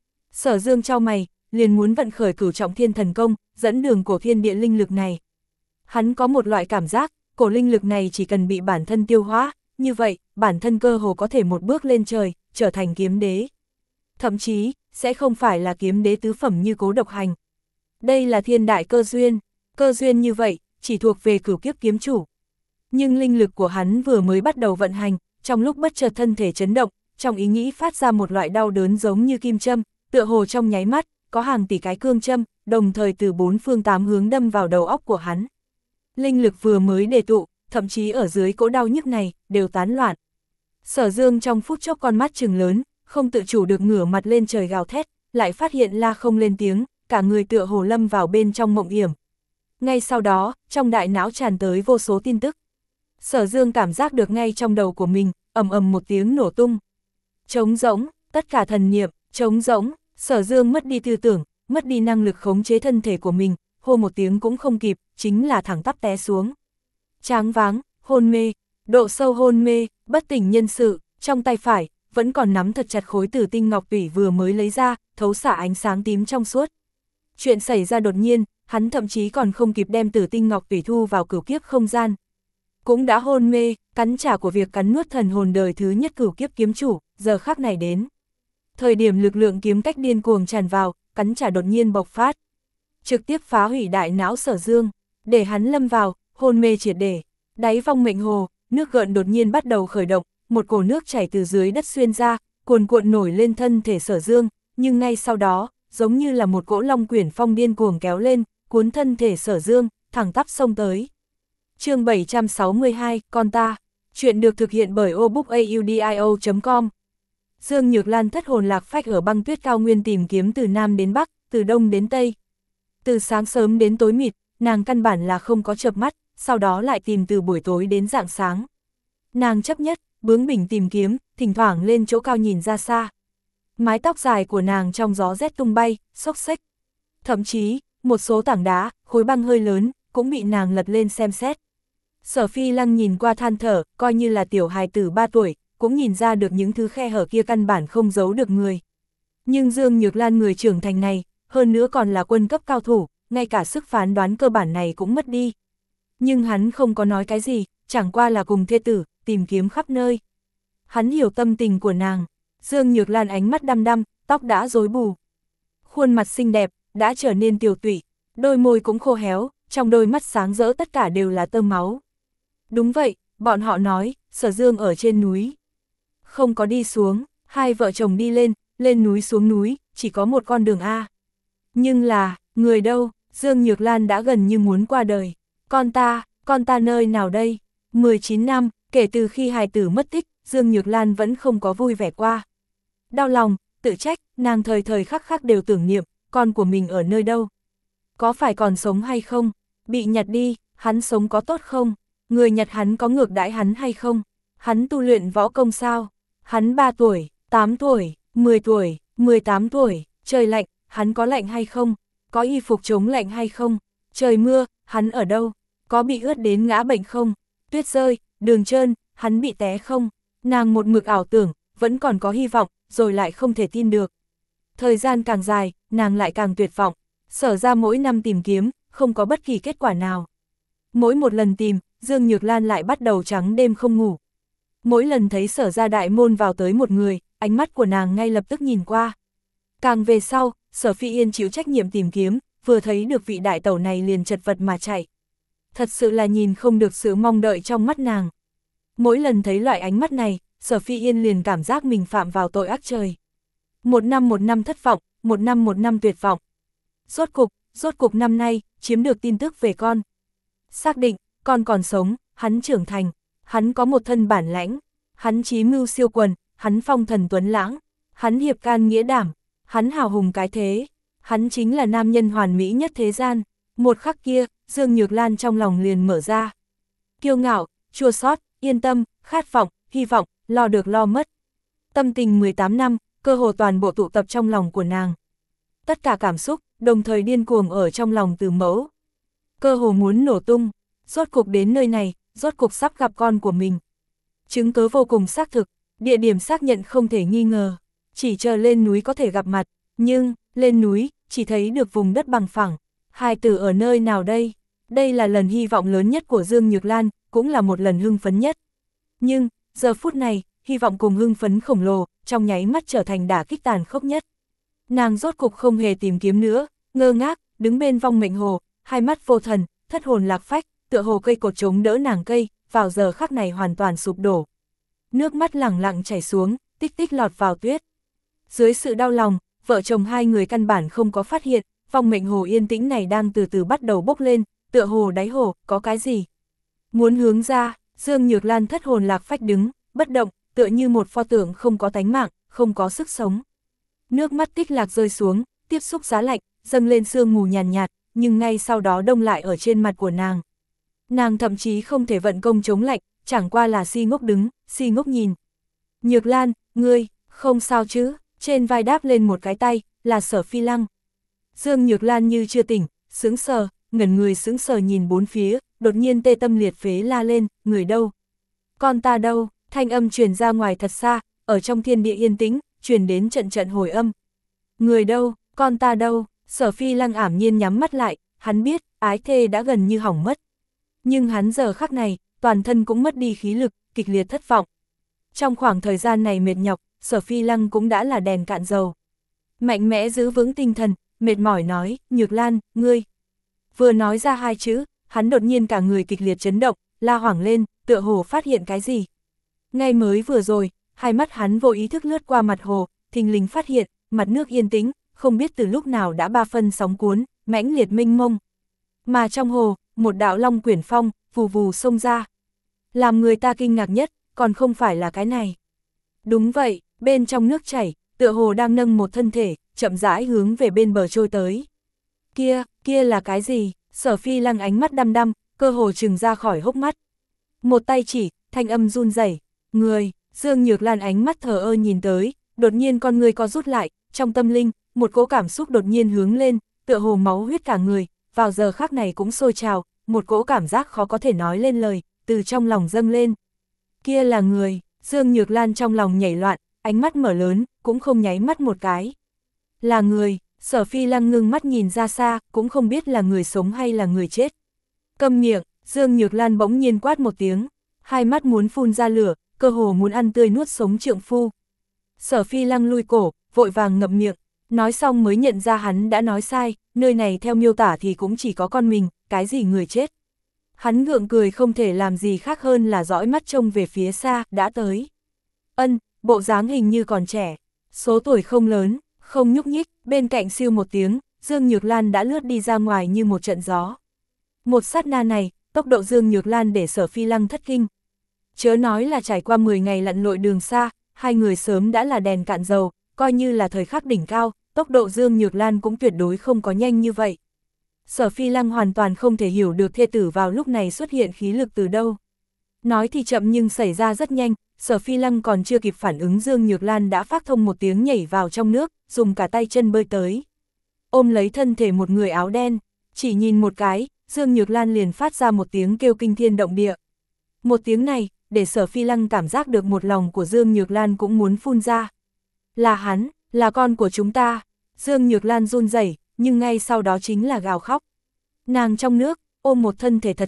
Sở Dương chau mày, liền muốn vận khởi cửu trọng thiên thần công, dẫn đường cổ thiên địa linh lực này. Hắn có một loại cảm giác, cổ linh lực này chỉ cần bị bản thân tiêu hóa, như vậy, bản thân cơ hồ có thể một bước lên trời, trở thành kiếm đế. Thậm chí, sẽ không phải là kiếm đế tứ phẩm như Cố Độc Hành. Đây là thiên đại cơ duyên, cơ duyên như vậy, chỉ thuộc về cửu kiếp kiếm chủ. Nhưng linh lực của hắn vừa mới bắt đầu vận hành, trong lúc bất chợt thân thể chấn động, trong ý nghĩ phát ra một loại đau đớn giống như kim châm, tựa hồ trong nháy mắt, có hàng tỷ cái cương châm, đồng thời từ bốn phương tám hướng đâm vào đầu óc của hắn. Linh lực vừa mới đề tụ, thậm chí ở dưới cỗ đau nhức này, đều tán loạn. Sở Dương trong phút chốc con mắt trừng lớn, không tự chủ được ngửa mặt lên trời gào thét, lại phát hiện la không lên tiếng, cả người tựa hồ lâm vào bên trong mộng yểm. Ngay sau đó, trong đại não tràn tới vô số tin tức. Sở Dương cảm giác được ngay trong đầu của mình, ầm ầm một tiếng nổ tung. Trống rỗng, tất cả thần niệm, trống rỗng, Sở Dương mất đi tư tưởng, mất đi năng lực khống chế thân thể của mình, hô một tiếng cũng không kịp, chính là thẳng tắp té xuống. Tráng váng, hôn mê, độ sâu hôn mê, bất tỉnh nhân sự, trong tay phải, vẫn còn nắm thật chặt khối Tử Tinh Ngọc Tủy vừa mới lấy ra, thấu xạ ánh sáng tím trong suốt. Chuyện xảy ra đột nhiên, hắn thậm chí còn không kịp đem Tử Tinh Ngọc Tủy thu vào cửu kiếp không gian. Cũng đã hôn mê, cắn trả của việc cắn nuốt thần hồn đời thứ nhất cửu kiếp kiếm chủ, giờ khắc này đến. Thời điểm lực lượng kiếm cách điên cuồng tràn vào, cắn trả đột nhiên bộc phát. Trực tiếp phá hủy đại não Sở Dương, để hắn lâm vào, hôn mê triệt để. Đáy vong mệnh hồ, nước gợn đột nhiên bắt đầu khởi động, một cổ nước chảy từ dưới đất xuyên ra, cuồn cuộn nổi lên thân thể Sở Dương, nhưng ngay sau đó, giống như là một cỗ long quyển phong điên cuồng kéo lên, cuốn thân thể Sở Dương, thẳng tắp xông tới. Chương bảy trăm sáu mươi hai, con ta. Chuyện được thực hiện bởi obookaudio chấm com. Dương Nhược Lan thất hồn lạc phách ở băng tuyết cao nguyên tìm kiếm từ Nam đến Bắc, từ Đông đến Tây. Từ sáng sớm đến tối mịt, nàng căn bản là không có chợp mắt, sau đó lại tìm từ buổi tối đến rạng sáng. Nàng chấp nhất, bướng bỉnh tìm kiếm, thỉnh thoảng lên chỗ cao nhìn ra xa. Mái tóc dài của nàng trong gió rét tung bay, xốc xếch. Thậm chí, một số tảng đá, khối băng hơi lớn, cũng bị nàng lật lên xem xét. Sở Phi Lăng nhìn qua than thở, coi như là tiểu hài tử ba tuổi, cũng nhìn ra được những thứ khe hở kia căn bản không giấu được người. Nhưng Dương Nhược Lan người trưởng thành này, hơn nữa còn là quân cấp cao thủ, ngay cả sức phán đoán cơ bản này cũng mất đi. Nhưng hắn không có nói cái gì, chẳng qua là cùng thê tử, tìm kiếm khắp nơi. Hắn hiểu tâm tình của nàng, Dương Nhược Lan ánh mắt đăm đăm, tóc đã rối bù. Khuôn mặt xinh đẹp, đã trở nên tiều tụy, đôi môi cũng khô héo, trong đôi mắt sáng rỡ tất cả đều là tơ máu. Đúng vậy, bọn họ nói, Sở Dương ở trên núi. Không có đi xuống, hai vợ chồng đi lên, lên núi xuống núi, chỉ có một con đường A. Nhưng là, người đâu, Dương Nhược Lan đã gần như muốn qua đời. Con ta, con ta nơi nào đây? mười chín năm, kể từ khi hài tử mất tích, Dương Nhược Lan vẫn không có vui vẻ qua. Đau lòng, tự trách, nàng thời thời khắc khắc đều tưởng niệm, con của mình ở nơi đâu? Có phải còn sống hay không? Bị nhặt đi, hắn sống có tốt không? Người nhặt hắn có ngược đãi hắn hay không? Hắn tu luyện võ công sao? Hắn ba tuổi, tám tuổi, mười tuổi, mười tám tuổi, trời lạnh, hắn có lạnh hay không? Có y phục chống lạnh hay không? Trời mưa, hắn ở đâu? Có bị ướt đến ngã bệnh không? Tuyết rơi, đường trơn, hắn bị té không? Nàng một mực ảo tưởng, vẫn còn có hy vọng, rồi lại không thể tin được. Thời gian càng dài, nàng lại càng tuyệt vọng. Sở ra mỗi năm tìm kiếm, không có bất kỳ kết quả nào. Mỗi một lần tìm, Dương Nhược Lan lại bắt đầu trắng đêm không ngủ. Mỗi lần thấy Sở ra đại môn vào tới một người, ánh mắt của nàng ngay lập tức nhìn qua. Càng về sau, Sở Phi Yên chịu trách nhiệm tìm kiếm, vừa thấy được vị đại tẩu này liền chật vật mà chạy. Thật sự là nhìn không được sự mong đợi trong mắt nàng. Mỗi lần thấy loại ánh mắt này, Sở Phi Yên liền cảm giác mình phạm vào tội ác trời. Một năm một năm thất vọng, một năm một năm tuyệt vọng. Rốt cục, rốt cục năm nay, chiếm được tin tức về con. Xác định, con còn sống, hắn trưởng thành, hắn có một thân bản lãnh, hắn trí mưu siêu quần, hắn phong thần tuấn lãng, hắn hiệp can nghĩa đảm, hắn hào hùng cái thế, hắn chính là nam nhân hoàn mỹ nhất thế gian. Một khắc kia, Dương Nhược Lan trong lòng liền mở ra. Kiêu ngạo, chua xót, yên tâm, khát vọng, hy vọng, lo được lo mất. Tâm tình mười tám năm, cơ hồ toàn bộ tụ tập trong lòng của nàng. Tất cả cảm xúc, đồng thời điên cuồng ở trong lòng Từ Mẫu. Cơ hồ muốn nổ tung, rốt cục đến nơi này, rốt cục sắp gặp con của mình. Chứng cứ vô cùng xác thực, địa điểm xác nhận không thể nghi ngờ, chỉ chờ lên núi có thể gặp mặt, nhưng, lên núi, chỉ thấy được vùng đất bằng phẳng. Hài tử ở nơi nào đây? Đây là lần hy vọng lớn nhất của Dương Nhược Lan, cũng là một lần hưng phấn nhất. Nhưng, giờ phút này, hy vọng cùng hưng phấn khổng lồ, trong nháy mắt trở thành đả kích tàn khốc nhất. Nàng rốt cục không hề tìm kiếm nữa, ngơ ngác, đứng bên vong mệnh hồ, hai mắt vô thần, thất hồn lạc phách, tựa hồ cây cột chống đỡ nàng cây, vào giờ khắc này hoàn toàn sụp đổ. Nước mắt lẳng lặng chảy xuống, tích tích lọt vào tuyết. Dưới sự đau lòng, vợ chồng hai người căn bản không có phát hiện, vong mệnh hồ yên tĩnh này đang từ từ bắt đầu bốc lên, tựa hồ đáy hồ, có cái gì? Muốn hướng ra, Dương Nhược Lan thất hồn lạc phách đứng, bất động, tựa như một pho tượng không có tánh mạng, không có sức sống. Nước mắt tích lạc rơi xuống, tiếp xúc giá lạnh, dâng lên sương mù nhàn nhạt, nhạt, nhưng ngay sau đó đông lại ở trên mặt của nàng. Nàng thậm chí không thể vận công chống lạnh, chẳng qua là si ngốc đứng, si ngốc nhìn. Nhược Lan, ngươi, không sao chứ? Trên vai đáp lên một cái tay, là Sở Phi Lăng. Dương Nhược Lan như chưa tỉnh, sững sờ, ngẩn người sững sờ nhìn bốn phía, đột nhiên tê tâm liệt phế la lên, người đâu? Con ta đâu? Thanh âm truyền ra ngoài thật xa, ở trong thiên địa yên tĩnh, truyền đến trận trận hồi âm. Người đâu? Con ta đâu? Sở Phi Lăng ảm nhiên nhắm mắt lại, hắn biết, ái thê đã gần như hỏng mất. Nhưng hắn giờ khắc này, toàn thân cũng mất đi khí lực, kịch liệt thất vọng. Trong khoảng thời gian này mệt nhọc, Sở Phi Lăng cũng đã là đèn cạn dầu. Mạnh mẽ giữ vững tinh thần, mệt mỏi nói, Nhược Lan, ngươi. Vừa nói ra hai chữ, hắn đột nhiên cả người kịch liệt chấn động, la hoảng lên, tựa hồ phát hiện cái gì. Ngay mới vừa rồi, hai mắt hắn vô ý thức lướt qua mặt hồ, thình lình phát hiện, mặt nước yên tĩnh, không biết từ lúc nào đã ba phân sóng cuốn, mãnh liệt mênh mông. Mà trong hồ, một đạo long quyển phong, vù vù xông ra. Làm người ta kinh ngạc nhất, còn không phải là cái này. Đúng vậy, bên trong nước chảy, tựa hồ đang nâng một thân thể, chậm rãi hướng về bên bờ trôi tới. Kia, kia là cái gì? Sở Phi Lăng ánh mắt đăm đăm, cơ hồ trừng ra khỏi hốc mắt. Một tay chỉ, thanh âm run rẩy. Người, Dương Nhược Lan ánh mắt thờ ơ nhìn tới, đột nhiên con người co rút lại, trong tâm linh, một cỗ cảm xúc đột nhiên hướng lên, tựa hồ máu huyết cả người, vào giờ khắc này cũng sôi trào, một cỗ cảm giác khó có thể nói lên lời, từ trong lòng dâng lên. Kia là người, Dương Nhược Lan trong lòng nhảy loạn, ánh mắt mở lớn, cũng không nháy mắt một cái. Là người, Sở Phi Lăng ngưng mắt nhìn ra xa, cũng không biết là người sống hay là người chết. Câm miệng, Dương Nhược Lan bỗng nhiên quát một tiếng, hai mắt muốn phun ra lửa, cơ hồ muốn ăn tươi nuốt sống trượng phu. Sở Phi Lăng lui cổ, vội vàng ngậm miệng, nói xong mới nhận ra hắn đã nói sai, nơi này theo miêu tả thì cũng chỉ có con mình, cái gì người chết. Hắn gượng cười không thể làm gì khác hơn là dõi mắt trông về phía xa, đã tới. Ân, bộ dáng hình như còn trẻ, số tuổi không lớn, không nhúc nhích, bên cạnh siêu một tiếng, Dương Nhược Lan đã lướt đi ra ngoài như một trận gió. Một sát na này, tốc độ Dương Nhược Lan để Sở Phi Lăng thất kinh. Chớ nói là trải qua mười ngày lặn lội đường xa, hai người sớm đã là đèn cạn dầu, coi như là thời khắc đỉnh cao, tốc độ Dương Nhược Lan cũng tuyệt đối không có nhanh như vậy. Sở Phi Lăng hoàn toàn không thể hiểu được thê tử vào lúc này xuất hiện khí lực từ đâu. Nói thì chậm nhưng xảy ra rất nhanh, Sở Phi Lăng còn chưa kịp phản ứng Dương Nhược Lan đã phát thông một tiếng nhảy vào trong nước, dùng cả tay chân bơi tới. Ôm lấy thân thể một người áo đen, chỉ nhìn một cái, Dương Nhược Lan liền phát ra một tiếng kêu kinh thiên động địa. Một tiếng này, để Sở Phi Lăng cảm giác được một lòng của Dương Nhược Lan cũng muốn phun ra. Là hắn, là con của chúng ta. Dương Nhược Lan run rẩy, nhưng ngay sau đó chính là gào khóc. Nàng trong nước, ôm một thân thể thật chặt,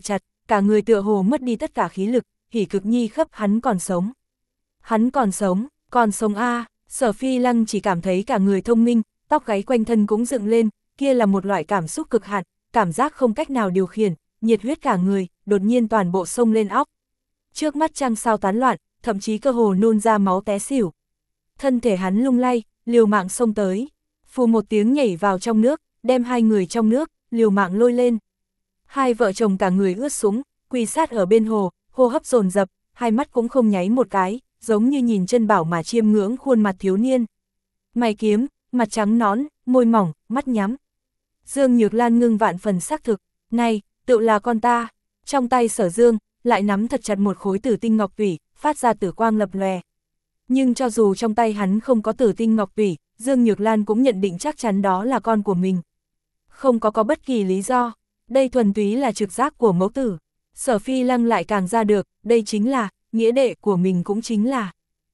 cả người tựa hồ mất đi tất cả khí lực, hỉ cực nhi khắp hắn còn sống. Hắn còn sống, còn sống a. Sở Phi Lăng chỉ cảm thấy cả người thông minh, tóc gáy quanh thân cũng dựng lên, kia là một loại cảm xúc cực hạn, cảm giác không cách nào điều khiển, nhiệt huyết cả người, đột nhiên toàn bộ sông lên óc. Trước mắt trăng sao tán loạn, thậm chí cơ hồ nôn ra máu té xỉu. Thân thể hắn lung lay, liều mạng xông tới. Phù một tiếng nhảy vào trong nước, đem hai người trong nước, liều mạng lôi lên. Hai vợ chồng cả người ướt sũng, quỳ sát ở bên hồ, hô hấp dồn dập, hai mắt cũng không nháy một cái, giống như nhìn chân bảo mà chiêm ngưỡng khuôn mặt thiếu niên. Mày kiếm, mặt trắng nõn, môi mỏng, mắt nhắm. Dương Nhược Lan ngưng vạn phần xác thực, này, tự là con ta. Trong tay Sở Dương, lại nắm thật chặt một khối tử tinh ngọc tủy, phát ra tử quang lập lòe. Nhưng cho dù trong tay hắn không có tử tinh ngọc tủy, Dương Nhược Lan cũng nhận định chắc chắn đó là con của mình. Không có có bất kỳ lý do, đây thuần túy là trực giác của mẫu tử. Sở Phi Lăng lại càng ra được, đây chính là, nghĩa đệ của mình cũng chính là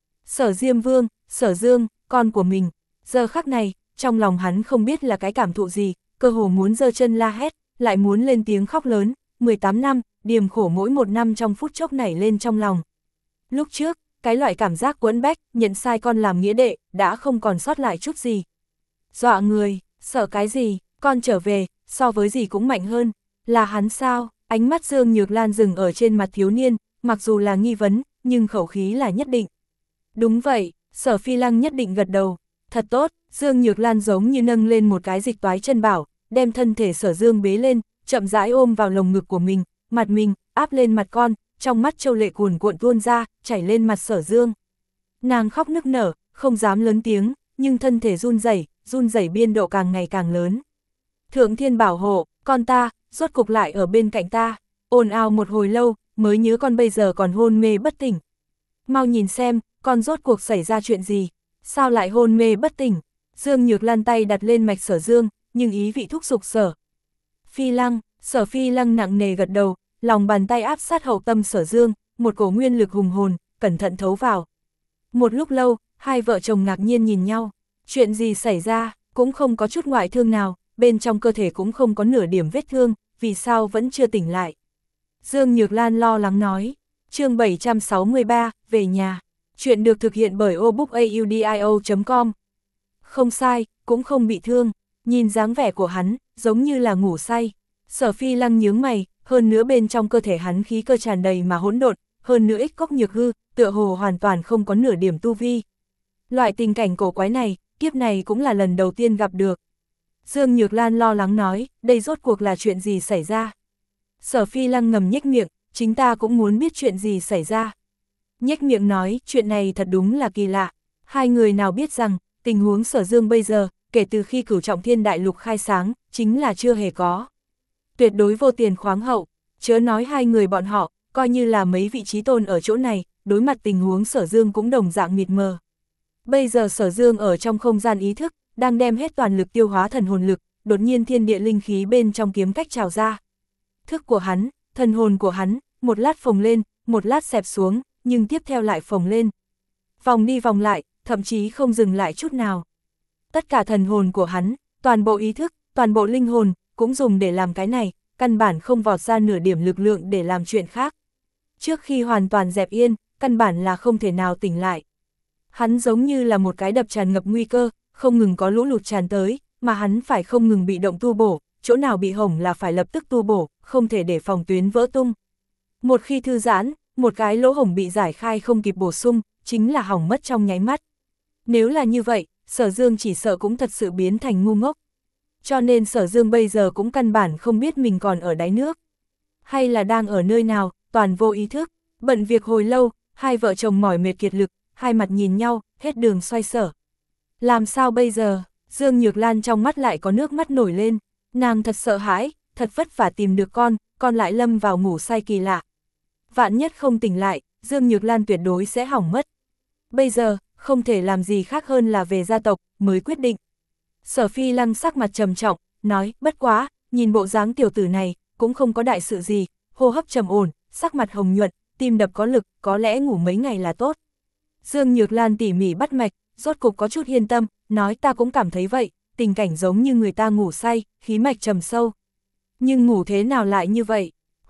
Sở Diêm Vương, Sở Dương, con của mình. Giờ khắc này, trong lòng hắn không biết là cái cảm thụ gì, cơ hồ muốn giơ chân la hét, lại muốn lên tiếng khóc lớn, mười tám năm, điềm khổ mỗi một năm trong phút chốc nảy lên trong lòng. Lúc trước, cái loại cảm giác quẫn bách, nhận sai con làm nghĩa đệ, đã không còn sót lại chút gì. Dọa người, sợ cái gì, con trở về, so với gì cũng mạnh hơn, là hắn sao? Ánh mắt Dương Nhược Lan dừng ở trên mặt thiếu niên, mặc dù là nghi vấn, nhưng khẩu khí là nhất định. Đúng vậy, Sở Phi Lăng nhất định gật đầu. Thật tốt, Dương Nhược Lan giống như nâng lên một cái dịch toái chân bảo, đem thân thể Sở Dương bế lên, chậm rãi ôm vào lồng ngực của mình, mặt mình, áp lên mặt con, trong mắt châu lệ cuồn cuộn tuôn ra, chảy lên mặt Sở Dương. Nàng khóc nức nở, không dám lớn tiếng, nhưng thân thể run rẩy, run rẩy biên độ càng ngày càng lớn. Thượng Thiên bảo hộ, con ta, rốt cục lại ở bên cạnh ta, ồn ào một hồi lâu, mới nhớ con bây giờ còn hôn mê bất tỉnh. Mau nhìn xem, con rốt cuộc xảy ra chuyện gì, sao lại hôn mê bất tỉnh? Dương Nhược Lan tay đặt lên mạch Sở Dương, nhưng ý vị thúc giục Sở Phi Lăng, Sở Phi Lăng nặng nề gật đầu, lòng bàn tay áp sát hậu tâm Sở Dương, một cổ nguyên lực hùng hồn, cẩn thận thấu vào. Một lúc lâu, hai vợ chồng ngạc nhiên nhìn nhau, chuyện gì xảy ra, cũng không có chút ngoại thương nào, bên trong cơ thể cũng không có nửa điểm vết thương, vì sao vẫn chưa tỉnh lại. Dương Nhược Lan lo lắng nói, chương bảy trăm sáu mươi ba, về nhà. Chuyện được thực hiện bởi obookaudio chấm com. Không sai, cũng không bị thương, nhìn dáng vẻ của hắn, giống như là ngủ say. Sở Phi Lăng nhướng mày, hơn nữa bên trong cơ thể hắn khí cơ tràn đầy mà hỗn độn, hơn nữa ích cốc nhược hư, tựa hồ hoàn toàn không có nửa điểm tu vi. Loại tình cảnh cổ quái này, kiếp này cũng là lần đầu tiên gặp được. Dương Nhược Lan lo lắng nói, đây rốt cuộc là chuyện gì xảy ra? Sở Phi Lăng ngầm nhếch miệng, chính ta cũng muốn biết chuyện gì xảy ra. Nhếch miệng nói, chuyện này thật đúng là kỳ lạ. Hai người nào biết rằng, tình huống Sở Dương bây giờ, kể từ khi Cửu Trọng Thiên Đại Lục khai sáng, chính là chưa hề có. Tuyệt đối vô tiền khoáng hậu, chớ nói hai người bọn họ, coi như là mấy vị trí tôn ở chỗ này, đối mặt tình huống Sở Dương cũng đồng dạng mịt mờ. Bây giờ Sở Dương ở trong không gian ý thức, đang đem hết toàn lực tiêu hóa thần hồn lực, đột nhiên thiên địa linh khí bên trong kiếm cách trào ra. Thức của hắn, thần hồn của hắn, một lát phồng lên, một lát xẹp xuống, nhưng tiếp theo lại phồng lên. Vòng đi vòng lại, thậm chí không dừng lại chút nào. Tất cả thần hồn của hắn, toàn bộ ý thức, toàn bộ linh hồn, cũng dùng để làm cái này, căn bản không vọt ra nửa điểm lực lượng để làm chuyện khác. Trước khi hoàn toàn dẹp yên, căn bản là không thể nào tỉnh lại. Hắn giống như là một cái đập tràn ngập nguy cơ, không ngừng có lũ lụt tràn tới, mà hắn phải không ngừng bị động tu bổ, chỗ nào bị hỏng là phải lập tức tu bổ, không thể để phòng tuyến vỡ tung. Một khi thư giãn, một cái lỗ hổng bị giải khai không kịp bổ sung, chính là hỏng mất trong nháy mắt. Nếu là như vậy, Sở Dương chỉ sợ cũng thật sự biến thành ngu ngốc. Cho nên Sở Dương bây giờ cũng căn bản không biết mình còn ở đáy nước. Hay là đang ở nơi nào, toàn vô ý thức. Bận việc hồi lâu, hai vợ chồng mỏi mệt kiệt lực, hai mặt nhìn nhau, hết đường xoay sở. Làm sao bây giờ? Dương Nhược Lan trong mắt lại có nước mắt nổi lên. Nàng thật sợ hãi, thật vất vả tìm được con, con lại lâm vào ngủ say kỳ lạ. Vạn nhất không tỉnh lại, Dương Nhược Lan tuyệt đối sẽ hỏng mất. Bây giờ, không thể làm gì khác hơn là về gia tộc, mới quyết định. Sở Phi Lăng sắc mặt trầm trọng, nói, bất quá, nhìn bộ dáng tiểu tử này, cũng không có đại sự gì, hô hấp trầm ổn, sắc mặt hồng nhuận, tim đập có lực, có lẽ ngủ mấy ngày là tốt. Dương Nhược Lan tỉ mỉ bắt mạch, rốt cục có chút yên tâm, nói ta cũng cảm thấy vậy, tình cảnh giống như người ta ngủ say, khí mạch trầm sâu. Nhưng ngủ thế nào lại như vậy?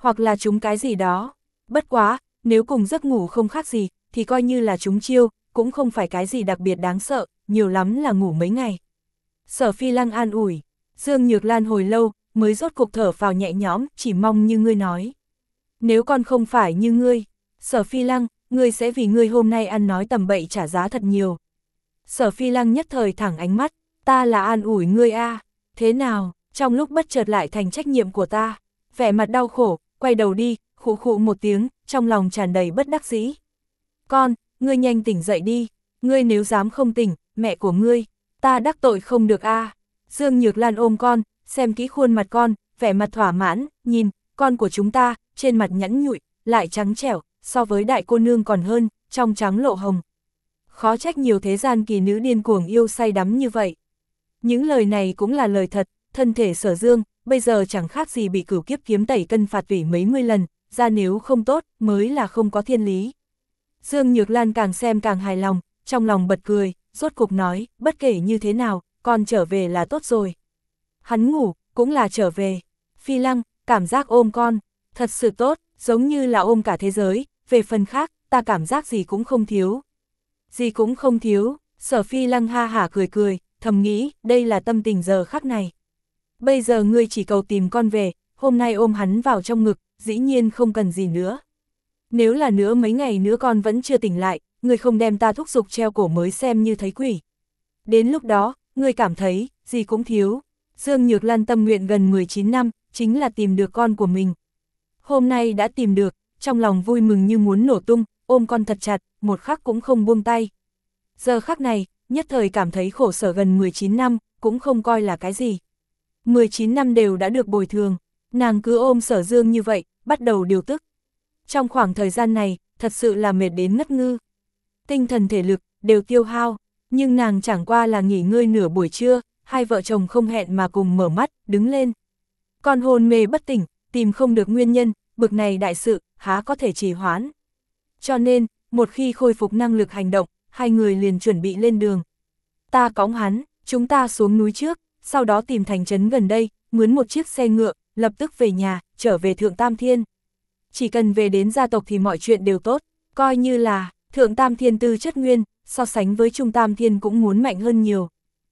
hoặc là trúng cái gì đó. Bất quá, nếu cùng giấc ngủ không khác gì, thì coi như là trúng chiêu, cũng không phải cái gì đặc biệt đáng sợ, nhiều lắm là ngủ mấy ngày. Sở Phi Lăng an ủi, Dương Nhược Lan hồi lâu, mới rốt cục thở phào nhẹ nhõm, chỉ mong như ngươi nói. Nếu con không phải như ngươi, Sở Phi Lăng, ngươi sẽ vì ngươi hôm nay ăn nói tầm bậy trả giá thật nhiều. Sở Phi Lăng nhất thời thẳng ánh mắt, ta là an ủi ngươi a, thế nào, trong lúc bất chợt lại thành trách nhiệm của ta. Vẻ mặt đau khổ, quay đầu đi, khụ khụ một tiếng, trong lòng tràn đầy bất đắc dĩ. Con, ngươi nhanh tỉnh dậy đi, ngươi nếu dám không tỉnh, mẹ của ngươi, ta đắc tội không được a. Dương Nhược Lan ôm con, xem kỹ khuôn mặt con, vẻ mặt thỏa mãn, nhìn, con của chúng ta, trên mặt nhẵn nhụi, lại trắng trẻo, so với đại cô nương còn hơn, trong trắng lộ hồng. Khó trách nhiều thế gian kỳ nữ điên cuồng yêu say đắm như vậy. Những lời này cũng là lời thật, thân thể Sở Dương, bây giờ chẳng khác gì bị cửu kiếp kiếm tẩy cân phạt tủy mấy mươi lần, ra nếu không tốt, mới là không có thiên lý. Dương Nhược Lan càng xem càng hài lòng, trong lòng bật cười, rốt cục nói, bất kể như thế nào, con trở về là tốt rồi. Hắn ngủ, cũng là trở về. Phi Lăng, cảm giác ôm con, thật sự tốt, giống như là ôm cả thế giới, về phần khác, ta cảm giác gì cũng không thiếu. Gì cũng không thiếu, Sở Phi Lăng ha hả cười cười, thầm nghĩ, đây là tâm tình giờ khắc này. Bây giờ ngươi chỉ cầu tìm con về, hôm nay ôm hắn vào trong ngực, dĩ nhiên không cần gì nữa. Nếu là nữa mấy ngày nữa con vẫn chưa tỉnh lại, ngươi không đem ta thúc giục treo cổ mới xem như thấy quỷ. Đến lúc đó, ngươi cảm thấy, gì cũng thiếu. Dương Nhược Lan tâm nguyện gần mười chín năm, chính là tìm được con của mình. Hôm nay đã tìm được, trong lòng vui mừng như muốn nổ tung, ôm con thật chặt, một khắc cũng không buông tay. Giờ khắc này, nhất thời cảm thấy khổ sở gần mười chín năm, cũng không coi là cái gì. mười chín năm đều đã được bồi thường, nàng cứ ôm Sở Dương như vậy, bắt đầu điều tức. Trong khoảng thời gian này, thật sự là mệt đến ngất ngư. Tinh thần thể lực, đều tiêu hao, nhưng nàng chẳng qua là nghỉ ngơi nửa buổi trưa, hai vợ chồng không hẹn mà cùng mở mắt, đứng lên. Con hôn mê bất tỉnh, tìm không được nguyên nhân, bực này đại sự, há có thể trì hoãn. Cho nên, một khi khôi phục năng lực hành động, hai người liền chuẩn bị lên đường. Ta cõng hắn, chúng ta xuống núi trước, sau đó tìm thành trấn gần đây, mướn một chiếc xe ngựa, lập tức về nhà, trở về Thượng Tam Thiên. Chỉ cần về đến gia tộc thì mọi chuyện đều tốt, coi như là Thượng Tam Thiên tư chất nguyên, so sánh với Trung Tam Thiên cũng muốn mạnh hơn nhiều.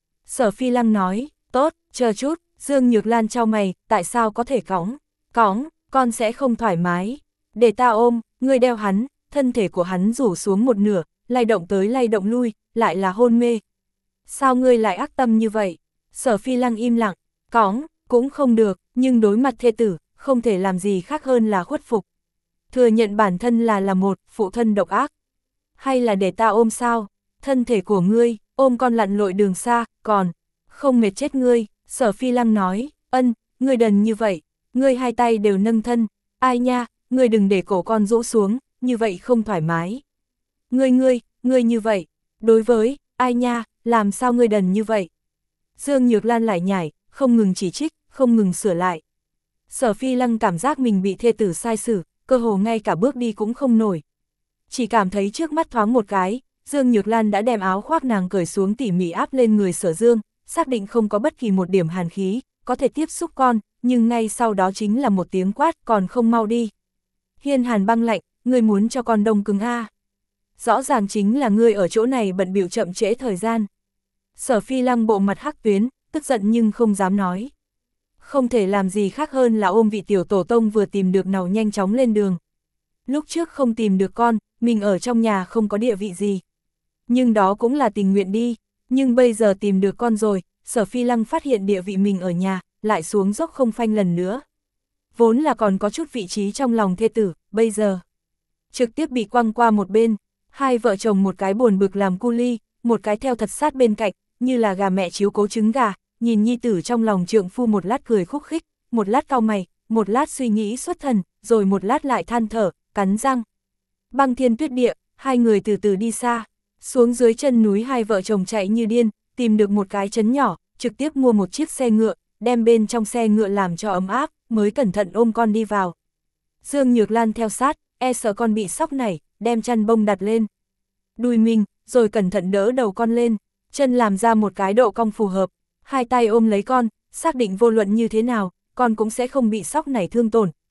Sở Phi Lăng nói, tốt, chờ chút. Dương Nhược Lan chau mày, tại sao có thể cõng? Cõng, con sẽ không thoải mái. Để ta ôm, ngươi đeo hắn, thân thể của hắn rủ xuống một nửa, lay động tới lay động lui, lại là hôn mê. Sao ngươi lại ác tâm như vậy? Sở Phi Lăng im lặng, cõng, cũng không được, nhưng đối mặt thê tử, không thể làm gì khác hơn là khuất phục. Thừa nhận bản thân là là một phụ thân độc ác. Hay là để ta ôm sao? Thân thể của ngươi, ôm con lặn lội đường xa, còn không mệt chết ngươi. Sở Phi Lăng nói, ân, ngươi đần như vậy, ngươi hai tay đều nâng thân, ai nha, ngươi đừng để cổ con rũ xuống, như vậy không thoải mái. Ngươi ngươi, ngươi như vậy, đối với, ai nha, làm sao ngươi đần như vậy? Dương Nhược Lan lại nhảy, không ngừng chỉ trích, không ngừng sửa lại. Sở Phi Lăng cảm giác mình bị thê tử sai xử, cơ hồ ngay cả bước đi cũng không nổi. Chỉ cảm thấy trước mắt thoáng một cái, Dương Nhược Lan đã đem áo khoác nàng cởi xuống tỉ mỉ áp lên người Sở Dương, xác định không có bất kỳ một điểm hàn khí, có thể tiếp xúc con, nhưng ngay sau đó chính là một tiếng quát, còn không mau đi. Hiên hàn băng lạnh, ngươi muốn cho con đông cứng a? Rõ ràng chính là ngươi ở chỗ này bận bịu chậm trễ thời gian. Sở Phi Lăng bộ mặt hắc tuyến, tức giận nhưng không dám nói. Không thể làm gì khác hơn là ôm vị tiểu tổ tông vừa tìm được nào nhanh chóng lên đường. Lúc trước không tìm được con, mình ở trong nhà không có địa vị gì. Nhưng đó cũng là tình nguyện đi. Nhưng bây giờ tìm được con rồi, Sở Phi Lăng phát hiện địa vị mình ở nhà, lại xuống dốc không phanh lần nữa. Vốn là còn có chút vị trí trong lòng thê tử, bây giờ trực tiếp bị quăng qua một bên. Hai vợ chồng một cái buồn bực làm cu ly, một cái theo thật sát bên cạnh, như là gà mẹ chiếu cố trứng gà, nhìn nhi tử trong lòng trượng phu một lát cười khúc khích, một lát cau mày, một lát suy nghĩ xuất thần, rồi một lát lại than thở, cắn răng. Băng thiên tuyết địa, hai người từ từ đi xa. Xuống dưới chân núi hai vợ chồng chạy như điên, tìm được một cái trấn nhỏ, trực tiếp mua một chiếc xe ngựa, đem bên trong xe ngựa làm cho ấm áp, mới cẩn thận ôm con đi vào. Dương Nhược Lan theo sát, e sợ con bị sốc nảy, đem chăn bông đặt lên. Đùi mình, rồi cẩn thận đỡ đầu con lên, chân làm ra một cái độ cong phù hợp, hai tay ôm lấy con, xác định vô luận như thế nào, con cũng sẽ không bị sốc nảy thương tổn,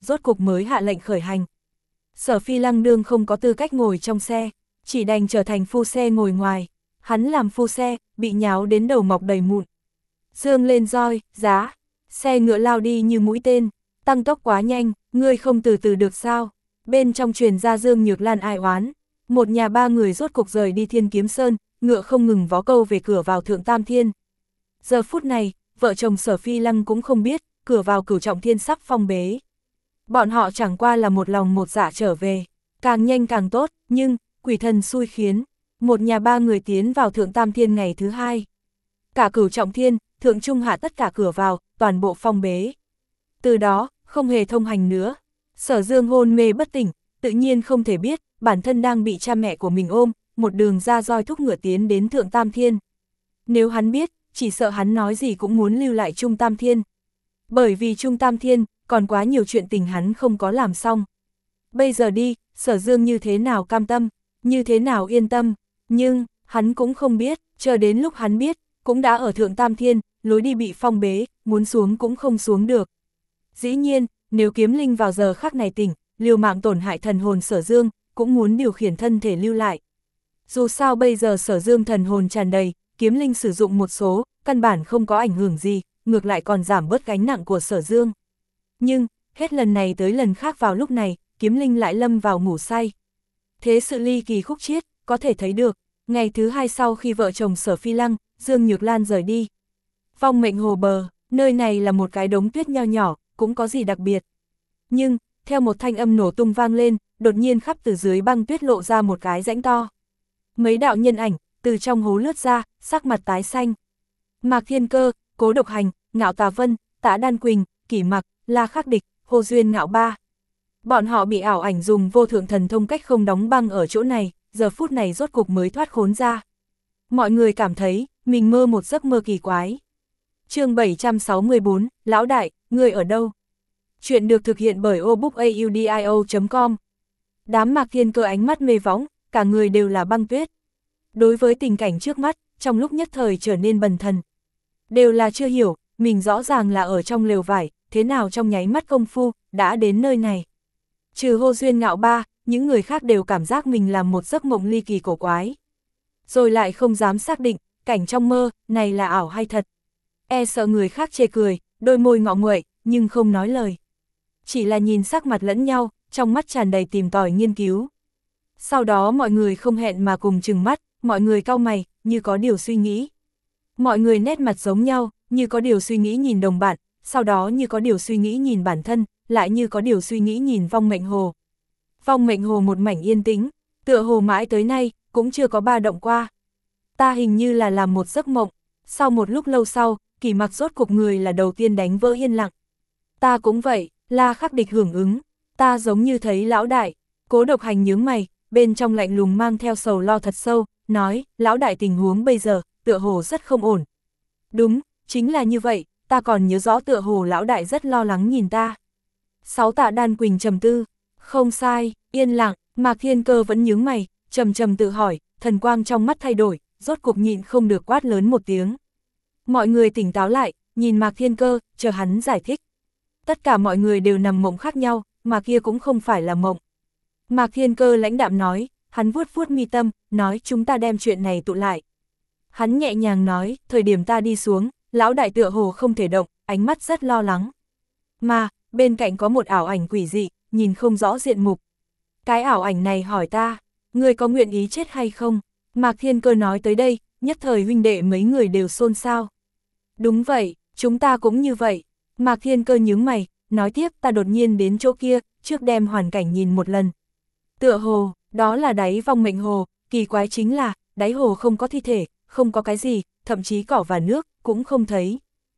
rốt cục mới hạ lệnh khởi hành. Sở Phi Lăng đương không có tư cách ngồi trong xe, chỉ đành trở thành phu xe ngồi ngoài. Hắn làm phu xe, bị nháo đến đầu mọc đầy mụn. Dương lên roi, giá, xe ngựa lao đi như mũi tên, tăng tốc quá nhanh, ngươi không từ từ được sao? Bên trong truyền ra Dương Nhược Lan ai oán, một nhà ba người rốt cục rời đi Thiên Kiếm Sơn, ngựa không ngừng vó câu về cửa vào Thượng Tam Thiên. Giờ phút này, vợ chồng Sở Phi Lăng cũng không biết, cửa vào Cửu Trọng Thiên sắp phong bế. Bọn họ chẳng qua là một lòng một dạ trở về, càng nhanh càng tốt, nhưng, quỷ thần xui khiến, một nhà ba người tiến vào Thượng Tam Thiên ngày thứ hai. Cả Cửu Trọng Thiên, Thượng Trung Hạ tất cả cửa vào, toàn bộ phong bế. Từ đó, không hề thông hành nữa. Sở Dương hôn mê bất tỉnh, tự nhiên không thể biết, bản thân đang bị cha mẹ của mình ôm, một đường ra roi thúc ngựa tiến đến Thượng Tam Thiên. Nếu hắn biết, chỉ sợ hắn nói gì cũng muốn lưu lại Trung Tam Thiên. Bởi vì Trung Tam Thiên, còn quá nhiều chuyện tình hắn không có làm xong. Bây giờ đi, Sở Dương như thế nào cam tâm, như thế nào yên tâm, nhưng, hắn cũng không biết, chờ đến lúc hắn biết, cũng đã ở Thượng Tam Thiên, lối đi bị phong bế, muốn xuống cũng không xuống được. Dĩ nhiên, nếu kiếm linh vào giờ khắc này tỉnh, liều mạng tổn hại thần hồn Sở Dương, cũng muốn điều khiển thân thể lưu lại. Dù sao bây giờ Sở Dương thần hồn tràn đầy, kiếm linh sử dụng một số, căn bản không có ảnh hưởng gì, ngược lại còn giảm bớt gánh nặng của Sở Dương. Nhưng, hết lần này tới lần khác vào lúc này, kiếm linh lại lâm vào ngủ say. Thế sự ly kỳ khúc chiết, có thể thấy được, ngày thứ hai sau khi vợ chồng Sở Phi Lăng, Dương Nhược Lan rời đi. Vong Mệnh Hồ bờ, nơi này là một cái đống tuyết nho nhỏ, cũng có gì đặc biệt. Nhưng, theo một thanh âm nổ tung vang lên, đột nhiên khắp từ dưới băng tuyết lộ ra một cái rãnh to. Mấy đạo nhân ảnh, từ trong hố lướt ra, sắc mặt tái xanh. Mạc Thiên Cơ, Cố Độc Hành, Ngạo Tà Vân, Tạ Đan Quỳnh, Kỷ Mặc, La Khắc Địch, Hồ Duyên Ngạo Ba. Bọn họ bị ảo ảnh dùng vô thượng thần thông cách không đóng băng ở chỗ này, giờ phút này rốt cục mới thoát khốn ra. Mọi người cảm thấy, mình mơ một giấc mơ kỳ quái. Chương bảy trăm sáu mươi bốn, Lão Đại, ngươi ở đâu? Chuyện được thực hiện bởi obookaudio chấm com. Đám Mạc Thiên Cơ ánh mắt mê võng, cả người đều là băng tuyết. Đối với tình cảnh trước mắt, trong lúc nhất thời trở nên bần thần. Đều là chưa hiểu, mình rõ ràng là ở trong lều vải, thế nào trong nháy mắt công phu, đã đến nơi này. Trừ Hồ Duyên Ngạo Ba, những người khác đều cảm giác mình làm một giấc mộng ly kỳ cổ quái. Rồi lại không dám xác định, cảnh trong mơ, này là ảo hay thật. E sợ người khác chê cười, đôi môi ngọ nguậy, nhưng không nói lời. Chỉ là nhìn sắc mặt lẫn nhau, trong mắt tràn đầy tìm tòi nghiên cứu. Sau đó mọi người không hẹn mà cùng trừng mắt, mọi người cau mày, như có điều suy nghĩ. Mọi người nét mặt giống nhau, như có điều suy nghĩ nhìn đồng bạn, sau đó như có điều suy nghĩ nhìn bản thân, lại như có điều suy nghĩ nhìn Vong Mệnh Hồ. Vong Mệnh Hồ một mảnh yên tĩnh, tựa hồ mãi tới nay, cũng chưa có ba động qua. Ta hình như là làm một giấc mộng. Sau một lúc lâu sau, Kỷ Mặc rốt cục người là đầu tiên đánh vỡ yên lặng. Ta cũng vậy, La Khắc Địch hưởng ứng. Ta giống như thấy Lão Đại. Cố Độc Hành nhướng mày, bên trong lạnh lùng mang theo sầu lo thật sâu, nói, Lão Đại tình huống bây giờ, tựa hồ rất không ổn. Đúng, chính là như vậy, ta còn nhớ rõ tựa hồ Lão Đại rất lo lắng nhìn ta. Sáu Tạ Đan Quỳnh trầm tư, không sai, yên lặng, Mạc Thiên Cơ vẫn nhướng mày, trầm trầm tự hỏi, thần quang trong mắt thay đổi, rốt cục nhịn không được quát lớn một tiếng. Mọi người tỉnh táo lại, nhìn Mạc Thiên Cơ, chờ hắn giải thích. Tất cả mọi người đều nằm mộng khác nhau, mà kia cũng không phải là mộng. Mạc Thiên Cơ lãnh đạm nói, hắn vuốt vuốt mi tâm, nói chúng ta đem chuyện này tụ lại. Hắn nhẹ nhàng nói, thời điểm ta đi xuống, Lão Đại tựa hồ không thể động, ánh mắt rất lo lắng. Mà, bên cạnh có một ảo ảnh quỷ dị, nhìn không rõ diện mục. Cái ảo ảnh này hỏi ta, ngươi có nguyện ý chết hay không? Mạc Thiên Cơ nói tới đây, nhất thời huynh đệ mấy người đều xôn xao. Đúng vậy, chúng ta cũng như vậy. Mạc Thiên Cơ nhướng mày, nói tiếp ta đột nhiên đến chỗ kia, trước đem hoàn cảnh nhìn một lần. Tựa hồ, đó là đáy Vong Mệnh Hồ, kỳ quái chính là, đáy hồ không có thi thể, không có cái gì, thậm chí cỏ và nước, cũng không thấy.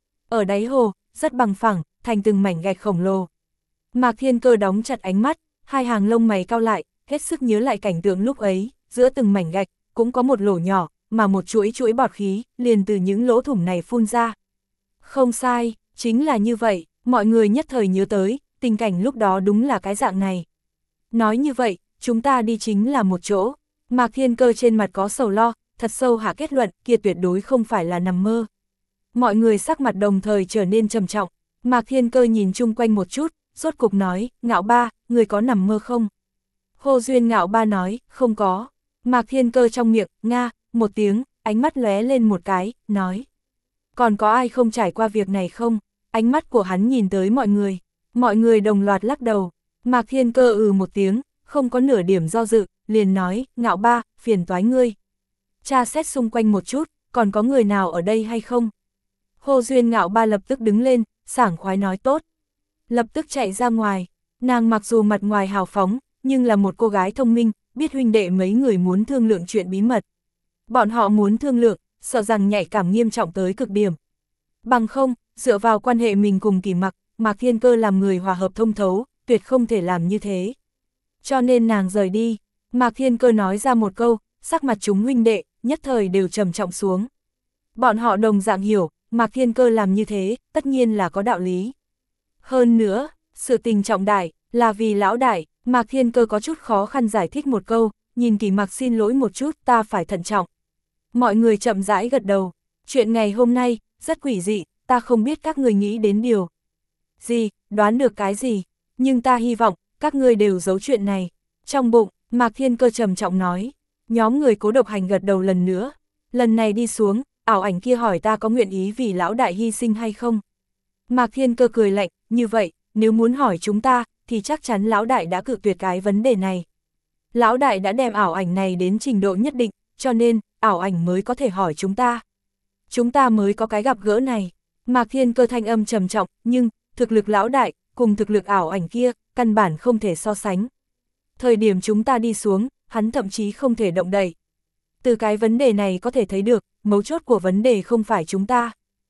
Ở đáy hồ, rất bằng phẳng, thành từng mảnh gạch khổng lồ. Mạc Thiên Cơ đóng chặt ánh mắt, hai hàng lông mày cau lại, hết sức nhớ lại cảnh tượng lúc ấy, giữa từng mảnh gạch, cũng có một lỗ nhỏ, mà một chuỗi chuỗi bọt khí, liền từ những lỗ thủng này phun ra. Không sai, chính là như vậy, mọi người nhất thời nhớ tới, tình cảnh lúc đó đúng là cái dạng này. Nói như vậy, chúng ta đi chính là một chỗ. Mạc Thiên Cơ trên mặt có sầu lo, thật sâu hạ kết luận, kia tuyệt đối không phải là nằm mơ. Mọi người sắc mặt đồng thời trở nên trầm trọng, Mạc Thiên Cơ nhìn chung quanh một chút, rốt cục nói, Ngạo Ba, người có nằm mơ không? Hồ Duyên Ngạo Ba nói, không có. Mạc Thiên Cơ trong miệng, nga, một tiếng, ánh mắt lóe lên một cái, nói. Còn có ai không trải qua việc này không? Ánh mắt của hắn nhìn tới mọi người. Mọi người đồng loạt lắc đầu. Mạc Thiên Cơ ừ một tiếng, không có nửa điểm do dự, liền nói, Ngạo Ba, phiền toái ngươi. Tra xét xung quanh một chút, còn có người nào ở đây hay không? Hồ Duyên Ngạo Ba lập tức đứng lên, sảng khoái nói tốt. Lập tức chạy ra ngoài. Nàng mặc dù mặt ngoài hào phóng, nhưng là một cô gái thông minh, biết huynh đệ mấy người muốn thương lượng chuyện bí mật. Bọn họ muốn thương lượng, sợ rằng nhạy cảm nghiêm trọng tới cực điểm. Bằng không, dựa vào quan hệ mình cùng Kỳ Mặc, Mạc Thiên Cơ làm người hòa hợp thông thấu, tuyệt không thể làm như thế. Cho nên nàng rời đi. Mạc Thiên Cơ nói ra một câu, sắc mặt chúng huynh đệ, nhất thời đều trầm trọng xuống. Bọn họ đồng dạng hiểu, Mạc Thiên Cơ làm như thế, tất nhiên là có đạo lý. Hơn nữa, sự tình trọng đại, là vì lão đại, Mạc Thiên Cơ có chút khó khăn giải thích một câu, nhìn Kỳ Mặc xin lỗi một chút, ta phải thận trọng. Mọi người chậm rãi gật đầu, chuyện ngày hôm nay, rất quỷ dị, ta không biết các người nghĩ đến điều gì, đoán được cái gì, nhưng ta hy vọng, các ngươi đều giấu chuyện này. Trong bụng, Mạc Thiên Cơ trầm trọng nói, nhóm người Cố Độc Hành gật đầu lần nữa, lần này đi xuống, ảo ảnh kia hỏi ta có nguyện ý vì lão đại hy sinh hay không. Mạc Thiên Cơ cười lạnh, như vậy, nếu muốn hỏi chúng ta, thì chắc chắn lão đại đã cự tuyệt cái vấn đề này. Lão đại đã đem ảo ảnh này đến trình độ nhất định, cho nên, ảo ảnh mới có thể hỏi chúng ta. Chúng ta mới có cái gặp gỡ này. Mạc Thiên Cơ thanh âm trầm trọng, nhưng, thực lực lão đại, cùng thực lực ảo ảnh kia, căn bản không thể so sánh. Thời điểm chúng ta đi xuống, hắn thậm chí không thể động đậy. Từ cái vấn đề này có thể thấy được, mấu chốt của vấn đề không phải chúng ta,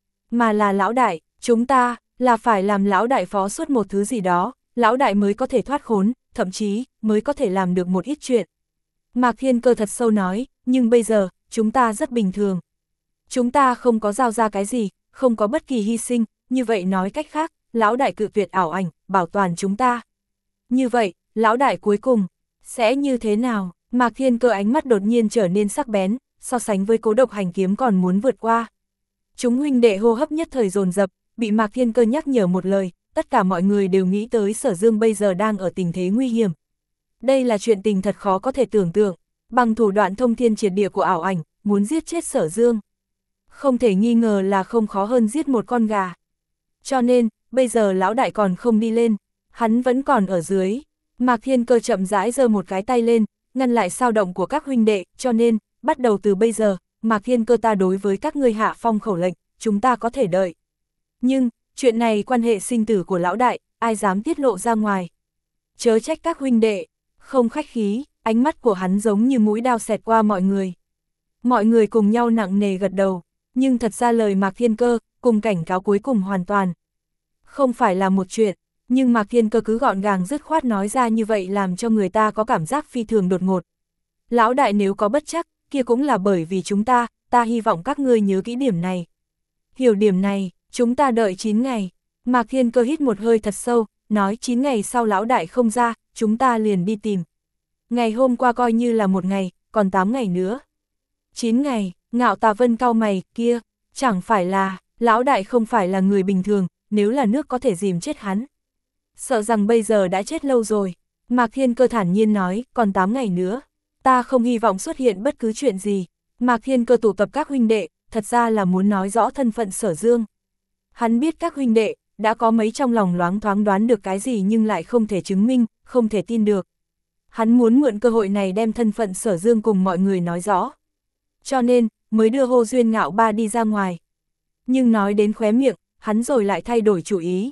mà là lão đại, chúng ta, là phải làm lão đại phó suốt một thứ gì đó, lão đại mới có thể thoát khốn, thậm chí, mới có thể làm được một ít chuyện. Mạc Thiên Cơ thật sâu nói, nhưng bây giờ, chúng ta rất bình thường. Chúng ta không có giao ra cái gì, không có bất kỳ hy sinh, như vậy nói cách khác, lão đại cự tuyệt ảo ảnh, bảo toàn chúng ta. Như vậy, lão đại cuối cùng, sẽ như thế nào? Mạc Thiên Cơ ánh mắt đột nhiên trở nên sắc bén, so sánh với Cố Độc Hành kiếm còn muốn vượt qua. Chúng huynh đệ hô hấp nhất thời dồn dập, bị Mạc Thiên Cơ nhắc nhở một lời, tất cả mọi người đều nghĩ tới Sở Dương bây giờ đang ở tình thế nguy hiểm. Đây là chuyện tình thật khó có thể tưởng tượng, bằng thủ đoạn thông thiên triệt địa của ảo ảnh, muốn giết chết Sở Dương. Không thể nghi ngờ là không khó hơn giết một con gà. Cho nên, bây giờ lão đại còn không đi lên, hắn vẫn còn ở dưới. Mạc Thiên Cơ chậm rãi giơ một cái tay lên, ngăn lại sao động của các huynh đệ, cho nên, bắt đầu từ bây giờ, Mạc Thiên Cơ ta đối với các ngươi hạ phong khẩu lệnh, chúng ta có thể đợi. Nhưng, chuyện này quan hệ sinh tử của lão đại, ai dám tiết lộ ra ngoài. Chớ trách các huynh đệ, không khách khí, ánh mắt của hắn giống như mũi đao xẹt qua mọi người. Mọi người cùng nhau nặng nề gật đầu, nhưng thật ra lời Mạc Thiên Cơ, cùng cảnh cáo cuối cùng hoàn toàn. Không phải là một chuyện, nhưng Mạc Thiên Cơ cứ gọn gàng dứt khoát nói ra như vậy làm cho người ta có cảm giác phi thường đột ngột. Lão đại nếu có bất chắc, kia cũng là bởi vì chúng ta, ta hy vọng các ngươi nhớ kỹ điểm này. Hiểu điểm này, chúng ta đợi chín ngày. Mạc Thiên Cơ hít một hơi thật sâu, nói chín ngày sau lão đại không ra, chúng ta liền đi tìm. Ngày hôm qua coi như là một ngày, còn tám ngày nữa. chín ngày, Ngạo Tà Vân cau mày, kia, chẳng phải là, lão đại không phải là người bình thường, nếu là nước có thể dìm chết hắn. Sợ rằng bây giờ đã chết lâu rồi. Mạc Thiên Cơ thản nhiên nói, còn tám ngày nữa. Ta không hy vọng xuất hiện bất cứ chuyện gì. Mạc Thiên Cơ tụ tập các huynh đệ, thật ra là muốn nói rõ thân phận Sở Dương. Hắn biết các huynh đệ, đã có mấy trong lòng loáng thoáng đoán được cái gì nhưng lại không thể chứng minh, không thể tin được. Hắn muốn mượn cơ hội này đem thân phận Sở Dương cùng mọi người nói rõ. Cho nên, mới đưa Hồ Duyên Ngạo Ba đi ra ngoài. Nhưng nói đến khóe miệng, hắn rồi lại thay đổi chủ ý.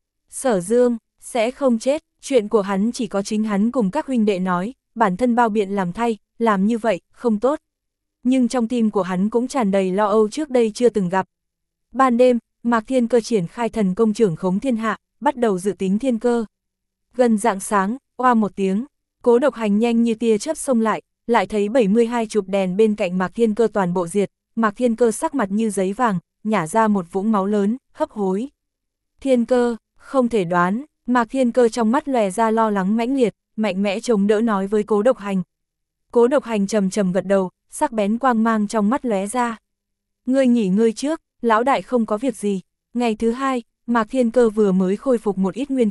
Sở Dương, sẽ không chết, chuyện của hắn chỉ có chính hắn cùng các huynh đệ nói, bản thân bao biện làm thay, làm như vậy, không tốt. Nhưng trong tim của hắn cũng tràn đầy lo âu trước đây chưa từng gặp. Ban đêm, Mạc Thiên Cơ triển khai thần công trưởng khống thiên hạ, bắt đầu dự tính thiên cơ. Gần rạng sáng, oa một tiếng, Cố Độc Hành nhanh như tia chớp xông lại, lại thấy bảy mươi hai chụp đèn bên cạnh Mạc Thiên Cơ toàn bộ diệt, Mạc Thiên Cơ sắc mặt như giấy vàng, nhả ra một vũng máu lớn, hấp hối. Thiên Cơ, không thể đoán, Mạc Thiên Cơ trong mắt lòe ra lo lắng mãnh liệt, mạnh mẽ chống đỡ nói với Cố Độc Hành. Cố Độc Hành trầm trầm gật đầu, sắc bén quang mang trong mắt lóe ra. Ngươi nghỉ ngơi trước, lão đại không có việc gì. Ngày thứ hai, Mạc Thiên Cơ vừa mới khôi phục một ít nguyên khí,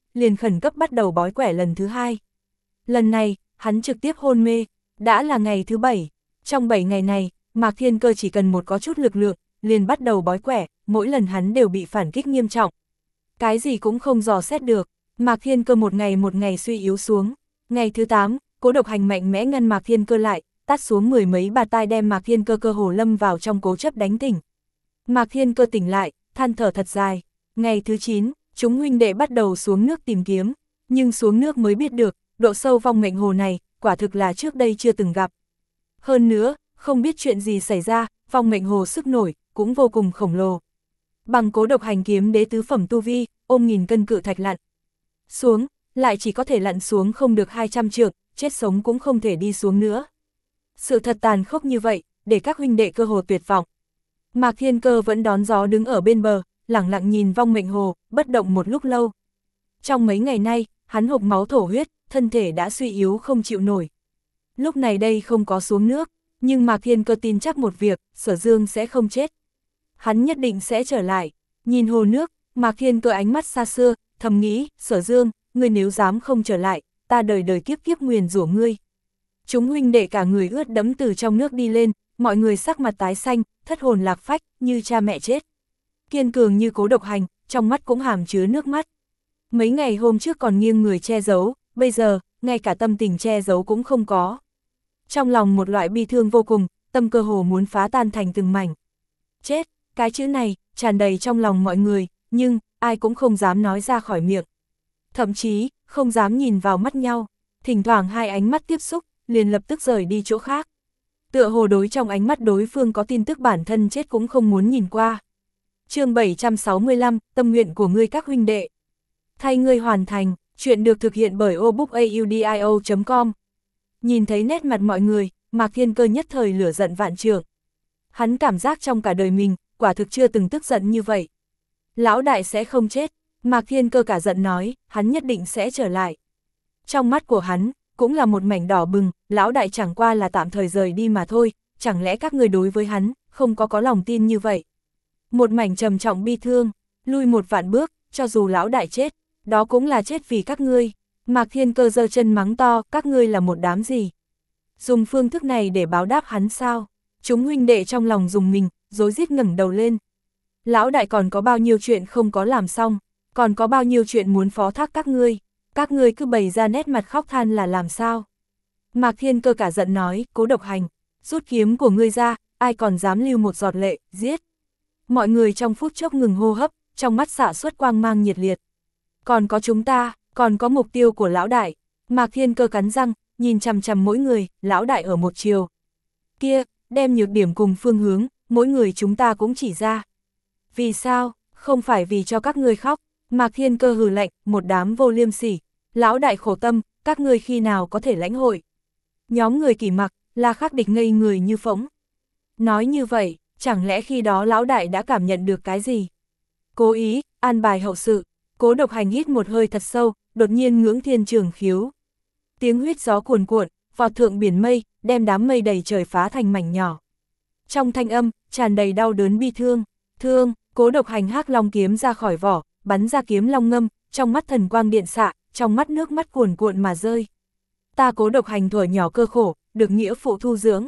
liền khẩn cấp bắt đầu bói quẻ lần thứ hai. Lần này, hắn trực tiếp hôn mê, đã là ngày thứ bảy. Trong bảy ngày này, Mạc Thiên Cơ chỉ cần một có chút lực lượng, liền bắt đầu bói quẻ, mỗi lần hắn đều bị phản kích nghiêm trọng. Cái gì cũng không dò xét được, Mạc Thiên Cơ một ngày một ngày suy yếu xuống. Ngày thứ tám, Cố Độc Hành mạnh mẽ ngăn Mạc Thiên Cơ lại, tát xuống mười mấy bạt tai đem Mạc Thiên Cơ cơ hồ lâm vào trong cố chấp đánh tỉnh. Mạc Thiên Cơ tỉnh lại, than thở thật dài. Ngày thứ chín, chúng huynh đệ bắt đầu xuống nước tìm kiếm, nhưng xuống nước mới biết được, độ sâu vong mệnh hồ này, quả thực là trước đây chưa từng gặp. Hơn nữa, không biết chuyện gì xảy ra, vong mệnh hồ sức nổi, cũng vô cùng khổng lồ. Bằng Cố Độc Hành kiếm đế tứ phẩm tu vi, ôm nghìn cân cự thạch lặn xuống, lại chỉ có thể lặn xuống không được hai trăm trượng, chết sống cũng không thể đi xuống nữa. Sự thật tàn khốc như vậy, để các huynh đệ cơ hồ tuyệt vọng. Mạc Thiên Cơ vẫn đón gió đứng ở bên bờ, lẳng lặng nhìn vong mệnh hồ, bất động một lúc lâu. Trong mấy ngày nay, hắn hộc máu thổ huyết, thân thể đã suy yếu không chịu nổi. Lúc này đây không có xuống nước, nhưng Mạc Thiên Cơ tin chắc một việc, Sở Dương sẽ không chết. Hắn nhất định sẽ trở lại. Nhìn hồ nước, Mạc Thiên Cơ ánh mắt xa xưa, thầm nghĩ, Sở Dương, ngươi nếu dám không trở lại, ta đời đời kiếp kiếp nguyền rủa ngươi. Chúng huynh đệ cả người ướt đẫm từ trong nước đi lên, mọi người sắc mặt tái xanh, thất hồn lạc phách, như cha mẹ chết. Kiên cường như Cố Độc Hành, trong mắt cũng hàm chứa nước mắt. Mấy ngày hôm trước còn nghiêng người che giấu, bây giờ, ngay cả tâm tình che giấu cũng không có. Trong lòng một loại bi thương vô cùng, tâm cơ hồ muốn phá tan thành từng mảnh. Chết, cái chữ này, tràn đầy trong lòng mọi người, nhưng, ai cũng không dám nói ra khỏi miệng. Thậm chí, không dám nhìn vào mắt nhau, thỉnh thoảng hai ánh mắt tiếp xúc, liền lập tức rời đi chỗ khác. Tựa hồ đối trong ánh mắt đối phương có tin tức bản thân chết cũng không muốn nhìn qua. Chương bảy trăm sáu mươi lăm, tâm nguyện của ngươi các huynh đệ. Thay ngươi hoàn thành, chuyện được thực hiện bởi obookaudio chấm com. Nhìn thấy nét mặt mọi người, Mạc Thiên Cơ nhất thời lửa giận vạn trượng. Hắn cảm giác trong cả đời mình, quả thực chưa từng tức giận như vậy. Lão đại sẽ không chết, Mạc Thiên Cơ cả giận nói, hắn nhất định sẽ trở lại. Trong mắt của hắn, cũng là một mảnh đỏ bừng, lão đại chẳng qua là tạm thời rời đi mà thôi, chẳng lẽ các người đối với hắn, không có có lòng tin như vậy. Một mảnh trầm trọng bi thương, lui một vạn bước, cho dù lão đại chết, đó cũng là chết vì các ngươi. Mạc Thiên Cơ giơ chân mắng to, các ngươi là một đám gì? Dùng phương thức này để báo đáp hắn sao? Chúng huynh đệ trong lòng dùng mình, rối rít ngẩng đầu lên. Lão đại còn có bao nhiêu chuyện không có làm xong, còn có bao nhiêu chuyện muốn phó thác các ngươi, các ngươi cứ bày ra nét mặt khóc than là làm sao? Mạc Thiên Cơ cả giận nói, Cố Độc Hành, rút kiếm của ngươi ra, ai còn dám lưu một giọt lệ, giết. Mọi người trong phút chốc ngừng hô hấp, trong mắt xạ xuất quang mang nhiệt liệt. Còn có chúng ta, còn có mục tiêu của lão đại. Mạc Thiên Cơ cắn răng, nhìn chằm chằm mỗi người, lão đại ở một chiều. Kia, đem nhược điểm cùng phương hướng, mỗi người chúng ta cũng chỉ ra. Vì sao? Không phải vì cho các ngươi khóc. Mạc Thiên Cơ hừ lạnh, một đám vô liêm sỉ. Lão đại khổ tâm, các ngươi khi nào có thể lãnh hội. Nhóm người Kỷ Mặc, là khắc địch ngây người như phỗng. Nói như vậy, chẳng lẽ khi đó lão đại đã cảm nhận được cái gì? Cố ý, an bài hậu sự. Cố Độc Hành hít một hơi thật sâu, đột nhiên ngưỡng thiên trường khiếu. Tiếng huyết gió cuồn cuộn, vọt thượng biển mây, đem đám mây đầy trời phá thành mảnh nhỏ. Trong thanh âm, tràn đầy đau đớn bi thương. Thương, Cố Độc Hành hắc long kiếm ra khỏi vỏ, bắn ra kiếm long ngâm, trong mắt thần quang điện xạ, trong mắt nước mắt cuồn cuộn mà rơi. Ta Cố Độc Hành thuở nhỏ cơ khổ, được nghĩa phụ thu dưỡng.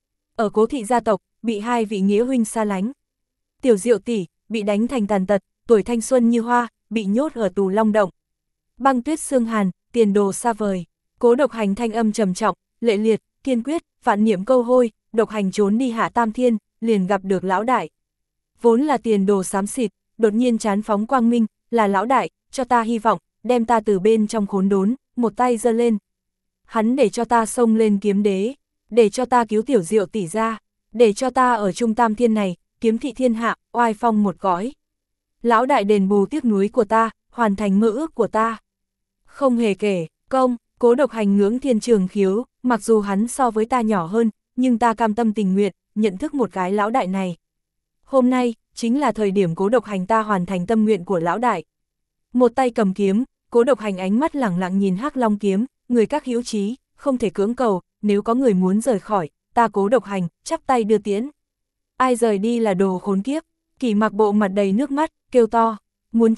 Ở Cố thị gia tộc, bị hai vị nghĩa huynh xa lánh. Tiểu Diệu tỷ, bị đánh thành tàn tật, tuổi thanh xuân như hoa, bị nhốt ở tù Long Động. Băng Tuyết xương hàn, tiền đồ xa vời. Cố Độc Hành thanh âm trầm trọng, lệ liệt, kiên quyết, vạn niệm câu hôi, Độc Hành trốn đi hạ tam thiên, liền gặp được lão đại. Vốn là tiền đồ xám xịt, đột nhiên chán phóng quang minh, là lão đại, cho ta hy vọng, đem ta từ bên trong khốn đốn, một tay giơ lên. Hắn để cho ta xông lên kiếm đế, để cho ta cứu Tiểu Diệu tỷ ra, để cho ta ở trung tam thiên này, kiếm thị thiên hạ, oai phong một cõi. Lão đại đền bù tiếc nuối của ta, hoàn thành mơ ước của ta. Không hề kể, công, Cố Độc Hành ngưỡng thiên trường khiếu, mặc dù hắn so với ta nhỏ hơn, nhưng ta cam tâm tình nguyện, nhận thức một cái lão đại này. Hôm nay, chính là thời điểm Cố Độc Hành ta hoàn thành tâm nguyện của lão đại. Một tay cầm kiếm, Cố Độc Hành ánh mắt lẳng lặng nhìn hắc long kiếm, người các hữu chí, không thể cưỡng cầu, nếu có người muốn rời khỏi, ta Cố Độc Hành, chắp tay đưa tiễn. Ai rời đi là đồ khốn kiếp. Kỷ Mặc bộ mặt đầy nước mắt, kêu to, muốn chết,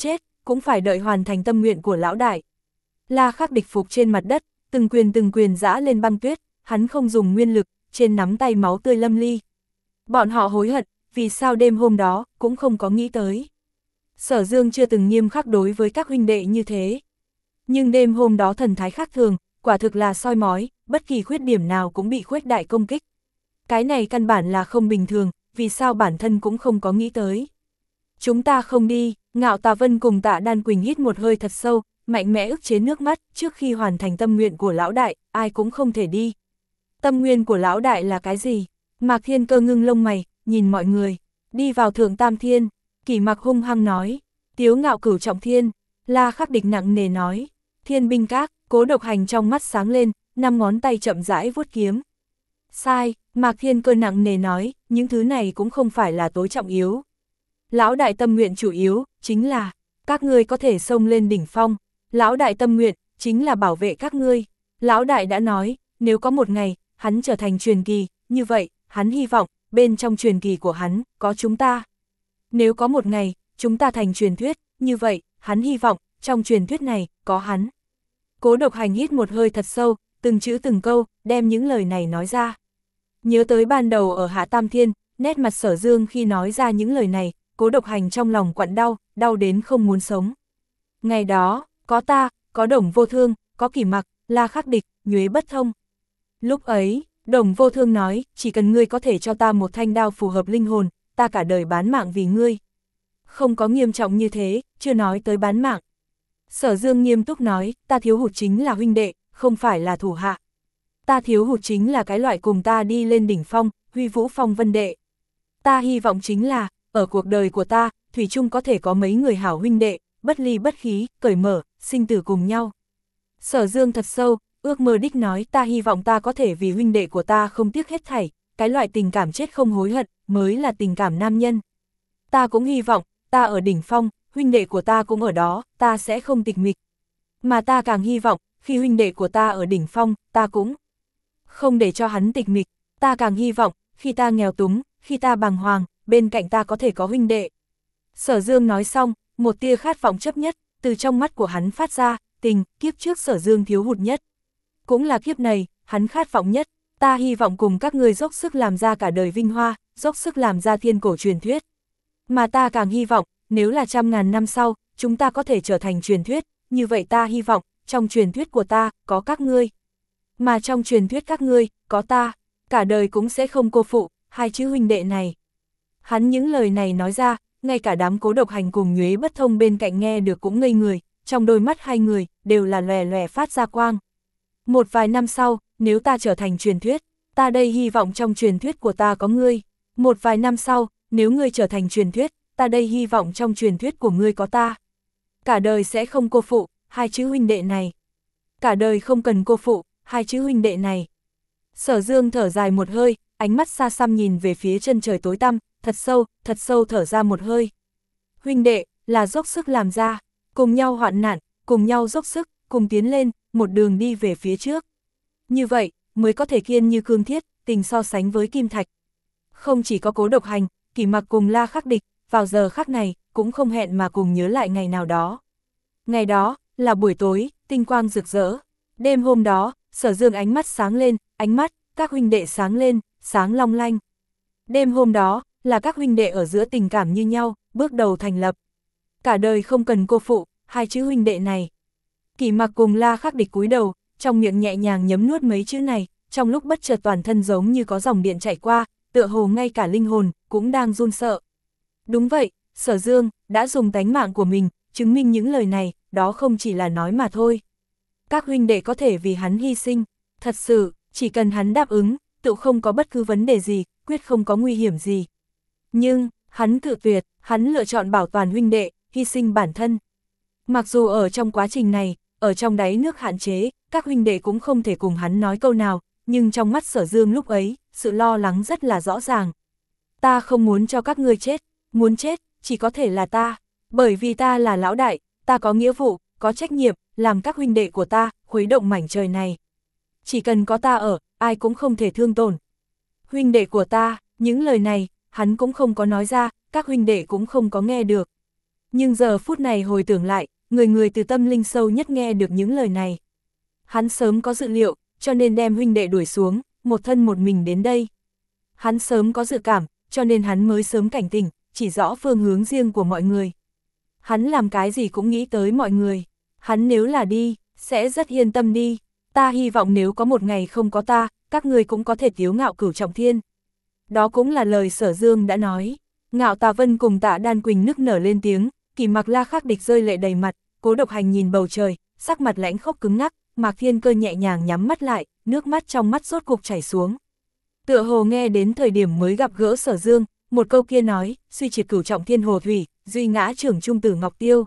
cũng phải đợi hoàn thành tâm nguyện của lão đại. La Khắc Địch phục trên mặt đất, từng quyền từng quyền giã lên băng tuyết, hắn không dùng nguyên lực, trên nắm tay máu tươi lâm ly. Bọn họ hối hận, vì sao đêm hôm đó, cũng không có nghĩ tới. Sở Dương chưa từng nghiêm khắc đối với các huynh đệ như thế. Nhưng đêm hôm đó thần thái khác thường, quả thực là soi mói, bất kỳ khuyết điểm nào cũng bị khuếch đại công kích. Cái này căn bản là không bình thường, vì sao bản thân cũng không có nghĩ tới. Chúng ta không đi, Ngạo Tà Vân cùng Tạ Đan Quỳnh hít một hơi thật sâu, mạnh mẽ ức chế nước mắt, trước khi hoàn thành tâm nguyện của lão đại, ai cũng không thể đi. Tâm nguyện của lão đại là cái gì? Mạc Thiên Cơ ngưng lông mày, nhìn mọi người, đi vào Thượng Tam Thiên, Kỷ Mặc hung hăng nói, Tiếu Ngạo Cửu trọng thiên, La Khắc Địch nặng nề nói, Thiên binh các, Cố Độc Hành trong mắt sáng lên, năm ngón tay chậm rãi vuốt kiếm. Sai, Mạc Thiên Cơ nặng nề nói, những thứ này cũng không phải là tối trọng yếu. Lão đại tâm nguyện chủ yếu, chính là, các ngươi có thể xông lên đỉnh phong. Lão đại tâm nguyện, chính là bảo vệ các ngươi. Lão đại đã nói, nếu có một ngày, hắn trở thành truyền kỳ, như vậy, hắn hy vọng, bên trong truyền kỳ của hắn, có chúng ta. Nếu có một ngày, chúng ta thành truyền thuyết, như vậy, hắn hy vọng, trong truyền thuyết này, có hắn. Cố Độc Hành hít một hơi thật sâu, từng chữ từng câu, đem những lời này nói ra. Nhớ tới ban đầu ở Hạ Tam Thiên, nét mặt Sở Dương khi nói ra những lời này, Cố Độc Hành trong lòng quặn đau, đau đến không muốn sống. Ngày đó, có ta, có Đồng Vô Thương, có Kỷ Mặc, La Khắc Địch, Nhuế Bất Thông. Lúc ấy, Đồng Vô Thương nói, chỉ cần ngươi có thể cho ta một thanh đao phù hợp linh hồn, ta cả đời bán mạng vì ngươi. Không có nghiêm trọng như thế, chưa nói tới bán mạng. Sở Dương nghiêm túc nói, ta thiếu hụt chính là huynh đệ, không phải là thủ hạ. Ta thiếu hụt chính là cái loại cùng ta đi lên đỉnh phong, huy vũ phong vân đệ. Ta hy vọng chính là, ở cuộc đời của ta, thủy chung có thể có mấy người hảo huynh đệ, bất ly bất khí, cởi mở, sinh tử cùng nhau. Sở Dương thật sâu, ước mơ đích nói, ta hy vọng ta có thể vì huynh đệ của ta không tiếc hết thảy, cái loại tình cảm chết không hối hận, mới là tình cảm nam nhân. Ta cũng hy vọng, ta ở đỉnh phong, huynh đệ của ta cũng ở đó, ta sẽ không tịch mịch. Mà ta càng hy vọng, khi huynh đệ của ta ở đỉnh phong, ta cũng không để cho hắn tịch mịch. Ta càng hy vọng, khi ta nghèo túng, khi ta bàng hoàng, bên cạnh ta có thể có huynh đệ. Sở Dương nói xong, một tia khát vọng chấp nhất, từ trong mắt của hắn phát ra, tình, kiếp trước Sở Dương thiếu hụt nhất. Cũng là kiếp này, hắn khát vọng nhất, ta hy vọng cùng các ngươi dốc sức làm ra cả đời vinh hoa, dốc sức làm ra thiên cổ truyền thuyết. Mà ta càng hy vọng, nếu là trăm ngàn năm sau, chúng ta có thể trở thành truyền thuyết, như vậy ta hy vọng, trong truyền thuyết của ta, có các ngươi. Mà trong truyền thuyết các ngươi, có ta, cả đời cũng sẽ không cô phụ, hai chữ huynh đệ này. Hắn những lời này nói ra, ngay cả đám Cố Độc Hành cùng Nhuế Bất Thông bên cạnh nghe được cũng ngây người, trong đôi mắt hai người, đều là lòe lòe phát ra quang. Một vài năm sau, nếu ta trở thành truyền thuyết, ta đây hy vọng trong truyền thuyết của ta có ngươi. Một vài năm sau, nếu ngươi trở thành truyền thuyết, ta đây hy vọng trong truyền thuyết của ngươi có ta. Cả đời sẽ không cô phụ, hai chữ huynh đệ này. Cả đời không cần cô phụ, hai chữ huynh đệ này. Sở Dương thở dài một hơi, ánh mắt xa xăm nhìn về phía chân trời tối tăm, thật sâu, thật sâu thở ra một hơi. Huynh đệ, là dốc sức làm ra, cùng nhau hoạn nạn, cùng nhau dốc sức, cùng tiến lên, một đường đi về phía trước. Như vậy, mới có thể kiên như cương thiết, tình so sánh với kim thạch. Không chỉ có Cố Độc Hành, Kỷ Mặc cùng La Khắc Địch, vào giờ khắc này, cũng không hẹn mà cùng nhớ lại ngày nào đó. Ngày đó, là buổi tối, tinh quang rực rỡ. Đêm hôm đó, Sở Dương ánh mắt sáng lên, ánh mắt, các huynh đệ sáng lên, sáng long lanh. Đêm hôm đó, là các huynh đệ ở giữa tình cảm như nhau, bước đầu thành lập. Cả đời không cần cô phụ, hai chữ huynh đệ này. Kỷ Mặc cùng La Khắc Địch cúi đầu, trong miệng nhẹ nhàng nhấm nuốt mấy chữ này, trong lúc bất chợt toàn thân giống như có dòng điện chảy qua, tựa hồ ngay cả linh hồn, cũng đang run sợ. Đúng vậy, Sở Dương, đã dùng tánh mạng của mình, chứng minh những lời này, đó không chỉ là nói mà thôi. Các huynh đệ có thể vì hắn hy sinh, thật sự, chỉ cần hắn đáp ứng, tự không có bất cứ vấn đề gì, quyết không có nguy hiểm gì. Nhưng, hắn cự tuyệt, hắn lựa chọn bảo toàn huynh đệ, hy sinh bản thân. Mặc dù ở trong quá trình này, ở trong đáy nước hạn chế, các huynh đệ cũng không thể cùng hắn nói câu nào, nhưng trong mắt Sở Dương lúc ấy, sự lo lắng rất là rõ ràng. Ta không muốn cho các ngươi chết, muốn chết, chỉ có thể là ta, bởi vì ta là lão đại, ta có nghĩa vụ, có trách nhiệm, làm các huynh đệ của ta, khuấy động mảnh trời này. Chỉ cần có ta ở, ai cũng không thể thương tổn. Huynh đệ của ta, những lời này, hắn cũng không có nói ra, các huynh đệ cũng không có nghe được. Nhưng giờ phút này hồi tưởng lại, người người từ tâm linh sâu nhất nghe được những lời này. Hắn sớm có dự liệu, cho nên đem huynh đệ đuổi xuống, một thân một mình đến đây. Hắn sớm có dự cảm, cho nên hắn mới sớm cảnh tỉnh, chỉ rõ phương hướng riêng của mọi người. Hắn làm cái gì cũng nghĩ tới mọi người. Hắn nếu là đi, sẽ rất yên tâm đi. Ta hy vọng nếu có một ngày không có ta, các người cũng có thể tiếu ngạo Cửu Trọng Thiên. Đó cũng là lời Sở Dương đã nói. Ngạo Tà Vân cùng Tạ Đan Quỳnh nức nở lên tiếng, Kỳ Mặc La Khắc Địch rơi lệ đầy mặt, Cố Độc Hành nhìn bầu trời, sắc mặt lãnh khốc cứng ngắc, Mạc Thiên Cơ nhẹ nhàng nhắm mắt lại, nước mắt trong mắt rốt cục chảy xuống. Tựa hồ nghe đến thời điểm mới gặp gỡ Sở Dương, một câu kia nói, suy triệt Cửu Trọng Thiên hồ thủy, duy ngã trưởng trung tử Ngọc Tiêu.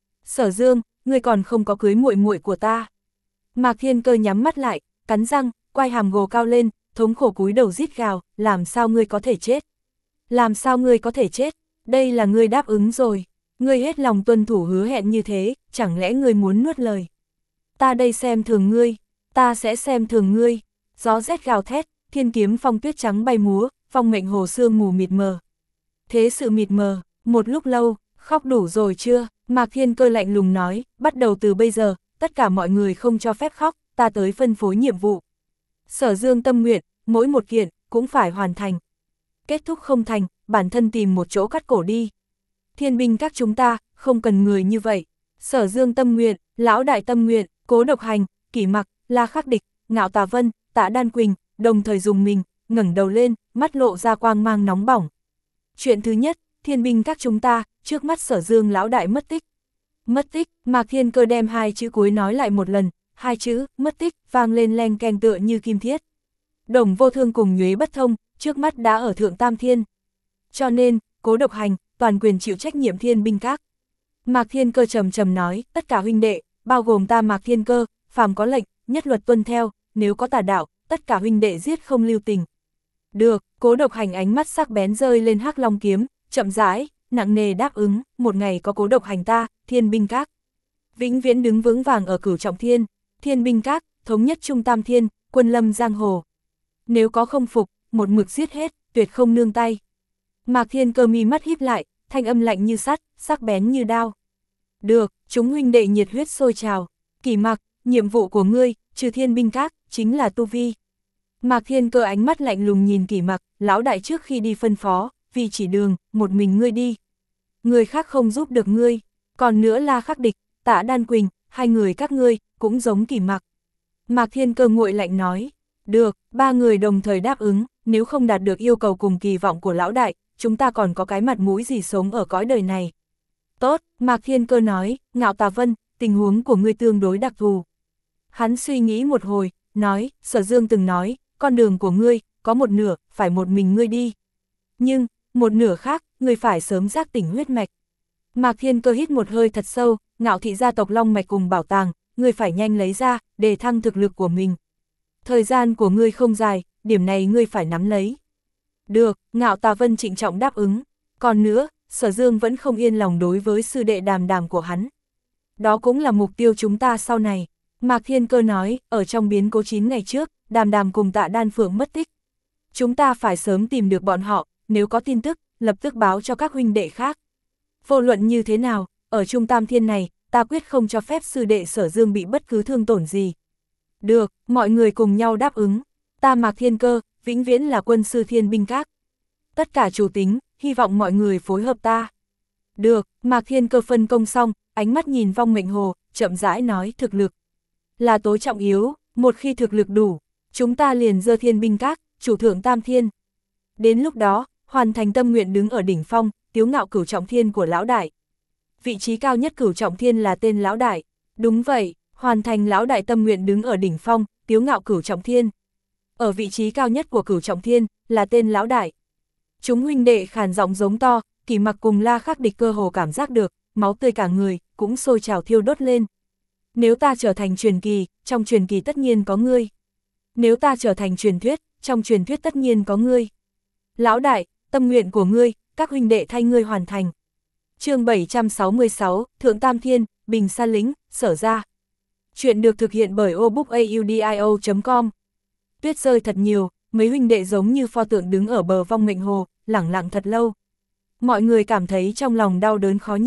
Sở Dương, ngươi còn không có cưới muội muội của ta. Mạc Thiên Cơ nhắm mắt lại, cắn răng, quai hàm gồ cao lên, thống khổ cúi đầu rít gào, làm sao ngươi có thể chết? Làm sao ngươi có thể chết? Đây là ngươi đáp ứng rồi. Ngươi hết lòng tuân thủ hứa hẹn như thế, chẳng lẽ ngươi muốn nuốt lời? Ta đây xem thường ngươi, ta sẽ xem thường ngươi. Gió rét gào thét, thiên kiếm phong tuyết trắng bay múa, phong mệnh hồ sương mù mịt mờ. Thế sự mịt mờ, một lúc lâu, khóc đủ rồi chưa? Mạc Thiên Cơ lạnh lùng nói, bắt đầu từ bây giờ, tất cả mọi người không cho phép khóc, ta tới phân phối nhiệm vụ. Sở Dương tâm nguyện, mỗi một kiện, cũng phải hoàn thành. Kết thúc không thành, bản thân tìm một chỗ cắt cổ đi. Thiên binh các chúng ta, không cần người như vậy. Sở Dương tâm nguyện, Lão Đại tâm nguyện, Cố Độc Hành, Kỷ Mặc, La Khắc Địch, Ngạo Tà Vân, Tạ Đan Quỳnh, đồng thời dùng mình, ngẩng đầu lên, mắt lộ ra quang mang nóng bỏng. Chuyện thứ nhất, thiên binh các chúng ta, trước mắt Sở Dương Lão Đại mất tích. Mất tích, Mạc Thiên Cơ đem hai chữ cuối nói lại một lần, hai chữ, mất tích, vang lên leng keng tựa như kim thiết. Đồng Vô Thương cùng Nhuế Bất Thông, trước mắt đã ở Thượng Tam Thiên. Cho nên, Cố Độc Hành, toàn quyền chịu trách nhiệm thiên binh các. Mạc Thiên Cơ trầm trầm nói, tất cả huynh đệ, bao gồm ta Mạc Thiên Cơ, phàm có lệnh, nhất luật tuân theo, nếu có tà đạo, tất cả huynh đệ giết không lưu tình. Được, Cố Độc Hành ánh mắt sắc bén rơi lên Hắc Long kiếm, chậm rãi, nặng nề đáp ứng, một ngày có Cố Độc Hành ta, thiên binh các. Vĩnh viễn đứng vững vàng ở Cửu Trọng Thiên, thiên binh các, thống nhất Trung Tam Thiên, quân lâm giang hồ. Nếu có không phục, một mực giết hết, tuyệt không nương tay. Mạc Thiên Cơ mi mắt híp lại, thanh âm lạnh như sắt, sắc bén như đao. Được, chúng huynh đệ nhiệt huyết sôi trào. Kỷ Mặc, nhiệm vụ của ngươi, trừ thiên binh các, chính là tu vi. Mạc Thiên Cơ ánh mắt lạnh lùng nhìn Kỷ Mặc, Lão Đại trước khi đi phân phó, vì chỉ đường, một mình ngươi đi. Người khác không giúp được ngươi. Còn nữa La Khắc Địch, Tạ Đan Quỳnh, hai người các ngươi, cũng giống Kỷ Mặc. Mạc Thiên Cơ nguội lạnh nói, được, ba người đồng thời đáp ứng, nếu không đạt được yêu cầu cùng kỳ vọng của Lão Đại, chúng ta còn có cái mặt mũi gì sống ở cõi đời này. Tốt, Mạc Thiên Cơ nói, Ngạo Tà Vân, tình huống của ngươi tương đối đặc thù. Hắn suy nghĩ một hồi, nói, Sở Dương từng nói, con đường của ngươi, có một nửa, phải một mình ngươi đi. Nhưng, một nửa khác, ngươi phải sớm giác tỉnh huyết mạch. Mạc Thiên Cơ hít một hơi thật sâu, Ngạo thị gia tộc long mạch cùng bảo tàng, ngươi phải nhanh lấy ra, để thăng thực lực của mình. Thời gian của ngươi không dài, điểm này ngươi phải nắm lấy. Được, Ngạo Tà Vân trịnh trọng đáp ứng. Còn nữa, Sở Dương vẫn không yên lòng đối với sư đệ Đàm Đàm của hắn. Đó cũng là mục tiêu chúng ta sau này. Mạc Thiên Cơ nói, ở trong biến cố chín ngày trước, Đàm Đàm cùng Tạ Đan Phượng mất tích. Chúng ta phải sớm tìm được bọn họ, nếu có tin tức, lập tức báo cho các huynh đệ khác. Vô luận như thế nào, ở Trung Tam Thiên này, ta quyết không cho phép sư đệ Sở Dương bị bất cứ thương tổn gì. Được, mọi người cùng nhau đáp ứng. Ta Mạc Thiên Cơ, vĩnh viễn là quân sư thiên binh các. Tất cả chủ tính, hy vọng mọi người phối hợp ta. Được, Mạc Thiên Cơ phân công xong, ánh mắt nhìn Vong Mệnh Hồ, chậm rãi nói thực lực. Là tối trọng yếu, một khi thực lực đủ, chúng ta liền dơ thiên binh các, chủ thượng Tam Thiên. Đến lúc đó, hoàn thành tâm nguyện đứng ở đỉnh phong, tiếu ngạo Cửu Trọng Thiên của Lão Đại. Vị trí cao nhất Cửu Trọng Thiên là tên Lão Đại. Đúng vậy, hoàn thành Lão Đại tâm nguyện đứng ở đỉnh phong, tiếu ngạo Cửu Trọng Thiên. Ở vị trí cao nhất của Cửu Trọng Thiên, là tên Lão Đại. Chúng huynh đệ khàn giọng giống to, Kỷ Mặc cùng La Khắc Địch cơ hồ cảm giác được, máu tươi cả người, cũng sôi trào thiêu đốt lên. Nếu ta trở thành truyền kỳ, trong truyền kỳ tất nhiên có ngươi. Nếu ta trở thành truyền thuyết, trong truyền thuyết tất nhiên có ngươi. Lão Đại, tâm nguyện của ngươi, các huynh đệ thay ngươi hoàn thành. Chương bảy trăm sáu mươi sáu, Thượng Tam Thiên, Bình Sa Lĩnh, Sở Ra. Chuyện được thực hiện bởi obookaudio chấm com. Tuyết rơi thật nhiều, mấy huynh đệ giống như pho tượng đứng ở bờ Vong Mệnh Hồ, lẳng lặng thật lâu. Mọi người cảm thấy trong lòng đau đớn khó nhịn.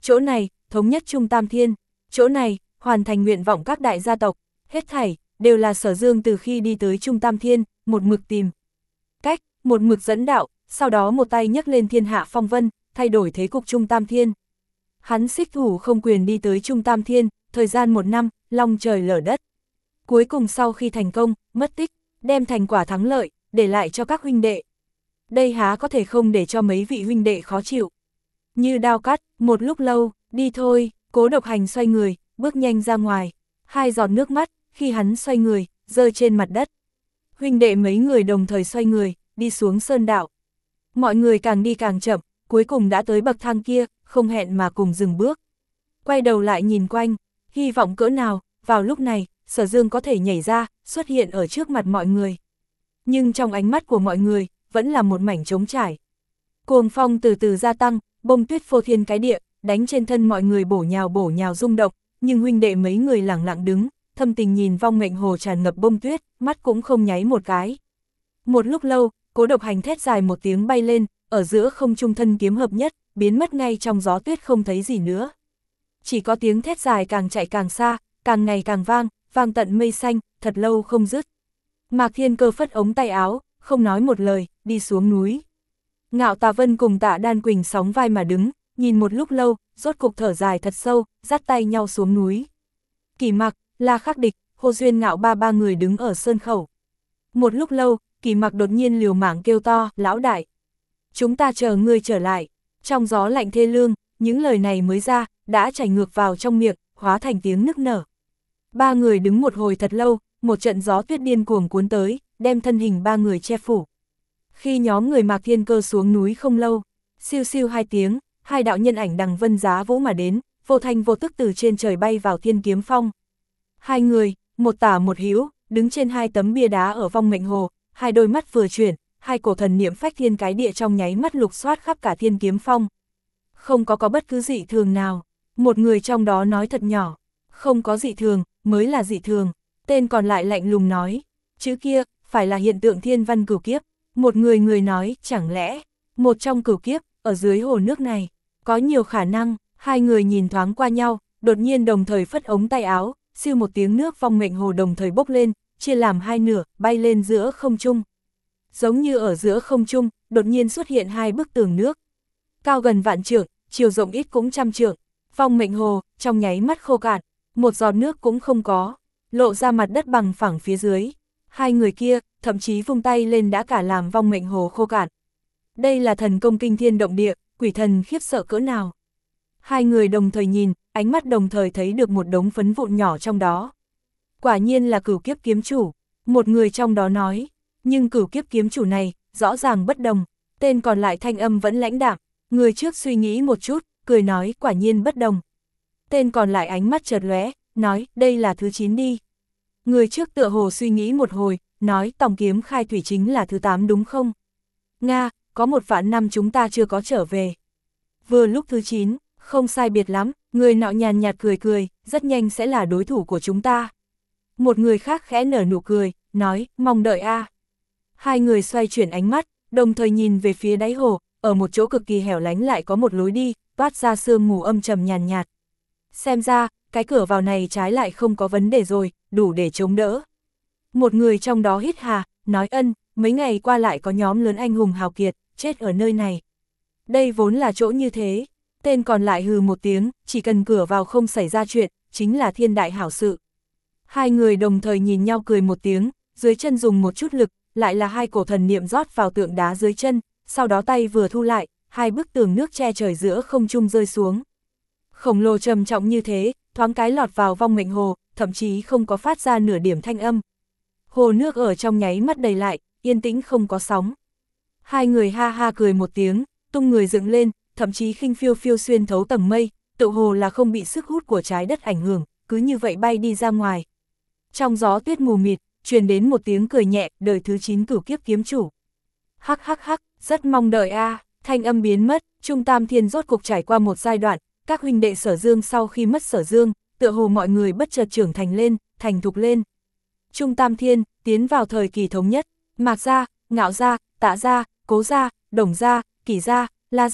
chỗ này, thống nhất Trung Tam Thiên, chỗ này, hoàn thành nguyện vọng các đại gia tộc, hết thảy, đều là Sở Dương từ khi đi tới Trung Tam Thiên, một mực tìm cách, một mực dẫn đạo, sau đó một tay nhấc lên thiên hạ phong vân, thay đổi thế cục Trung Tam Thiên. Hắn xích thủ không quyền đi tới Trung Tam Thiên, thời gian một năm, long trời lở đất. Cuối cùng sau khi thành công, mất tích, đem thành quả thắng lợi, để lại cho các huynh đệ. Đây há có thể không để cho mấy vị huynh đệ khó chịu. Như đao cắt, một lúc lâu, đi thôi, Cố Độc Hành xoay người, bước nhanh ra ngoài. Hai giọt nước mắt, khi hắn xoay người, rơi trên mặt đất. Huynh đệ mấy người đồng thời xoay người, đi xuống sơn đạo. Mọi người càng đi càng chậm, cuối cùng đã tới bậc thang kia, không hẹn mà cùng dừng bước. Quay đầu lại nhìn quanh, hy vọng cỡ nào, vào lúc này, Sở Dương có thể nhảy ra, xuất hiện ở trước mặt mọi người. Nhưng trong ánh mắt của mọi người, vẫn là một mảnh trống trải. Cuồng phong từ từ gia tăng, bông tuyết phô thiên cái địa, đánh trên thân mọi người bổ nhào bổ nhào rung động, nhưng huynh đệ mấy người lẳng lặng đứng, thâm tình nhìn vong mệnh hồ tràn ngập bông tuyết, mắt cũng không nháy một cái. Một lúc lâu, Cố Độc Hành thét dài một tiếng bay lên, ở giữa không trung thân kiếm hợp nhất, biến mất ngay trong gió tuyết không thấy gì nữa. Chỉ có tiếng thét dài càng chạy càng xa, càng ngày càng vang, vang tận mây xanh, thật lâu không dứt. Mạc Thiên Cơ phất ống tay áo, không nói một lời, đi xuống núi. Ngạo Tà Vân cùng Tạ Đan Quỳnh sóng vai mà đứng, nhìn một lúc lâu, rốt cục thở dài thật sâu, dắt tay nhau xuống núi. Kỳ Mặc, La Khắc Địch, Hồ Duyên Ngạo ba ba người đứng ở sơn khẩu. Một lúc lâu, Kỳ Mặc đột nhiên liều mạng kêu to, lão đại. Chúng ta chờ ngươi trở lại. Trong gió lạnh thê lương, những lời này mới ra, đã chảy ngược vào trong miệng, hóa thành tiếng nức nở. Ba người đứng một hồi thật lâu, một trận gió tuyết điên cuồng cuốn tới, đem thân hình ba người che phủ. Khi nhóm người Mạc Thiên Cơ xuống núi không lâu, siêu siêu hai tiếng, hai đạo nhân ảnh đằng vân giá vũ mà đến, vô thanh vô tức từ trên trời bay vào Thiên Kiếm Phong. Hai người, một tả một hữu, đứng trên hai tấm bia đá ở vong mệnh hồ, hai đôi mắt vừa chuyển, hai cổ thần niệm phách thiên cái địa trong nháy mắt lục soát khắp cả Thiên Kiếm Phong. Không có có bất cứ dị thường nào, một người trong đó nói thật nhỏ, không có dị thường, mới là dị thường, tên còn lại lạnh lùng nói, chữ kia, phải là hiện tượng thiên văn cửu kiếp, một người người nói, chẳng lẽ, một trong cửu kiếp, ở dưới hồ nước này, có nhiều khả năng, hai người nhìn thoáng qua nhau, đột nhiên đồng thời phất ống tay áo, siêu một tiếng nước vong mệnh hồ đồng thời bốc lên, chia làm hai nửa, bay lên giữa không trung. Giống như ở giữa không trung, đột nhiên xuất hiện hai bức tường nước. Cao gần vạn trượng, chiều rộng ít cũng trăm trượng, vong mệnh hồ, trong nháy mắt khô cạn, một giọt nước cũng không có, lộ ra mặt đất bằng phẳng phía dưới. Hai người kia, thậm chí vung tay lên đã cả làm vong mệnh hồ khô cạn. Đây là thần công kinh thiên động địa, quỷ thần khiếp sợ cỡ nào. Hai người đồng thời nhìn, ánh mắt đồng thời thấy được một đống phấn vụn nhỏ trong đó. Quả nhiên là cửu kiếp kiếm chủ, một người trong đó nói, nhưng cửu kiếp kiếm chủ này, rõ ràng bất đồng, tên còn lại thanh âm vẫn lãnh đạm, người trước suy nghĩ một chút, cười nói quả nhiên bất đồng. Tên còn lại ánh mắt chợt lóe, nói đây là thứ chín đi. Người trước tựa hồ suy nghĩ một hồi, nói tòng kiếm khai thủy chính là thứ tám đúng không? Nga, có một vạn năm chúng ta chưa có trở về. Vừa lúc thứ chín, không sai biệt lắm, người nọ nhàn nhạt cười cười, rất nhanh sẽ là đối thủ của chúng ta. Một người khác khẽ nở nụ cười, nói, mong đợi a. Hai người xoay chuyển ánh mắt, đồng thời nhìn về phía đáy hồ, ở một chỗ cực kỳ hẻo lánh lại có một lối đi, toát ra sương mù âm trầm nhàn nhạt. Xem ra, cái cửa vào này trái lại không có vấn đề rồi, đủ để chống đỡ. Một người trong đó hít hà, nói ân, mấy ngày qua lại có nhóm lớn anh hùng hào kiệt, chết ở nơi này. Đây vốn là chỗ như thế, tên còn lại hừ một tiếng, chỉ cần cửa vào không xảy ra chuyện, chính là thiên đại hảo sự. Hai người đồng thời nhìn nhau cười một tiếng, dưới chân dùng một chút lực, lại là hai cổ thần niệm rót vào tượng đá dưới chân, sau đó tay vừa thu lại, hai bức tường nước che trời giữa không trung rơi xuống. Khổng lồ trầm trọng như thế, thoáng cái lọt vào vong mệnh hồ, thậm chí không có phát ra nửa điểm thanh âm. Hồ nước ở trong nháy mắt đầy lại, yên tĩnh không có sóng. Hai người ha ha cười một tiếng, tung người dựng lên, thậm chí khinh phiêu phiêu xuyên thấu tầng mây, tự hồ là không bị sức hút của trái đất ảnh hưởng, cứ như vậy bay đi ra ngoài. Trong gió tuyết mù mịt, truyền đến một tiếng cười nhẹ, đời thứ chín cửu kiếp kiếm chủ. Hắc hắc hắc, rất mong đợi a. À. Thanh âm biến mất, Trung Tam Thiên rốt cục trải qua một giai đoạn, các huynh đệ Sở Dương sau khi mất Sở Dương, tựa hồ mọi người bất chợt trưởng thành lên, thành thục lên. Trung Tam Thiên tiến vào thời kỳ thống nhất, Mạc gia, Ngạo gia, Tạ gia, Cố gia, Đồng gia, Kỷ gia, La gia,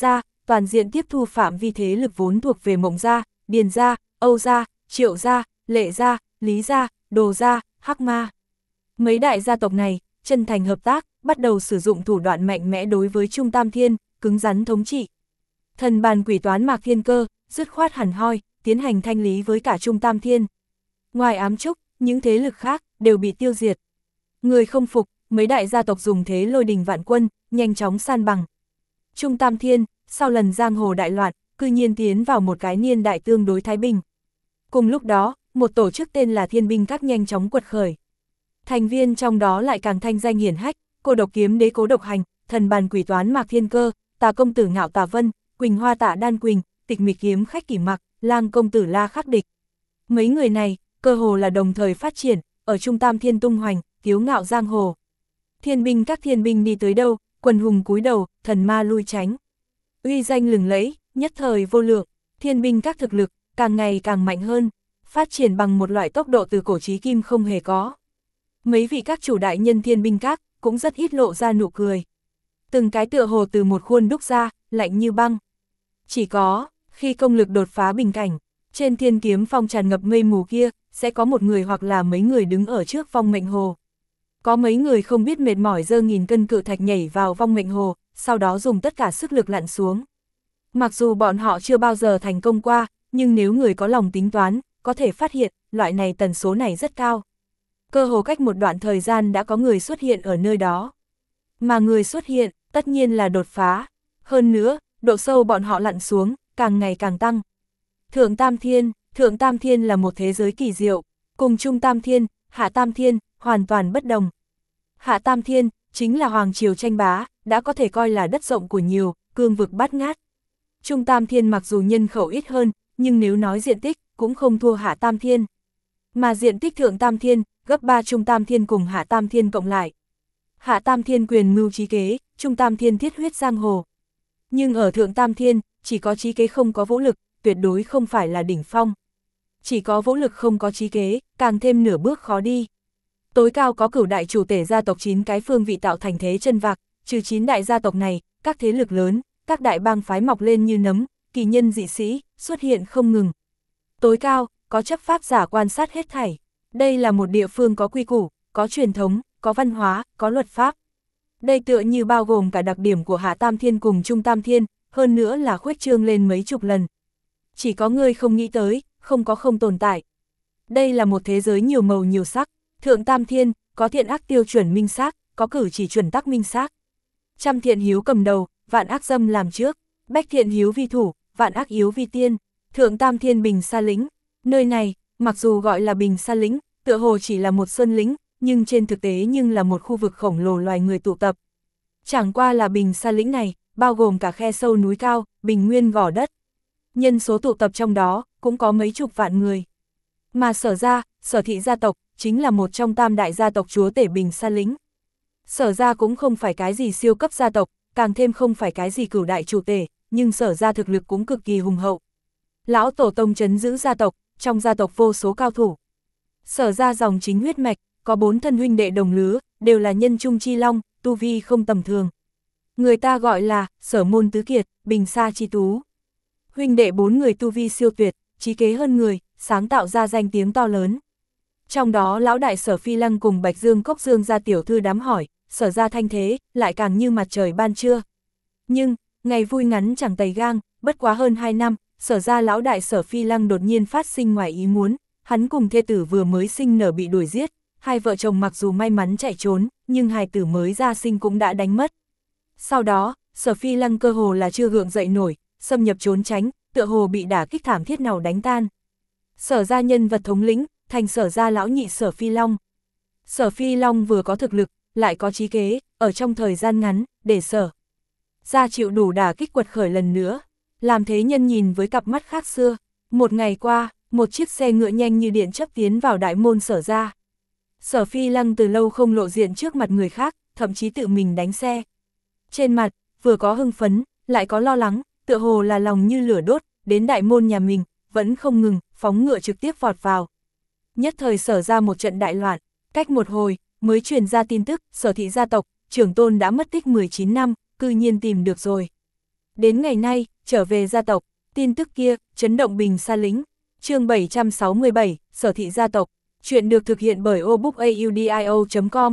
toàn diện tiếp thu phạm vi thế lực vốn thuộc về Mộng gia, Điền gia, Âu gia, Triệu gia, Lệ gia, Lý gia, Đồ gia, Hắc ma. Mấy đại gia tộc này, chân thành hợp tác, bắt đầu sử dụng thủ đoạn mạnh mẽ đối với Trung Tam Thiên, cứng rắn thống trị. Thần bàn quỷ toán Mạc Thiên Cơ, dứt khoát hẳn hoi, tiến hành thanh lý với cả Trung Tam Thiên. Ngoài ám trúc, những thế lực khác, đều bị tiêu diệt. Người không phục, mấy đại gia tộc dùng thế lôi đình vạn quân, nhanh chóng san bằng. Trung Tam Thiên, sau lần giang hồ đại loạn, cư nhiên tiến vào một cái niên đại tương đối thái bình. Cùng lúc đó, một tổ chức tên là Thiên binh các nhanh chóng quật khởi. Thành viên trong đó lại càng thanh danh hiển hách, Cô độc kiếm đế Cố Độc Hành, thần bàn quỷ toán Mạc Thiên Cơ, Tà công tử Ngạo Tà Vân, Quỳnh Hoa Tạ Đan Quỳnh, Tịch Mịch kiếm khách Kỷ Mặc, Lang công tử La Khắc Địch. Mấy người này, cơ hồ là đồng thời phát triển, ở Trung Tam Thiên tung hoành, kiếu ngạo giang hồ. Thiên binh các thiên binh đi tới đâu, quần hùng cúi đầu, thần ma lui tránh. Uy danh lừng lẫy, nhất thời vô lượng, thiên binh các thực lực, càng ngày càng mạnh hơn, phát triển bằng một loại tốc độ từ cổ chí kim không hề có. Mấy vị các chủ đại nhân thiên binh các, cũng rất ít lộ ra nụ cười. Từng cái tựa hồ từ một khuôn đúc ra, lạnh như băng. Chỉ có, khi công lực đột phá bình cảnh, trên thiên kiếm phong tràn ngập mây mù kia, sẽ có một người hoặc là mấy người đứng ở trước vong mệnh hồ. Có mấy người không biết mệt mỏi giơ nghìn cân cự thạch nhảy vào vong mệnh hồ, sau đó dùng tất cả sức lực lặn xuống. Mặc dù bọn họ chưa bao giờ thành công qua, nhưng nếu người có lòng tính toán, có thể phát hiện, loại này tần số này rất cao. Cơ hồ cách một đoạn thời gian đã có người xuất hiện ở nơi đó. Mà người xuất hiện, tất nhiên là đột phá. Hơn nữa, độ sâu bọn họ lặn xuống, càng ngày càng tăng. Thượng Tam Thiên, Thượng Tam Thiên là một thế giới kỳ diệu, cùng Trung Tam Thiên, Hạ Tam Thiên, hoàn toàn bất đồng. Hạ Tam Thiên, chính là hoàng triều tranh bá, đã có thể coi là đất rộng của nhiều, cương vực bát ngát. Trung Tam Thiên mặc dù nhân khẩu ít hơn, nhưng nếu nói diện tích, cũng không thua Hạ Tam Thiên. Mà diện tích Thượng Tam Thiên, gấp ba Trung Tam Thiên cùng Hạ Tam Thiên cộng lại. Hạ Tam Thiên quyền mưu trí kế, Trung Tam Thiên thiết huyết giang hồ. Nhưng ở Thượng Tam Thiên, chỉ có trí kế không có vũ lực, tuyệt đối không phải là đỉnh phong. Chỉ có vũ lực không có trí kế, càng thêm nửa bước khó đi. Tối cao có cửu đại chủ tể gia tộc chín cái phương vị tạo thành thế chân vạc, trừ chín đại gia tộc này, các thế lực lớn, các đại bang phái mọc lên như nấm, kỳ nhân dị sĩ, xuất hiện không ngừng. Tối cao, có chấp pháp giả quan sát hết thảy. Đây là một địa phương có quy củ, có truyền thống, có văn hóa, có luật pháp. Đây tựa như bao gồm cả đặc điểm của Hạ Tam Thiên cùng Trung Tam Thiên, hơn nữa là khuếch trương lên mấy chục lần. Chỉ có người không nghĩ tới, không có không tồn tại. Đây là một thế giới nhiều màu nhiều sắc, Thượng Tam Thiên, có thiện ác tiêu chuẩn minh xác, có cử chỉ chuẩn tắc minh xác. Trăm thiện hiếu cầm đầu, vạn ác dâm làm trước, bách thiện hiếu vi thủ, vạn ác yếu vi tiên, Thượng Tam Thiên Bình Sa Lĩnh. Nơi này, mặc dù gọi là Bình Sa Lĩnh, tựa hồ chỉ là một sơn lĩnh, nhưng trên thực tế nhưng là một khu vực khổng lồ loài người tụ tập. Chẳng qua là Bình Sa Lĩnh này, bao gồm cả khe sâu núi cao, bình nguyên gò đất. Nhân số tụ tập trong đó, cũng có mấy chục vạn người. Mà Sở gia, Sở thị gia tộc, chính là một trong tam đại gia tộc chúa tể Bình Sa Lĩnh. Sở gia cũng không phải cái gì siêu cấp gia tộc, càng thêm không phải cái gì cửu đại chủ tể, nhưng Sở gia thực lực cũng cực kỳ hùng hậu. Lão tổ tông trấn giữ gia tộc, trong gia tộc vô số cao thủ. Sở gia dòng chính huyết mạch, có bốn thân huynh đệ đồng lứa, đều là nhân trung chi long, tu vi không tầm thường. Người ta gọi là Sở môn tứ kiệt, Bình Sa chi tú. Huynh đệ bốn người tu vi siêu tuyệt, trí kế hơn người, sáng tạo ra danh tiếng to lớn. Trong đó lão đại Sở Phi Lăng cùng Bạch Dương Cốc Dương gia tiểu thư đám hỏi, Sở gia thanh thế, lại càng như mặt trời ban trưa. Nhưng, ngày vui ngắn chẳng tày gang, bất quá hơn hai năm, Sở gia lão đại Sở Phi Lăng đột nhiên phát sinh ngoài ý muốn, hắn cùng thê tử vừa mới sinh nở bị đuổi giết, hai vợ chồng mặc dù may mắn chạy trốn, nhưng hài tử mới ra sinh cũng đã đánh mất. Sau đó, Sở Phi Lăng cơ hồ là chưa gượng dậy nổi, xâm nhập trốn tránh, tựa hồ bị đả kích thảm thiết nào đánh tan. Sở gia nhân vật thống lĩnh, thành Sở gia lão nhị Sở Phi Long. Sở Phi Long vừa có thực lực, lại có trí kế, ở trong thời gian ngắn, để Sở gia chịu đủ đả kích quật khởi lần nữa, làm thế nhân nhìn với cặp mắt khác xưa. Một ngày qua, một chiếc xe ngựa nhanh như điện chớp tiến vào đại môn Sở gia. Sở Phi Lăng từ lâu không lộ diện trước mặt người khác, thậm chí tự mình đánh xe. Trên mặt, vừa có hưng phấn, lại có lo lắng, tựa hồ là lòng như lửa đốt, đến đại môn nhà mình, vẫn không ngừng, phóng ngựa trực tiếp vọt vào. Nhất thời Sở ra một trận đại loạn, cách một hồi, mới truyền ra tin tức, Sở thị gia tộc, trưởng tôn đã mất tích mười chín năm, cư nhiên tìm được rồi. Đến ngày nay, trở về gia tộc, tin tức kia, chấn động Bình Sa lĩnh. Chương bảy trăm sáu mươi bảy, Sở thị gia tộc. Chuyện được thực hiện bởi obookaudio chấm com.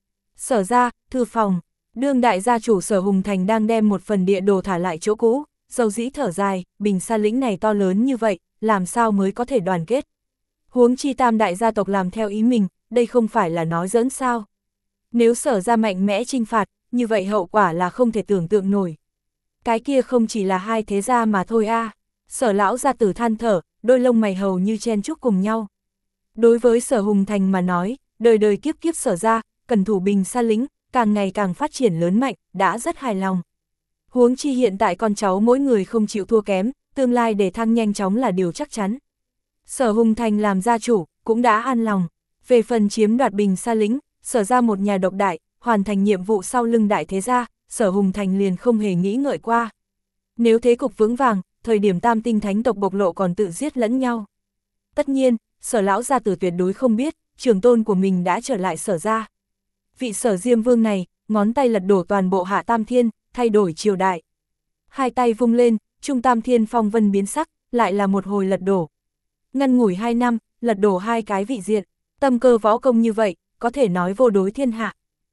Sở gia, thư phòng. Đương đại gia chủ Sở Hùng Thành đang đem một phần địa đồ thả lại chỗ cũ, dầu dĩ thở dài, Bình Sa lĩnh này to lớn như vậy, làm sao mới có thể đoàn kết. Huống chi tam đại gia tộc làm theo ý mình, đây không phải là nói giỡn sao. Nếu Sở gia mạnh mẽ chinh phạt, như vậy hậu quả là không thể tưởng tượng nổi. Cái kia không chỉ là hai thế gia mà thôi a. À. Sở lão gia tử than thở, đôi lông mày hầu như chen chúc cùng nhau. Đối với Sở Hùng Thành mà nói, đời đời kiếp kiếp Sở gia, cần thủ Bình Sa lĩnh, càng ngày càng phát triển lớn mạnh, đã rất hài lòng. Huống chi hiện tại con cháu mỗi người không chịu thua kém, tương lai để thăng nhanh chóng là điều chắc chắn. Sở Hùng Thành làm gia chủ, cũng đã an lòng. Về phần chiếm đoạt Bình Sa lĩnh, Sở ra một nhà độc đại, hoàn thành nhiệm vụ sau lưng đại thế gia, Sở Hùng Thành liền không hề nghĩ ngợi qua. Nếu thế cục vững vàng, thời điểm tam tinh thánh tộc bộc lộ còn tự giết lẫn nhau. Tất nhiên, Sở lão gia tử tuyệt đối không biết, trưởng tôn của mình đã trở lại Sở ra. Vị Sở Diêm Vương này, ngón tay lật đổ toàn bộ Hạ Tam Thiên, thay đổi triều đại. Hai tay vung lên, Trung Tam Thiên phong vân biến sắc, lại là một hồi lật đổ. Ngăn ngủi hai năm, lật đổ hai cái vị diện, tâm cơ võ công như vậy, có thể nói vô đối thiên hạ.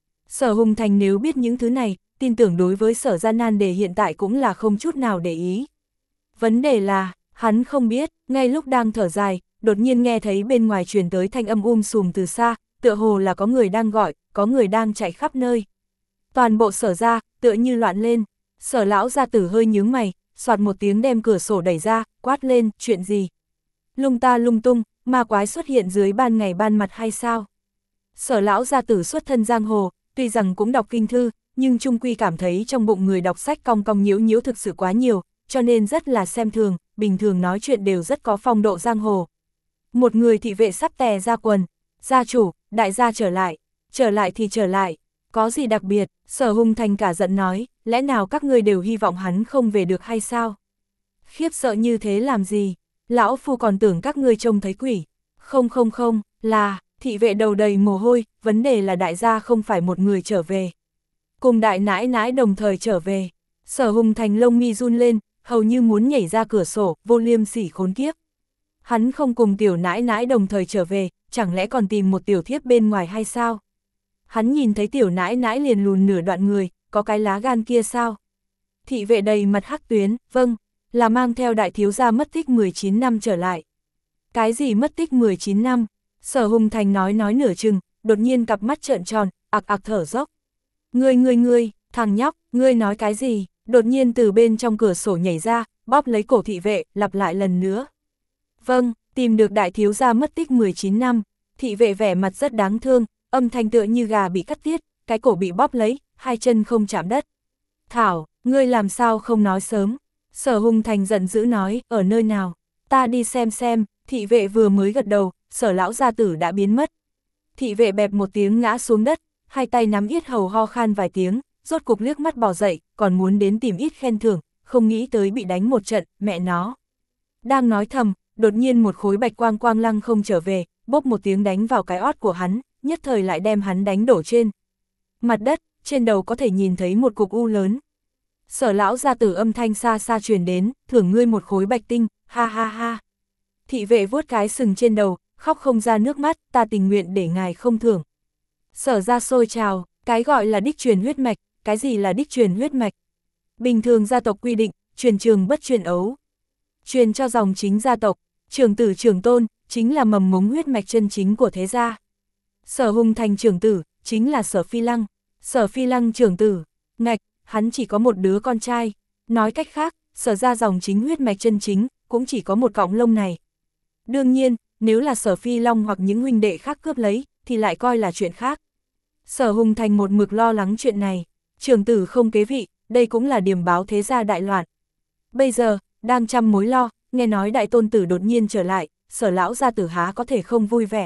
Sở Hùng Thành nếu biết những thứ này, tin tưởng đối với Sở gia nan đề hiện tại cũng là không chút nào để ý. Vấn đề là, hắn không biết, ngay lúc đang thở dài, đột nhiên nghe thấy bên ngoài truyền tới thanh âm um sùm từ xa, tựa hồ là có người đang gọi, có người đang chạy khắp nơi. Toàn bộ Sở gia, tựa như loạn lên, Sở lão gia tử hơi nhướng mày, soạt một tiếng đem cửa sổ đẩy ra, quát lên, chuyện gì? Lung ta lung tung, ma quái xuất hiện dưới ban ngày ban mặt hay sao? Sở lão gia tử xuất thân giang hồ, tuy rằng cũng đọc kinh thư, nhưng chung quy cảm thấy trong bụng người đọc sách cong cong nhiễu nhiễu thực sự quá nhiều, cho nên rất là xem thường, bình thường nói chuyện đều rất có phong độ giang hồ. Một người thị vệ sắp tè ra quần, gia chủ, đại gia trở lại, trở lại thì trở lại, có gì đặc biệt? Sở Hùng Thành cả giận nói, lẽ nào các ngươi đều hy vọng hắn không về được hay sao? Khiếp sợ như thế làm gì? Lão phu còn tưởng các ngươi trông thấy quỷ. Không không không, là, thị vệ đầu đầy mồ hôi, vấn đề là đại gia không phải một người trở về. Cùng đại nãi nãi đồng thời trở về. Sở Hùng Thành lông mi run lên, hầu như muốn nhảy ra cửa sổ, vô liêm sỉ khốn kiếp. Hắn không cùng tiểu nãi nãi đồng thời trở về, chẳng lẽ còn tìm một tiểu thiếp bên ngoài hay sao? Hắn nhìn thấy tiểu nãi nãi liền lùn nửa đoạn người, có cái lá gan kia sao? Thị vệ đầy mặt hắc tuyến, vâng, là mang theo đại thiếu gia mất tích mười chín năm trở lại. Cái gì mất tích mười chín năm? Sở Hùng Thành nói nói nửa chừng, đột nhiên cặp mắt trợn tròn, ạc ạc thở dốc. Ngươi ngươi ngươi, thằng nhóc, ngươi nói cái gì? Đột nhiên từ bên trong cửa sổ nhảy ra, bóp lấy cổ thị vệ, lặp lại lần nữa. Vâng, tìm được đại thiếu gia mất tích mười chín năm, thị vệ vẻ mặt rất đáng thương, âm thanh tựa như gà bị cắt tiết, cái cổ bị bóp lấy, hai chân không chạm đất. Thảo, ngươi làm sao không nói sớm? Sở Hùng Thành giận dữ nói, ở nơi nào? Ta đi xem xem, thị vệ vừa mới gật đầu, Sở lão gia tử đã biến mất. Thị vệ bẹp một tiếng ngã xuống đất, hai tay nắm yết hầu ho khan vài tiếng, rốt cục liếc mắt bò dậy, còn muốn đến tìm ít khen thưởng, không nghĩ tới bị đánh một trận, mẹ nó. Đang nói thầm, đột nhiên một khối bạch quang quang lăng không trở về, bốp một tiếng đánh vào cái ót của hắn, nhất thời lại đem hắn đánh đổ trên mặt đất, trên đầu có thể nhìn thấy một cục u lớn. Sở lão gia tử âm thanh xa xa truyền đến, thưởng ngươi một khối bạch tinh, ha ha ha. Thị vệ vuốt cái sừng trên đầu, khóc không ra nước mắt, ta tình nguyện để ngài không thưởng. Sở ra sôi trào, cái gọi là đích truyền huyết mạch, cái gì là đích truyền huyết mạch? Bình thường gia tộc quy định, truyền trường bất truyền ấu. Truyền cho dòng chính gia tộc, trưởng tử trưởng tôn, chính là mầm mống huyết mạch chân chính của thế gia. Sở Hùng Thành trưởng tử, chính là Sở Phi Lăng. Sở Phi Lăng trưởng tử, ngạch, hắn chỉ có một đứa con trai. Nói cách khác, Sở ra dòng chính huyết mạch chân chính, cũng chỉ có một cọng lông này. Đương nhiên, nếu là Sở Phi Long hoặc những huynh đệ khác cướp lấy, thì lại coi là chuyện khác. Sở Hùng Thành một mực lo lắng chuyện này, trưởng tử không kế vị, đây cũng là điểm báo thế gia đại loạn. Bây giờ, đang trăm mối lo, nghe nói đại tôn tử đột nhiên trở lại, Sở lão gia tử há có thể không vui vẻ.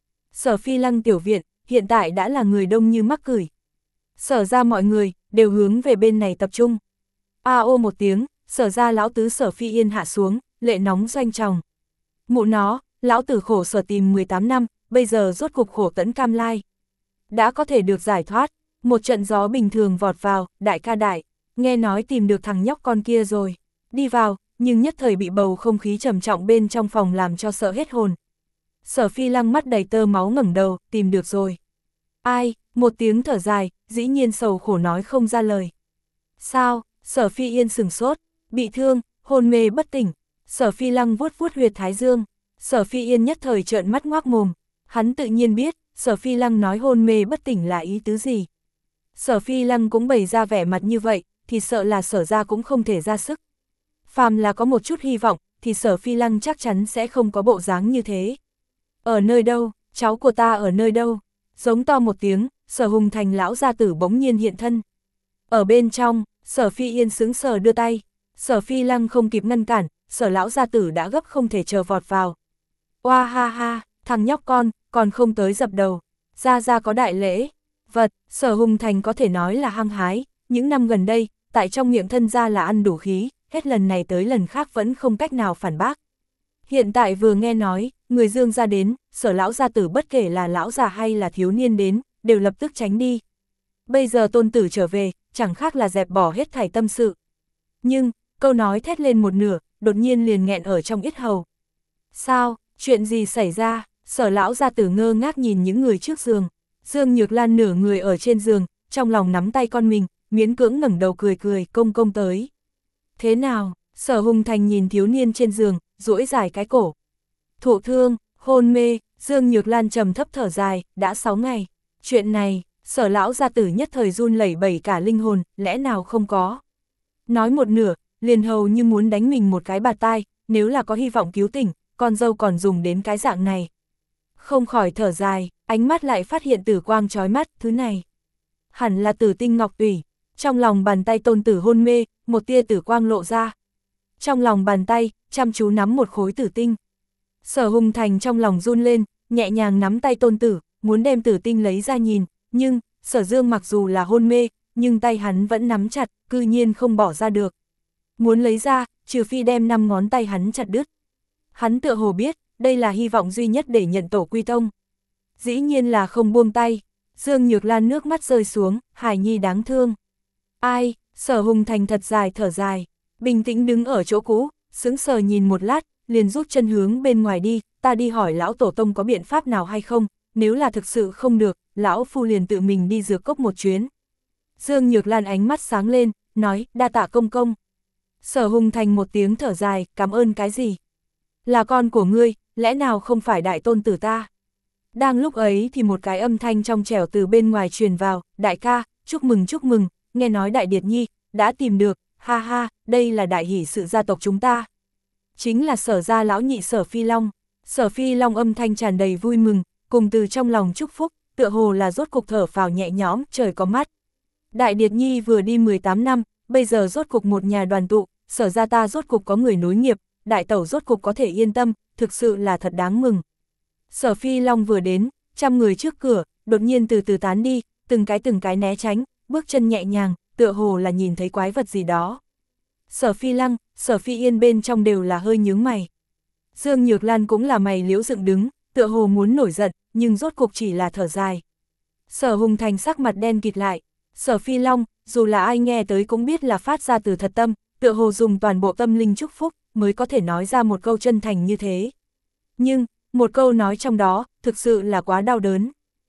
Sở Phi Lăng tiểu viện, hiện tại đã là người đông như mắc cửi. Sở ra mọi người, đều hướng về bên này tập trung. A ô một tiếng, Sở ra lão tứ Sở Phi Yên hạ xuống, lệ nóng doanh tròng. Mụ nó, lão tử khổ sở tìm mười tám năm, bây giờ rốt cục khổ tẫn cam lai. Đã có thể được giải thoát, một trận gió bình thường vọt vào, đại ca đại. nghe nói tìm được thằng nhóc con kia rồi. Đi vào, nhưng nhất thời bị bầu không khí trầm trọng bên trong phòng làm cho sợ hết hồn. Sở Phi Lăng mắt đầy tơ máu ngẩng đầu, tìm được rồi. Ai, một tiếng thở dài, dĩ nhiên sầu khổ nói không ra lời. Sao, Sở Phi Yên sừng sốt, bị thương, hôn mê bất tỉnh. Sở Phi Lăng vuốt vuốt huyệt thái dương. Sở Phi Yên nhất thời trợn mắt ngoác mồm. Hắn tự nhiên biết, Sở Phi Lăng nói hôn mê bất tỉnh là ý tứ gì. Sở Phi Lăng cũng bày ra vẻ mặt như vậy, thì sợ là Sở ra cũng không thể ra sức. Phàm là có một chút hy vọng, thì Sở Phi Lăng chắc chắn sẽ không có bộ dáng như thế. Ở nơi đâu, cháu của ta ở nơi đâu? Giống to một tiếng, Sở Hùng Thành lão gia tử bỗng nhiên hiện thân. Ở bên trong, Sở Phi Yên sững sờ đưa tay. Sở Phi Lăng không kịp ngăn cản, Sở lão gia tử đã gấp không thể chờ vọt vào. Oa ha ha, thằng nhóc con, còn không tới dập đầu. Gia Gia có đại lễ. Vật, Sở Hùng Thành có thể nói là hăng hái. Những năm gần đây, tại trong miệng thân gia là ăn đủ khí, hết lần này tới lần khác vẫn không cách nào phản bác. Hiện tại vừa nghe nói, người Dương gia đến, Sở lão gia tử bất kể là lão già hay là thiếu niên đến, đều lập tức tránh đi. Bây giờ tôn tử trở về, chẳng khác là dẹp bỏ hết thảy tâm sự. Nhưng, câu nói thét lên một nửa, đột nhiên liền nghẹn ở trong yết hầu. Sao, chuyện gì xảy ra? Sở lão gia tử ngơ ngác nhìn những người trước giường. Dương Nhược Lan nửa người ở trên giường, trong lòng nắm tay con mình, miễn cưỡng ngẩng đầu cười cười, công công tới. Thế nào? Sở Hùng Thành nhìn thiếu niên trên giường, duỗi dài cái cổ. Thụ thương, hôn mê, Dương Nhược Lan trầm thấp thở dài, đã sáu ngày. Chuyện này, Sở lão gia tử nhất thời run lẩy bẩy cả linh hồn, lẽ nào không có. Nói một nửa, liền hầu như muốn đánh mình một cái bạt tai, nếu là có hy vọng cứu tỉnh, con dâu còn dùng đến cái dạng này. Không khỏi thở dài, ánh mắt lại phát hiện tử quang chói mắt, thứ này. Hẳn là tử tinh ngọc tủy, trong lòng bàn tay tôn tử hôn mê, một tia tử quang lộ ra. Trong lòng bàn tay, chăm chú nắm một khối tử tinh. Sở Hùng Thành trong lòng run lên, nhẹ nhàng nắm tay tôn tử, muốn đem tử tinh lấy ra nhìn, nhưng, Sở Dương mặc dù là hôn mê, nhưng tay hắn vẫn nắm chặt, cư nhiên không bỏ ra được. Muốn lấy ra, trừ phi đem năm ngón tay hắn chặt đứt. Hắn tựa hồ biết, đây là hy vọng duy nhất để nhận tổ quy tông. Dĩ nhiên là không buông tay. Dương Nhược Lan nước mắt rơi xuống, Hải Nhi đáng thương. Ai, Sở Hùng Thành thật dài thở dài, bình tĩnh đứng ở chỗ cũ, sững sờ nhìn một lát, liền rút chân hướng bên ngoài đi, ta đi hỏi lão tổ tông có biện pháp nào hay không, nếu là thực sự không được, lão phu liền tự mình đi dược cốc một chuyến. Dương Nhược Lan ánh mắt sáng lên, nói, đa tạ công công. Sở Hùng Thành một tiếng thở dài, cảm ơn cái gì? Là con của ngươi, lẽ nào không phải đại tôn tử ta? Đang lúc ấy thì một cái âm thanh trong trẻo từ bên ngoài truyền vào, đại ca, chúc mừng chúc mừng, nghe nói đại điệt nhi, đã tìm được, ha ha, đây là đại hỷ sự gia tộc chúng ta. Chính là Sở gia lão nhị Sở Phi Long. Sở Phi Long âm thanh tràn đầy vui mừng, cùng từ trong lòng chúc phúc, tựa hồ là rốt cục thở phào nhẹ nhõm, trời có mắt. Đại điệt nhi vừa đi mười tám năm, bây giờ rốt cục một nhà đoàn tụ, Sở gia ta rốt cục có người nối nghiệp, đại tẩu rốt cục có thể yên tâm, thực sự là thật đáng mừng. Sở Phi Long vừa đến, trăm người trước cửa, đột nhiên từ từ tán đi, từng cái từng cái né tránh, bước chân nhẹ nhàng, tựa hồ là nhìn thấy quái vật gì đó. Sở Phi Lăng, Sở Phi Yên bên trong đều là hơi nhướng mày. Dương Nhược Lan cũng là mày liễu dựng đứng, tựa hồ muốn nổi giận, nhưng rốt cục chỉ là thở dài. Sở Hùng Thành sắc mặt đen kịt lại. Sở Phi Long, dù là ai nghe tới cũng biết là phát ra từ thật tâm, tựa hồ dùng toàn bộ tâm linh chúc phúc, mới có thể nói ra một câu chân thành như thế. Nhưng, một câu nói trong đó, thực sự là quá đau đớn.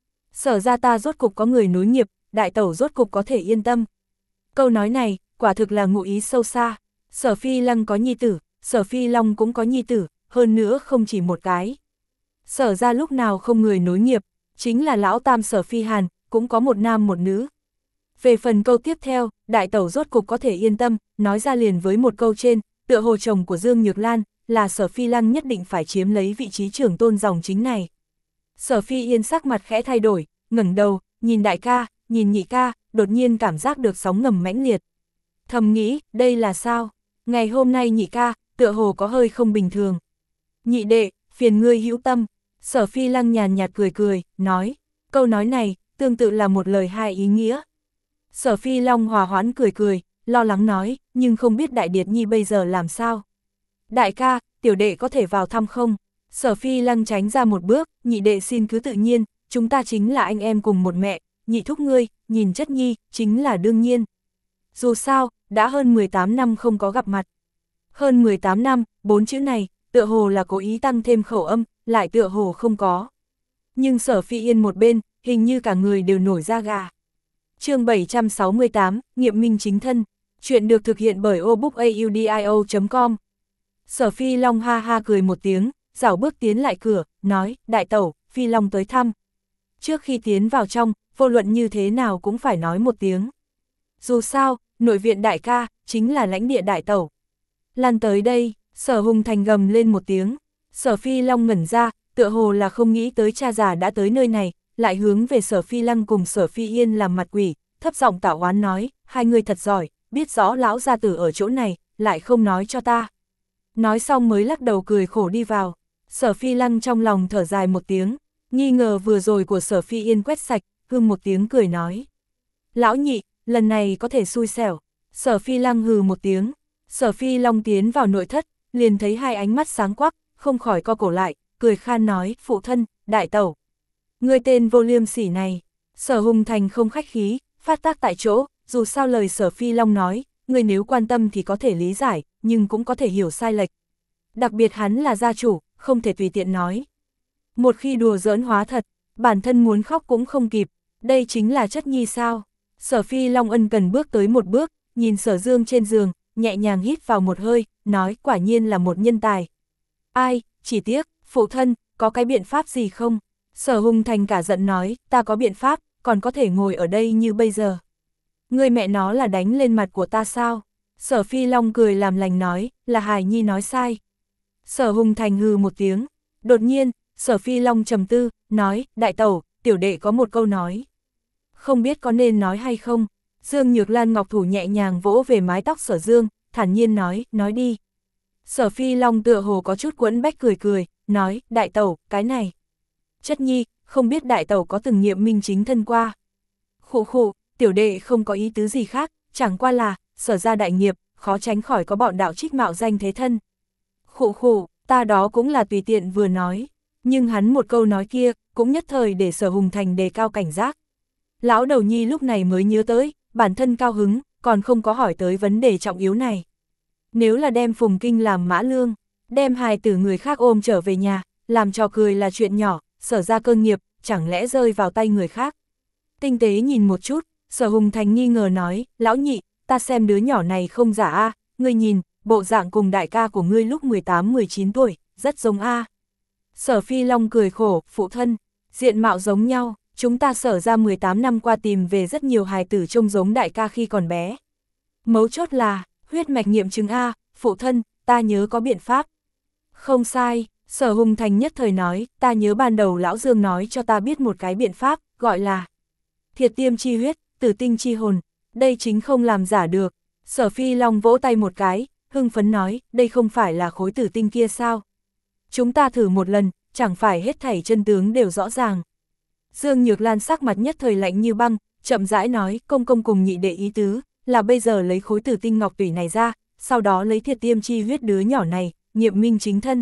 Sở gia ta rốt cục có người nối nghiệp, đại tẩu rốt cục có thể yên tâm. Câu nói này, quả thực là ngụ ý sâu xa. Sở Phi Lăng có nhi tử, Sở Phi Long cũng có nhi tử, hơn nữa không chỉ một cái. Sở ra lúc nào không người nối nghiệp, chính là lão tam Sở Phi Hàn, cũng có một nam một nữ. Về phần câu tiếp theo, đại tẩu rốt cục có thể yên tâm, nói ra liền với một câu trên, tựa hồ chồng của Dương Nhược Lan, là Sở Phi Lăng nhất định phải chiếm lấy vị trí trưởng tôn dòng chính này. Sở Phi Yên sắc mặt khẽ thay đổi, ngẩng đầu, nhìn đại ca, nhìn nhị ca, đột nhiên cảm giác được sóng ngầm mãnh liệt. Thầm nghĩ, đây là sao? Ngày hôm nay nhị ca, tựa hồ có hơi không bình thường. Nhị đệ, phiền ngươi hữu tâm. Sở Phi Lăng nhàn nhạt cười cười, nói. Câu nói này, tương tự là một lời hai ý nghĩa. Sở Phi Long hòa hoãn cười cười, lo lắng nói, nhưng không biết đại điệt nhi bây giờ làm sao. Đại ca, tiểu đệ có thể vào thăm không? Sở Phi Lăng tránh ra một bước, nhị đệ xin cứ tự nhiên, chúng ta chính là anh em cùng một mẹ, nhị thúc ngươi, nhìn chất nhi, chính là đương nhiên. Dù sao, đã hơn mười tám năm không có gặp mặt. Hơn mười tám năm, bốn chữ này, tựa hồ là cố ý tăng thêm khẩu âm, lại tựa hồ không có. Nhưng Sở Phi Yên một bên, hình như cả người đều nổi da gà. Chương bảy trăm sáu mươi tám, nghiệm minh chính thân. Chuyện được thực hiện bởi obookaudio chấm com. Sở Phi Long ha ha cười một tiếng, rảo bước tiến lại cửa, nói, đại tẩu, Phi Long tới thăm. Trước khi tiến vào trong, vô luận như thế nào cũng phải nói một tiếng. Dù sao, nội viện đại ca, chính là lãnh địa đại tẩu. Lan tới đây, Sở Hùng Thành gầm lên một tiếng. Sở Phi Long ngẩn ra, tựa hồ là không nghĩ tới cha già đã tới nơi này, lại hướng về Sở Phi Lăng cùng Sở Phi Yên làm mặt quỷ, thấp giọng tảo oán nói, hai người thật giỏi, biết rõ lão gia tử ở chỗ này, lại không nói cho ta. Nói xong mới lắc đầu cười khổ đi vào. Sở Phi Lăng trong lòng thở dài một tiếng, nghi ngờ vừa rồi của Sở Phi Yên quét sạch, hưng một tiếng cười nói. Lão nhị, lần này có thể xui xẻo. Sở Phi Lăng hừ một tiếng. Sở Phi Long tiến vào nội thất, liền thấy hai ánh mắt sáng quắc, không khỏi co cổ lại, cười khan nói, phụ thân, đại tẩu. Người tên vô liêm sỉ này. Sở Hùng Thành không khách khí, phát tác tại chỗ, dù sao lời Sở Phi Long nói, người nếu quan tâm thì có thể lý giải, nhưng cũng có thể hiểu sai lệch. Đặc biệt hắn là gia chủ, không thể tùy tiện nói. Một khi đùa giỡn hóa thật, bản thân muốn khóc cũng không kịp, đây chính là chất nhi sao. Sở Phi Long ân cần bước tới một bước, nhìn Sở Dương trên giường, nhẹ nhàng hít vào một hơi, nói quả nhiên là một nhân tài. Ai, chỉ tiếc, phụ thân, có cái biện pháp gì không? Sở Hùng Thành cả giận nói, ta có biện pháp, còn có thể ngồi ở đây như bây giờ. Người mẹ nó là đánh lên mặt của ta sao? Sở Phi Long cười làm lành nói, là Hải Nhi nói sai. Sở Hùng Thành hừ một tiếng, đột nhiên, Sở Phi Long trầm tư, nói, đại tẩu, tiểu đệ có một câu nói. Không biết có nên nói hay không? Dương Nhược Lan ngọc thủ nhẹ nhàng vỗ về mái tóc Sở Dương, thản nhiên nói, nói đi. Sở Phi Long tựa hồ có chút quẫn bách cười cười, nói, đại tẩu, cái này. Chất nhi, không biết đại tẩu có từng nghiệm minh chính thân qua. Khụ khụ, tiểu đệ không có ý tứ gì khác, chẳng qua là, Sở ra đại nghiệp, khó tránh khỏi có bọn đạo trích mạo danh thế thân. Khụ khụ, ta đó cũng là tùy tiện vừa nói, nhưng hắn một câu nói kia, cũng nhất thời để Sở Hùng Thành đề cao cảnh giác. Lão đầu nhi lúc này mới nhớ tới, bản thân cao hứng, còn không có hỏi tới vấn đề trọng yếu này. Nếu là đem Phùng Kinh làm mã lương, đem hài tử người khác ôm trở về nhà, làm trò cười là chuyện nhỏ, Sở ra cơ nghiệp, chẳng lẽ rơi vào tay người khác. Tinh tế nhìn một chút, Sở Hùng Thành nghi ngờ nói, lão nhị, ta xem đứa nhỏ này không giả a, ngươi nhìn, bộ dạng cùng đại ca của ngươi lúc mười tám mười chín tuổi, rất giống a. Sở Phi Long cười khổ, phụ thân, diện mạo giống nhau, chúng ta Sở ra mười tám năm qua tìm về rất nhiều hài tử trông giống đại ca khi còn bé. Mấu chốt là, huyết mạch nghiệm chứng a, phụ thân, ta nhớ có biện pháp. Không sai, Sở Hùng Thành nhất thời nói, ta nhớ ban đầu lão Dương nói cho ta biết một cái biện pháp, gọi là thiệt tiêm chi huyết, tử tinh chi hồn, đây chính không làm giả được. Sở Phi Long vỗ tay một cái, hưng phấn nói, đây không phải là khối tử tinh kia sao? Chúng ta thử một lần, chẳng phải hết thảy chân tướng đều rõ ràng. Dương Nhược Lan sắc mặt nhất thời lạnh như băng, chậm rãi nói, công công cùng nhị đệ ý tứ, là bây giờ lấy khối tử tinh ngọc tủy này ra, sau đó lấy thiệt tiêm chi huyết đứa nhỏ này, nghiệm minh chính thân.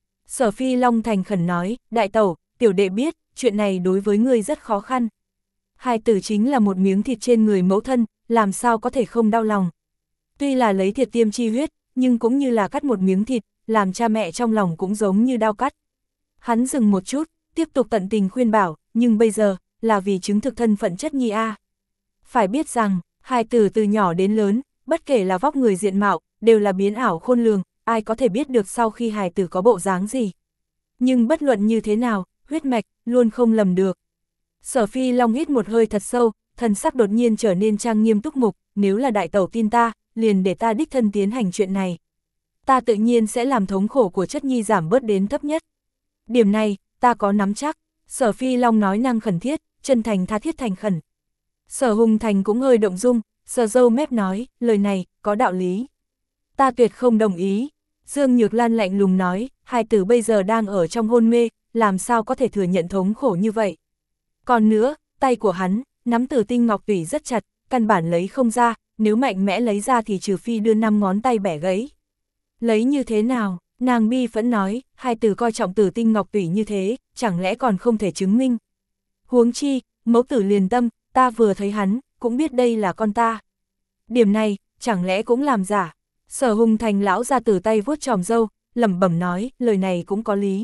Sở Phi Long thành khẩn nói, đại tẩu, tiểu đệ biết, chuyện này đối với ngươi rất khó khăn. Hài tử chính là một miếng thịt trên người mẫu thân, làm sao có thể không đau lòng. Tuy là lấy thiệt tiêm chi huyết, nhưng cũng như là cắt một miếng thịt, làm cha mẹ trong lòng cũng giống như đau cắt. Hắn dừng một chút, tiếp tục tận tình khuyên bảo, nhưng bây giờ, là vì chứng thực thân phận chất nhi a. Phải biết rằng, hài tử từ nhỏ đến lớn, bất kể là vóc người diện mạo, đều là biến ảo khôn lường, ai có thể biết được sau khi hài tử có bộ dáng gì. Nhưng bất luận như thế nào, huyết mạch, luôn không lầm được. Sở Phi Long hít một hơi thật sâu, thần sắc đột nhiên trở nên trang nghiêm túc mục, nếu là đại tẩu tin ta, liền để ta đích thân tiến hành chuyện này. Ta tự nhiên sẽ làm thống khổ của chất nhi giảm bớt đến thấp nhất. Điểm này, ta có nắm chắc. Sở Phi Long nói năng khẩn thiết, chân thành tha thiết thành khẩn. Sở Hùng Thành cũng hơi động dung, sờ râu mép nói, lời này, có đạo lý. Ta tuyệt không đồng ý. Dương Nhược Lan lạnh lùng nói, hài tử bây giờ đang ở trong hôn mê, làm sao có thể thừa nhận thống khổ như vậy. Còn nữa, tay của hắn, nắm tử tinh ngọc tủy rất chặt, căn bản lấy không ra, nếu mạnh mẽ lấy ra thì trừ phi đưa năm ngón tay bẻ gãy. Lấy như thế nào? Nàng bi phẫn nói, hai tử coi trọng tử tinh ngọc tủy như thế, chẳng lẽ còn không thể chứng minh. Huống chi, mẫu tử liền tâm, ta vừa thấy hắn, cũng biết đây là con ta. Điểm này, chẳng lẽ cũng làm giả? Sở Hùng Thành lão ra từ tay vuốt tròm râu, lẩm bẩm nói, lời này cũng có lý.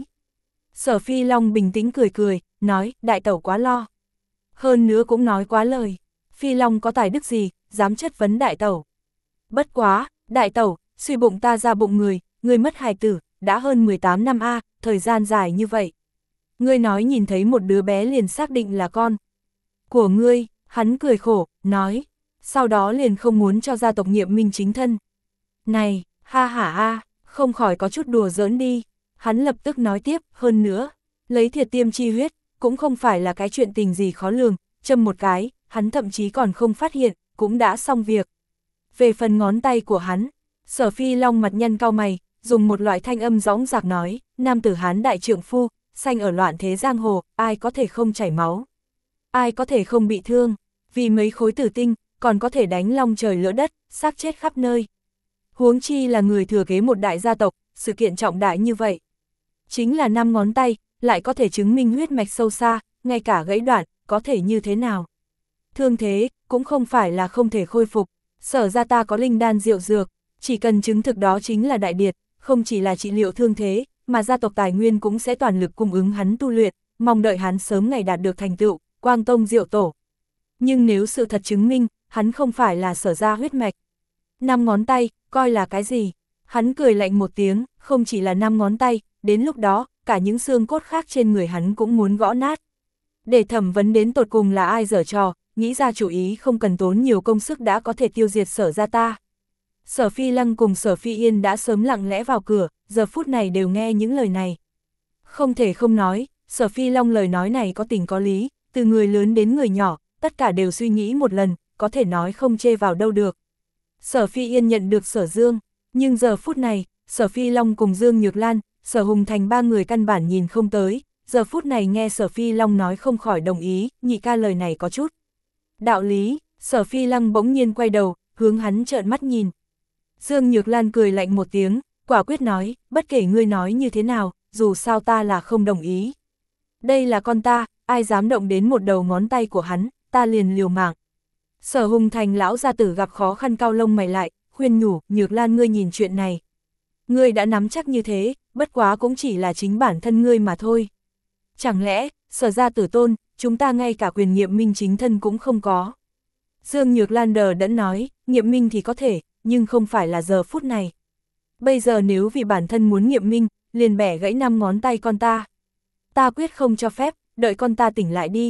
Sở Phi Long bình tĩnh cười cười, nói, đại tẩu quá lo. Hơn nữa cũng nói quá lời. Phi Long có tài đức gì, dám chất vấn đại tẩu. Bất quá, đại tẩu, suy bụng ta ra bụng người, người mất hài tử, đã hơn mười tám năm a, thời gian dài như vậy. Ngươi nói nhìn thấy một đứa bé liền xác định là con của ngươi, hắn cười khổ, nói, sau đó liền không muốn cho gia tộc nghiệm minh chính thân. Này, ha hả a, không khỏi có chút đùa giỡn đi. Hắn lập tức nói tiếp, hơn nữa, lấy thiệt tiêm chi huyết, cũng không phải là cái chuyện tình gì khó lường, châm một cái, hắn thậm chí còn không phát hiện, cũng đã xong việc. Về phần ngón tay của hắn, Sở Phi Long mặt nhân cau mày, dùng một loại thanh âm dõng dạc nói, nam tử Hán đại trượng phu, sanh ở loạn thế giang hồ, ai có thể không chảy máu, ai có thể không bị thương, vì mấy khối tử tinh, còn có thể đánh long trời lỡ đất, xác chết khắp nơi. Huống chi là người thừa kế một đại gia tộc, sự kiện trọng đại như vậy. Chính là năm ngón tay, lại có thể chứng minh huyết mạch sâu xa, ngay cả gãy đoạn, có thể như thế nào. Thương thế, cũng không phải là không thể khôi phục, Sở ra ta có linh đan diệu dược, chỉ cần chứng thực đó chính là đại điệt, không chỉ là trị liệu thương thế, mà gia tộc tài nguyên cũng sẽ toàn lực cung ứng hắn tu luyện, mong đợi hắn sớm ngày đạt được thành tựu, quang tông diệu tổ. Nhưng nếu sự thật chứng minh, hắn không phải là Sở ra huyết mạch. Năm ngón tay, coi là cái gì? Hắn cười lạnh một tiếng, không chỉ là năm ngón tay, đến lúc đó, cả những xương cốt khác trên người hắn cũng muốn gõ nát. Để thẩm vấn đến tột cùng là ai giở trò, nghĩ ra chủ ý không cần tốn nhiều công sức đã có thể tiêu diệt Sở ra ta. Sở Phi Lăng cùng Sở Phi Yên đã sớm lặng lẽ vào cửa, giờ phút này đều nghe những lời này. Không thể không nói, Sở Phi Long lời nói này có tình có lý, từ người lớn đến người nhỏ, tất cả đều suy nghĩ một lần, có thể nói không chê vào đâu được. Sở Phi Yên nhận được Sở Dương, nhưng giờ phút này, Sở Phi Long cùng Dương Nhược Lan, Sở Hùng Thành ba người căn bản nhìn không tới, giờ phút này nghe Sở Phi Long nói không khỏi đồng ý, nhị ca lời này có chút đạo lý. Sở Phi Lăng bỗng nhiên quay đầu, hướng hắn trợn mắt nhìn. Dương Nhược Lan cười lạnh một tiếng, quả quyết nói, bất kể ngươi nói như thế nào, dù sao ta là không đồng ý. Đây là con ta, ai dám động đến một đầu ngón tay của hắn, ta liền liều mạng. Sở Hùng Thành lão gia tử gặp khó khăn cau lông mày lại, khuyên nhủ, Nhược Lan ngươi nhìn chuyện này. Ngươi đã nắm chắc như thế, bất quá cũng chỉ là chính bản thân ngươi mà thôi. Chẳng lẽ, Sở gia tử tôn, chúng ta ngay cả quyền nghiệm minh chính thân cũng không có. Dương Nhược Lan đờ đẫn nói, nghiệm minh thì có thể, nhưng không phải là giờ phút này. Bây giờ nếu vì bản thân muốn nghiệm minh, liền bẻ gãy năm ngón tay con ta. Ta quyết không cho phép, đợi con ta tỉnh lại đi.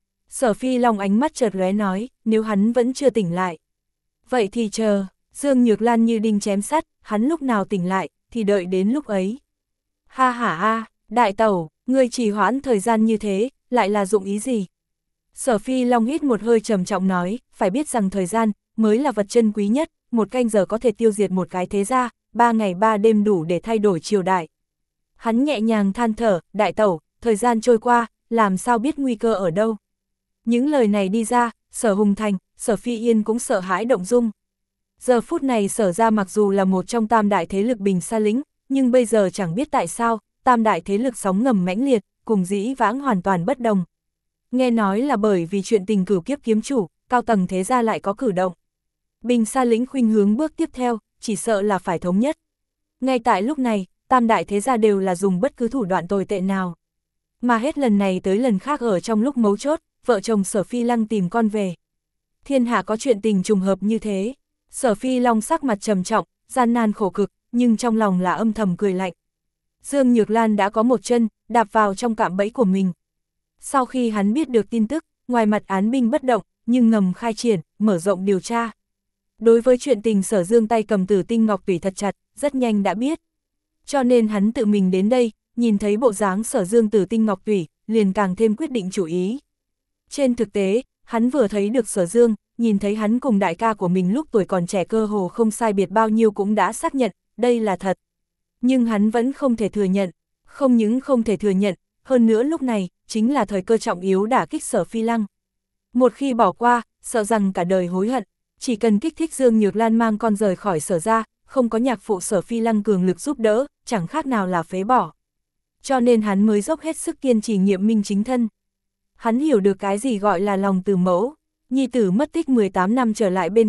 Sở Phi Long ánh mắt chợt lóe nói, nếu hắn vẫn chưa tỉnh lại. Vậy thì chờ, Dương Nhược Lan như đinh chém sắt, hắn lúc nào tỉnh lại, thì đợi đến lúc ấy. Ha ha ha, đại tẩu, ngươi trì hoãn thời gian như thế, lại là dụng ý gì? Sở Phi Long hít một hơi trầm trọng nói, phải biết rằng thời gian, mới là vật chân quý nhất, một canh giờ có thể tiêu diệt một cái thế gia, ba ngày ba đêm đủ để thay đổi triều đại. Hắn nhẹ nhàng than thở, đại tẩu, thời gian trôi qua, làm sao biết nguy cơ ở đâu? Những lời này đi ra, Sở Hùng Thành, Sở Phi Yên cũng sợ hãi động dung. Giờ phút này Sở ra mặc dù là một trong tam đại thế lực Bình Sa Lĩnh, nhưng bây giờ chẳng biết tại sao, tam đại thế lực sóng ngầm mãnh liệt, cùng dĩ vãng hoàn toàn bất đồng. Nghe nói là bởi vì chuyện tình cửu kiếp kiếm chủ, cao tầng thế gia lại có cử động. Bình Sa Lĩnh khuynh hướng bước tiếp theo, chỉ sợ là phải thống nhất. Ngay tại lúc này, tam đại thế gia đều là dùng bất cứ thủ đoạn tồi tệ nào. Mà hết lần này tới lần khác ở trong lúc mấu chốt, vợ chồng Sở Phi Lăng tìm con về. Thiên hạ có chuyện tình trùng hợp như thế. Sở Phi Long sắc mặt trầm trọng, gian nan khổ cực, nhưng trong lòng là âm thầm cười lạnh. Dương Nhược Lan đã có một chân, đạp vào trong cạm bẫy của mình. Sau khi hắn biết được tin tức, ngoài mặt án binh bất động, nhưng ngầm khai triển, mở rộng điều tra. Đối với chuyện tình Sở Dương tay cầm Tử Tinh Ngọc Tủy thật chặt, rất nhanh đã biết. Cho nên hắn tự mình đến đây, nhìn thấy bộ dáng Sở Dương Tử Tinh Ngọc Tủy, liền càng thêm quyết định chủ ý. Trên thực tế, hắn vừa thấy được Sở Dương, nhìn thấy hắn cùng đại ca của mình lúc tuổi còn trẻ cơ hồ không sai biệt bao nhiêu cũng đã xác nhận, đây là thật. Nhưng hắn vẫn không thể thừa nhận, không những không thể thừa nhận, hơn nữa lúc này, chính là thời cơ trọng yếu đả kích Sở Phi Lăng. Một khi bỏ qua, sợ rằng cả đời hối hận, chỉ cần kích thích Dương Nhược Lan mang con rời khỏi Sở ra, không có nhạc phụ Sở Phi Lăng cường lực giúp đỡ, chẳng khác nào là phế bỏ. Cho nên hắn mới dốc hết sức kiên trì nghiệm minh chính thân. Hắn hiểu được cái gì gọi là lòng từ mẫu, nhi tử mất tích mười tám năm trở lại bên cạnh,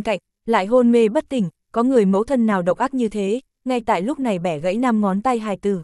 lại hôn mê bất tỉnh, có người mẫu thân nào độc ác như thế, ngay tại lúc này bẻ gãy năm ngón tay hài tử.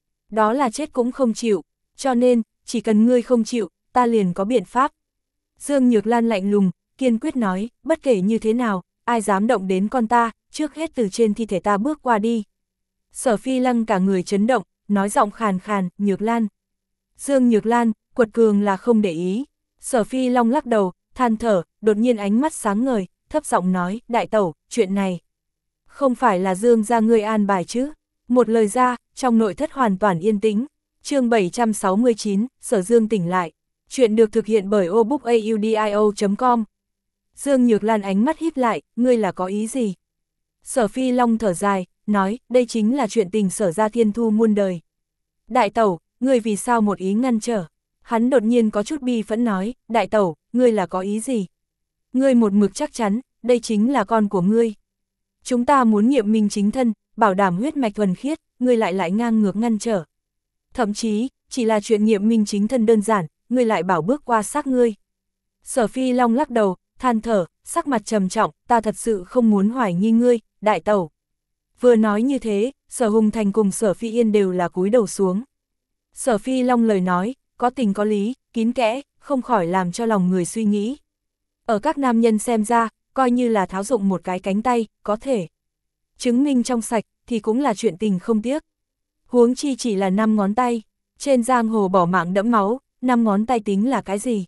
Đó là chết cũng không chịu, cho nên, chỉ cần ngươi không chịu, ta liền có biện pháp. Dương Nhược Lan lạnh lùng, kiên quyết nói, bất kể như thế nào, ai dám động đến con ta, trước hết từ trên thi thể ta bước qua đi. Sở Phi Lăng cả người chấn động, nói giọng khàn khàn, Nhược Lan. Dương Nhược Lan, quật cường là không để ý. Sở Phi Long lắc đầu, than thở, đột nhiên ánh mắt sáng ngời, thấp giọng nói, đại tẩu, chuyện này. Không phải là Dương gia ngươi an bài chứ. Một lời ra, trong nội thất hoàn toàn yên tĩnh. Chương bảy trăm sáu mươi chín, Sở Dương tỉnh lại. Chuyện được thực hiện bởi obookaudio chấm com. Dương Nhược Lan ánh mắt híp lại, ngươi là có ý gì? Sở Phi Long thở dài, nói, đây chính là chuyện tình Sở gia thiên thu muôn đời. Đại tẩu, ngươi vì sao một ý ngăn trở? Hắn đột nhiên có chút bi phẫn nói, đại tẩu, ngươi là có ý gì? Ngươi một mực chắc chắn, đây chính là con của ngươi. Chúng ta muốn nghiệm minh chính thân, bảo đảm huyết mạch thuần khiết, ngươi lại lại ngang ngược ngăn trở. Thậm chí, chỉ là chuyện nghiệm minh chính thân đơn giản, ngươi lại bảo bước qua xác ngươi. Sở Phi Long lắc đầu, than thở, sắc mặt trầm trọng, ta thật sự không muốn hoài nghi ngươi, đại tẩu. Vừa nói như thế, Sở Hùng Thành cùng Sở Phi Yên đều là cúi đầu xuống. Sở Phi Long lời nói, có tình có lý, kín kẽ, không khỏi làm cho lòng người suy nghĩ. Ở các nam nhân xem ra, coi như là tháo dụng một cái cánh tay, có thể chứng minh trong sạch, thì cũng là chuyện tình không tiếc. Huống chi chỉ là năm ngón tay, trên giang hồ bỏ mạng đẫm máu, năm ngón tay tính là cái gì?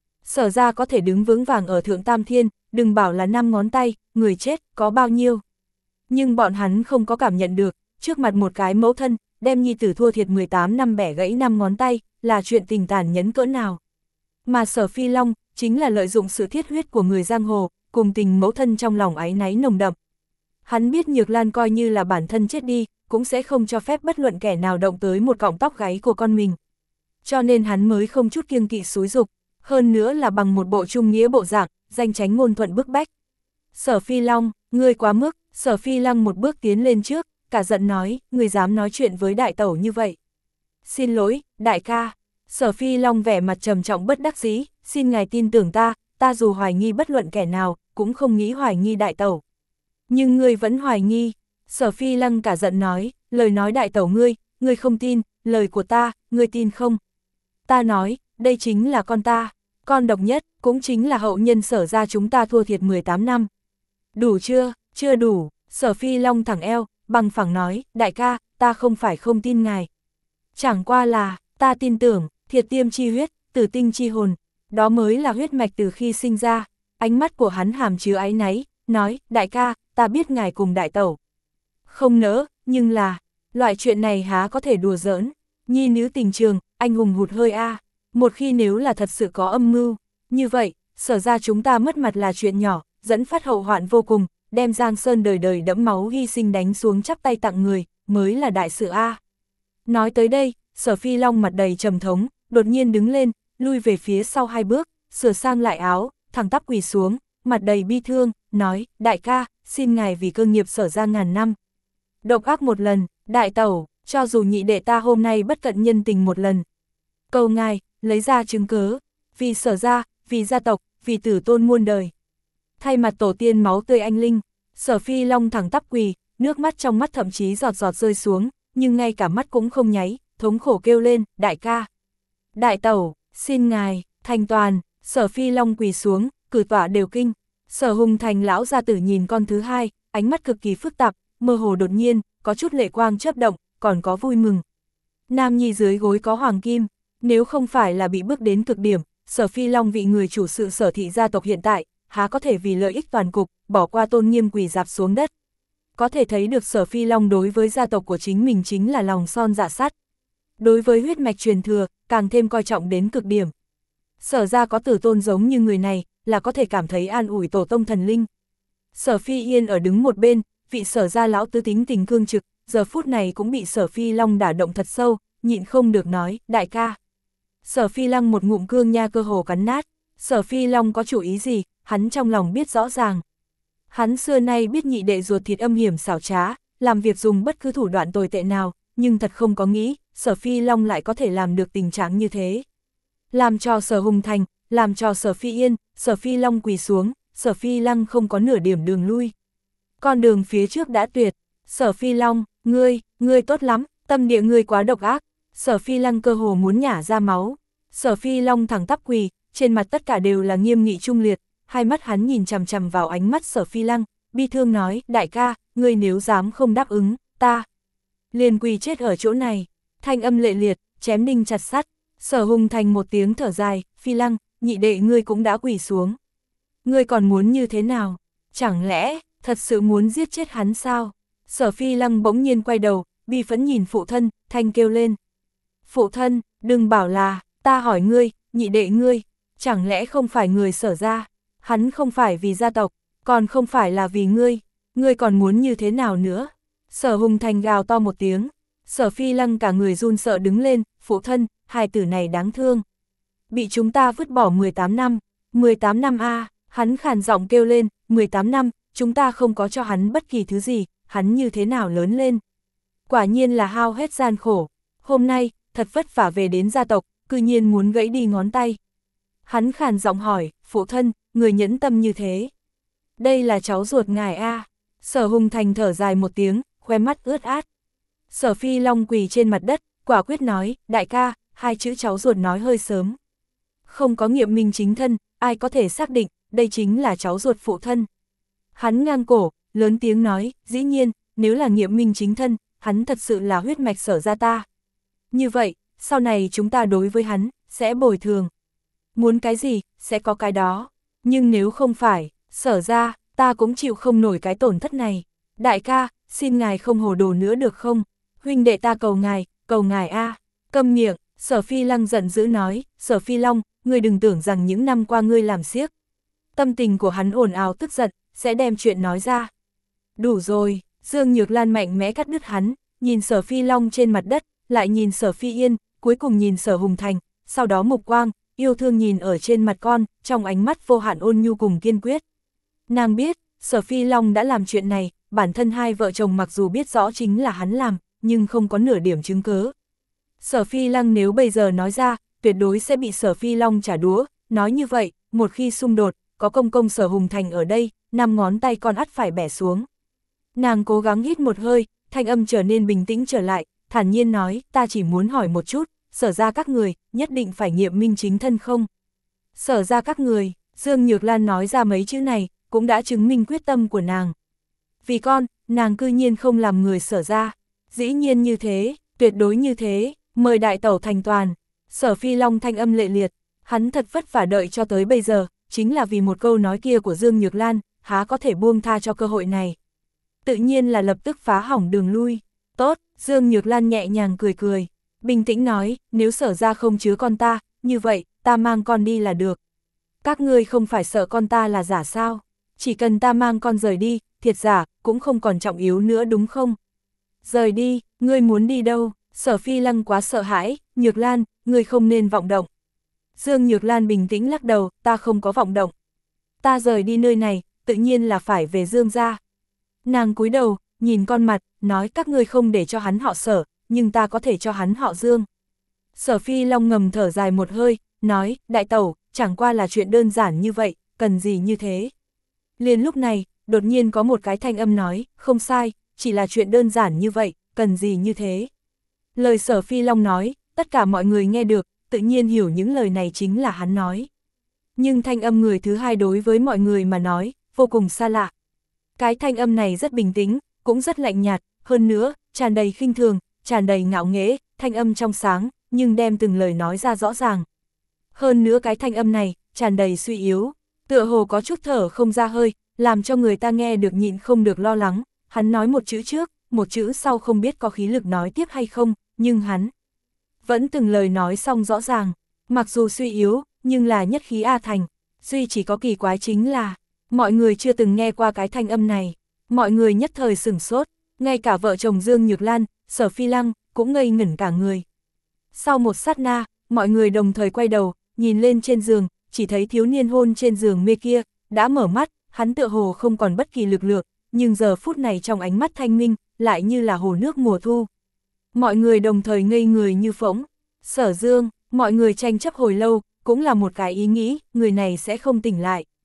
Sở ra có thể đứng vững vàng ở thượng tam thiên, đừng bảo là năm ngón tay, người chết có bao nhiêu. Nhưng bọn hắn không có cảm nhận được, trước mặt một cái mẫu thân, đem nhi tử thua thiệt mười tám năm bẻ gãy năm ngón tay, là chuyện tình tàn nhẫn cỡ nào. Mà Sở Phi Long, chính là lợi dụng sự thiết huyết của người giang hồ, cùng tình mẫu thân trong lòng áy náy nồng đậm. Hắn biết Nhược Lan coi như là bản thân chết đi, cũng sẽ không cho phép bất luận kẻ nào động tới một cọng tóc gáy của con mình. Cho nên hắn mới không chút kiêng kỵ xúi dục, hơn nữa là bằng một bộ trung nghĩa bộ dạng, danh tránh ngôn thuận bức bách. Sở Phi Long, ngươi quá mức. Sở Phi Lăng một bước tiến lên trước, cả giận nói, ngươi dám nói chuyện với đại tẩu như vậy. Xin lỗi, đại ca. Sở Phi Long vẻ mặt trầm trọng bất đắc dĩ, xin ngài tin tưởng ta, ta dù hoài nghi bất luận kẻ nào, cũng không nghĩ hoài nghi đại tẩu. Nhưng ngươi vẫn hoài nghi. Sở Phi Lăng cả giận nói, lời nói đại tẩu ngươi, ngươi không tin, lời của ta, ngươi tin không? Ta nói, đây chính là con ta, con độc nhất, cũng chính là hậu nhân Sở ra chúng ta thua thiệt mười tám năm. Đủ chưa? Chưa đủ. Sở Phi Long thẳng eo, bằng phẳng nói, đại ca, ta không phải không tin ngài. Chẳng qua là, ta tin tưởng, thiệt tiêm chi huyết, tử tinh chi hồn, đó mới là huyết mạch từ khi sinh ra. Ánh mắt của hắn hàm chứa áy náy, nói, đại ca, ta biết ngài cùng đại tẩu không nỡ, nhưng là, loại chuyện này há có thể đùa giỡn. Nhi nữ tình trường, anh hùng hụt hơi a. Một khi nếu là thật sự có âm mưu, như vậy, Sở ra chúng ta mất mặt là chuyện nhỏ, dẫn phát hậu hoạn vô cùng, đem Giang Sơn đời đời đẫm máu hy sinh đánh xuống chắp tay tặng người, mới là đại sự a. Nói tới đây, Sở Phi Long mặt đầy trầm thống, đột nhiên đứng lên, lui về phía sau hai bước, sửa sang lại áo, thẳng tắp quỳ xuống, mặt đầy bi thương, nói, đại ca, xin ngài vì cơ nghiệp Sở ra ngàn năm. Độc ác một lần, đại tẩu, cho dù nhị đệ ta hôm nay bất cận nhân tình một lần. Cầu ngài, lấy ra chứng cớ, vì Sở ra, vì gia tộc, vì tử tôn muôn đời. Thay mặt tổ tiên máu tươi anh linh, Sở Phi Long thẳng tắp quỳ, nước mắt trong mắt thậm chí giọt giọt rơi xuống, nhưng ngay cả mắt cũng không nháy, thống khổ kêu lên, đại ca. Đại tẩu, xin ngài, thành toàn. Sở Phi Long quỳ xuống, cử tọa đều kinh. Sở Hùng Thành lão gia tử nhìn con thứ hai, ánh mắt cực kỳ phức tạp, mơ hồ đột nhiên, có chút lệ quang chớp động, còn có vui mừng. Nam nhi dưới gối có hoàng kim, nếu không phải là bị bước đến cực điểm, Sở Phi Long vị người chủ sự Sở thị gia tộc hiện tại, há có thể vì lợi ích toàn cục, bỏ qua tôn nghiêm quỳ dạp xuống đất. Có thể thấy được Sở Phi Long đối với gia tộc của chính mình chính là lòng son dạ sắt. Đối với huyết mạch truyền thừa, càng thêm coi trọng đến cực điểm. Sở ra có tử tôn giống như người này, là có thể cảm thấy an ủi tổ tông thần linh. Sở Phi Yên ở đứng một bên, vị Sở ra lão tứ tính tình cương trực, giờ phút này cũng bị Sở Phi Long đả động thật sâu, nhịn không được nói, đại ca. Sở Phi Lăng một ngụm cương nha cơ hồ cắn nát, Sở Phi Long có chủ ý gì, hắn trong lòng biết rõ ràng. Hắn xưa nay biết nhị đệ ruột thịt âm hiểm xảo trá, làm việc dùng bất cứ thủ đoạn tồi tệ nào, nhưng thật không có nghĩ, Sở Phi Long lại có thể làm được tình trạng như thế. Làm cho Sở Hùng Thành, làm cho Sở Phi Yên, Sở Phi Long quỳ xuống, Sở Phi Lăng không có nửa điểm đường lui. Con đường phía trước đã tuyệt. Sở Phi Long, ngươi, ngươi tốt lắm, tâm địa ngươi quá độc ác. Sở Phi Lăng cơ hồ muốn nhả ra máu. Sở Phi Long thẳng tắp quỳ, trên mặt tất cả đều là nghiêm nghị trung liệt, hai mắt hắn nhìn chằm chằm vào ánh mắt Sở Phi Lăng, bi thương nói, đại ca, ngươi nếu dám không đáp ứng, ta liền quỳ chết ở chỗ này. Thanh âm lệ liệt, chém đinh chặt sắt. Sở Hùng Thành một tiếng thở dài, Phi Lăng, nhị đệ ngươi cũng đã quỳ xuống. Ngươi còn muốn như thế nào? Chẳng lẽ, thật sự muốn giết chết hắn sao? Sở Phi Lăng bỗng nhiên quay đầu, bi phẫn nhìn phụ thân, thanh kêu lên. Phụ thân, đừng bảo là, ta hỏi ngươi, nhị đệ ngươi, chẳng lẽ không phải người Sở gia? Hắn không phải vì gia tộc, còn không phải là vì ngươi, ngươi còn muốn như thế nào nữa? Sở Hùng Thành gào to một tiếng. Sở Phi Lăng cả người run sợ đứng lên, phụ thân, hài tử này đáng thương. Bị chúng ta vứt bỏ mười tám năm, mười tám năm a, hắn khàn giọng kêu lên, mười tám năm, chúng ta không có cho hắn bất kỳ thứ gì, hắn như thế nào lớn lên. Quả nhiên là hao hết gian khổ, hôm nay, thật vất vả về đến gia tộc, cư nhiên muốn gãy đi ngón tay. Hắn khàn giọng hỏi, phụ thân, người nhẫn tâm như thế. Đây là cháu ruột ngài a. Sở Hùng Thành thở dài một tiếng, khoe mắt ướt át. Sở Phi Long quỳ trên mặt đất, quả quyết nói, đại ca, hai chữ cháu ruột nói hơi sớm. Không có nghiệm minh chính thân, ai có thể xác định, đây chính là cháu ruột phụ thân. Hắn ngang cổ, lớn tiếng nói, dĩ nhiên, nếu là nghiệm minh chính thân, hắn thật sự là huyết mạch Sở gia ta. Như vậy, sau này chúng ta đối với hắn, sẽ bồi thường. Muốn cái gì, sẽ có cái đó. Nhưng nếu không phải, Sở gia, ta cũng chịu không nổi cái tổn thất này. Đại ca, xin ngài không hồ đồ nữa được không? Huynh đệ ta cầu ngài, cầu ngài a. Câm miệng, Sở Phi Lăng giận dữ nói, Sở Phi Long, ngươi đừng tưởng rằng những năm qua ngươi làm xiếc. Tâm tình của hắn ồn ào tức giận, sẽ đem chuyện nói ra. Đủ rồi, Dương Nhược Lan mạnh mẽ cắt đứt hắn, nhìn Sở Phi Long trên mặt đất, lại nhìn Sở Phi Yên, cuối cùng nhìn Sở Hùng Thành, sau đó mục quang, yêu thương nhìn ở trên mặt con, trong ánh mắt vô hạn ôn nhu cùng kiên quyết. Nàng biết, Sở Phi Long đã làm chuyện này, bản thân hai vợ chồng mặc dù biết rõ chính là hắn làm, nhưng không có nửa điểm chứng cớ. Sở Phi Lăng nếu bây giờ nói ra, tuyệt đối sẽ bị Sở Phi Long trả đũa, nói như vậy, một khi xung đột, có công công Sở Hùng Thành ở đây, năm ngón tay con ắt phải bẻ xuống. Nàng cố gắng hít một hơi, thanh âm trở nên bình tĩnh trở lại, thản nhiên nói, ta chỉ muốn hỏi một chút, Sở ra các người, nhất định phải nghiệm minh chính thân không? Sở ra các người, Dương Nhược Lan nói ra mấy chữ này, cũng đã chứng minh quyết tâm của nàng. Vì con, nàng cư nhiên không làm người Sở ra. Dĩ nhiên như thế, tuyệt đối như thế, mời đại tẩu thành toàn. Sở Phi Long thanh âm lệ liệt, hắn thật vất vả đợi cho tới bây giờ, chính là vì một câu nói kia của Dương Nhược Lan, há có thể buông tha cho cơ hội này. Tự nhiên là lập tức phá hỏng đường lui. Tốt, Dương Nhược Lan nhẹ nhàng cười cười, bình tĩnh nói, nếu Sở ra không chứa con ta, như vậy, ta mang con đi là được. Các ngươi không phải sợ con ta là giả sao? Chỉ cần ta mang con rời đi, thiệt giả, cũng không còn trọng yếu nữa đúng không? Rời đi, ngươi muốn đi đâu? Sở Phi Lăng quá sợ hãi, Nhược Lan, ngươi không nên vọng động. Dương Nhược Lan bình tĩnh lắc đầu, ta không có vọng động. Ta rời đi nơi này, tự nhiên là phải về Dương gia. Nàng cúi đầu, nhìn con mặt, nói các ngươi không để cho hắn họ Sở, nhưng ta có thể cho hắn họ Dương. Sở Phi Long ngầm thở dài một hơi, nói, đại tẩu, chẳng qua là chuyện đơn giản như vậy, cần gì như thế. Liền lúc này, đột nhiên có một cái thanh âm nói, không sai, chỉ là chuyện đơn giản như vậy, cần gì như thế. Lời Sở Phi Long nói, tất cả mọi người nghe được, tự nhiên hiểu những lời này chính là hắn nói. Nhưng thanh âm người thứ hai đối với mọi người mà nói, vô cùng xa lạ. Cái thanh âm này rất bình tĩnh, cũng rất lạnh nhạt, hơn nữa, tràn đầy khinh thường, tràn đầy ngạo nghễ, thanh âm trong sáng, nhưng đem từng lời nói ra rõ ràng. Hơn nữa cái thanh âm này, tràn đầy suy yếu, tựa hồ có chút thở không ra hơi, làm cho người ta nghe được nhịn không được lo lắng. Hắn nói một chữ trước, một chữ sau không biết có khí lực nói tiếp hay không, nhưng hắn vẫn từng lời nói xong rõ ràng, mặc dù suy yếu, nhưng là nhất khí A thành. Duy chỉ có kỳ quái chính là, mọi người chưa từng nghe qua cái thanh âm này, mọi người nhất thời sửng sốt, ngay cả vợ chồng Dương Nhược Lan, Sở Phi Lăng, cũng ngây ngẩn cả người. Sau một sát na, mọi người đồng thời quay đầu, nhìn lên trên giường, chỉ thấy thiếu niên hôn trên giường mê kia, đã mở mắt, hắn tựa hồ không còn bất kỳ lực lượng, nhưng giờ phút này trong ánh mắt thanh minh, lại như là hồ nước mùa thu. Mọi người đồng thời ngây người như phỗng. Sở Dương, mọi người tranh chấp hồi lâu, cũng là một cái ý nghĩ, người này sẽ không tỉnh lại.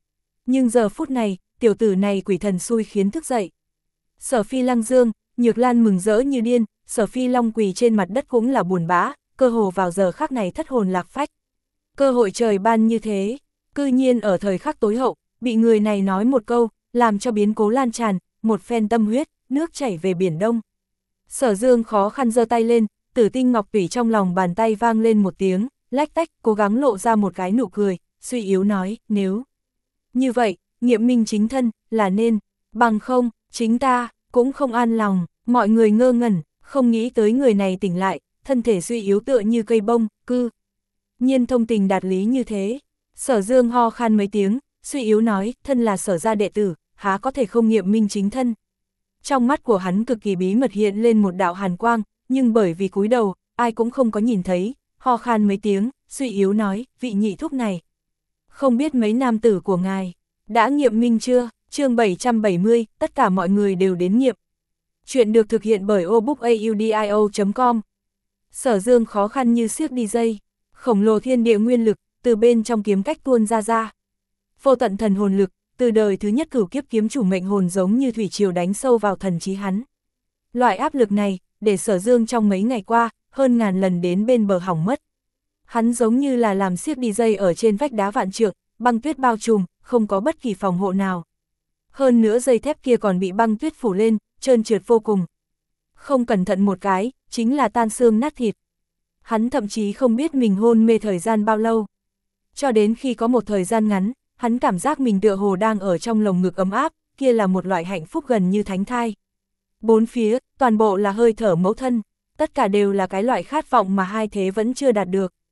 Nhưng giờ phút này, tiểu tử này quỷ thần xui khiến thức dậy. Sở Phi Lăng Dương, Nhược Lan mừng rỡ như điên, Sở Phi Long quỳ trên mặt đất cũng là buồn bã, cơ hồ vào giờ khắc này thất hồn lạc phách. Cơ hội trời ban như thế, cư nhiên ở thời khắc tối hậu, bị người này nói một câu, làm cho biến cố lan tràn, một phen tâm huyết, nước chảy về biển đông. Sở Dương khó khăn giơ tay lên, Tử Tinh Ngọc Tủy trong lòng bàn tay vang lên một tiếng, lách tách, cố gắng lộ ra một cái nụ cười, suy yếu nói, nếu như vậy, nghiệm minh chính thân, là nên, bằng không, chính ta, cũng không an lòng, mọi người ngơ ngẩn, không nghĩ tới người này tỉnh lại, thân thể suy yếu tựa như cây bông, cư nhiên thông tình đạt lý như thế. Sở Dương ho khan mấy tiếng, suy yếu nói, thân là Sở gia đệ tử, há có thể không nghiệm minh chính thân. Trong mắt của hắn cực kỳ bí mật hiện lên một đạo hàn quang, nhưng bởi vì cúi đầu, ai cũng không có nhìn thấy, ho khan mấy tiếng, suy yếu nói, vị nhị thúc này. Không biết mấy nam tử của ngài, đã nghiệm minh chưa? Chương bảy trăm bảy mươi, tất cả mọi người đều đến nghiệm. Chuyện được thực hiện bởi obookaudio chấm com. Sở Dương khó khăn như siếc đi dây, khổng lồ thiên địa nguyên lực, từ bên trong kiếm cách tuôn ra ra. Vô tận thần hồn lực, từ đời thứ nhất cửu kiếp kiếm chủ mệnh hồn giống như thủy triều đánh sâu vào thần trí hắn. Loại áp lực này, để Sở Dương trong mấy ngày qua, hơn ngàn lần đến bên bờ hỏng mất. Hắn giống như là làm siếc đi dây ở trên vách đá vạn trượng, băng tuyết bao trùm, không có bất kỳ phòng hộ nào. Hơn nữa dây thép kia còn bị băng tuyết phủ lên, trơn trượt vô cùng. Không cẩn thận một cái, chính là tan xương nát thịt. Hắn thậm chí không biết mình hôn mê thời gian bao lâu. Cho đến khi có một thời gian ngắn, hắn cảm giác mình tựa hồ đang ở trong lồng ngực ấm áp, kia là một loại hạnh phúc gần như thánh thai. Bốn phía, toàn bộ là hơi thở mẫu thân, tất cả đều là cái loại khát vọng mà hai thế vẫn chưa đạt được.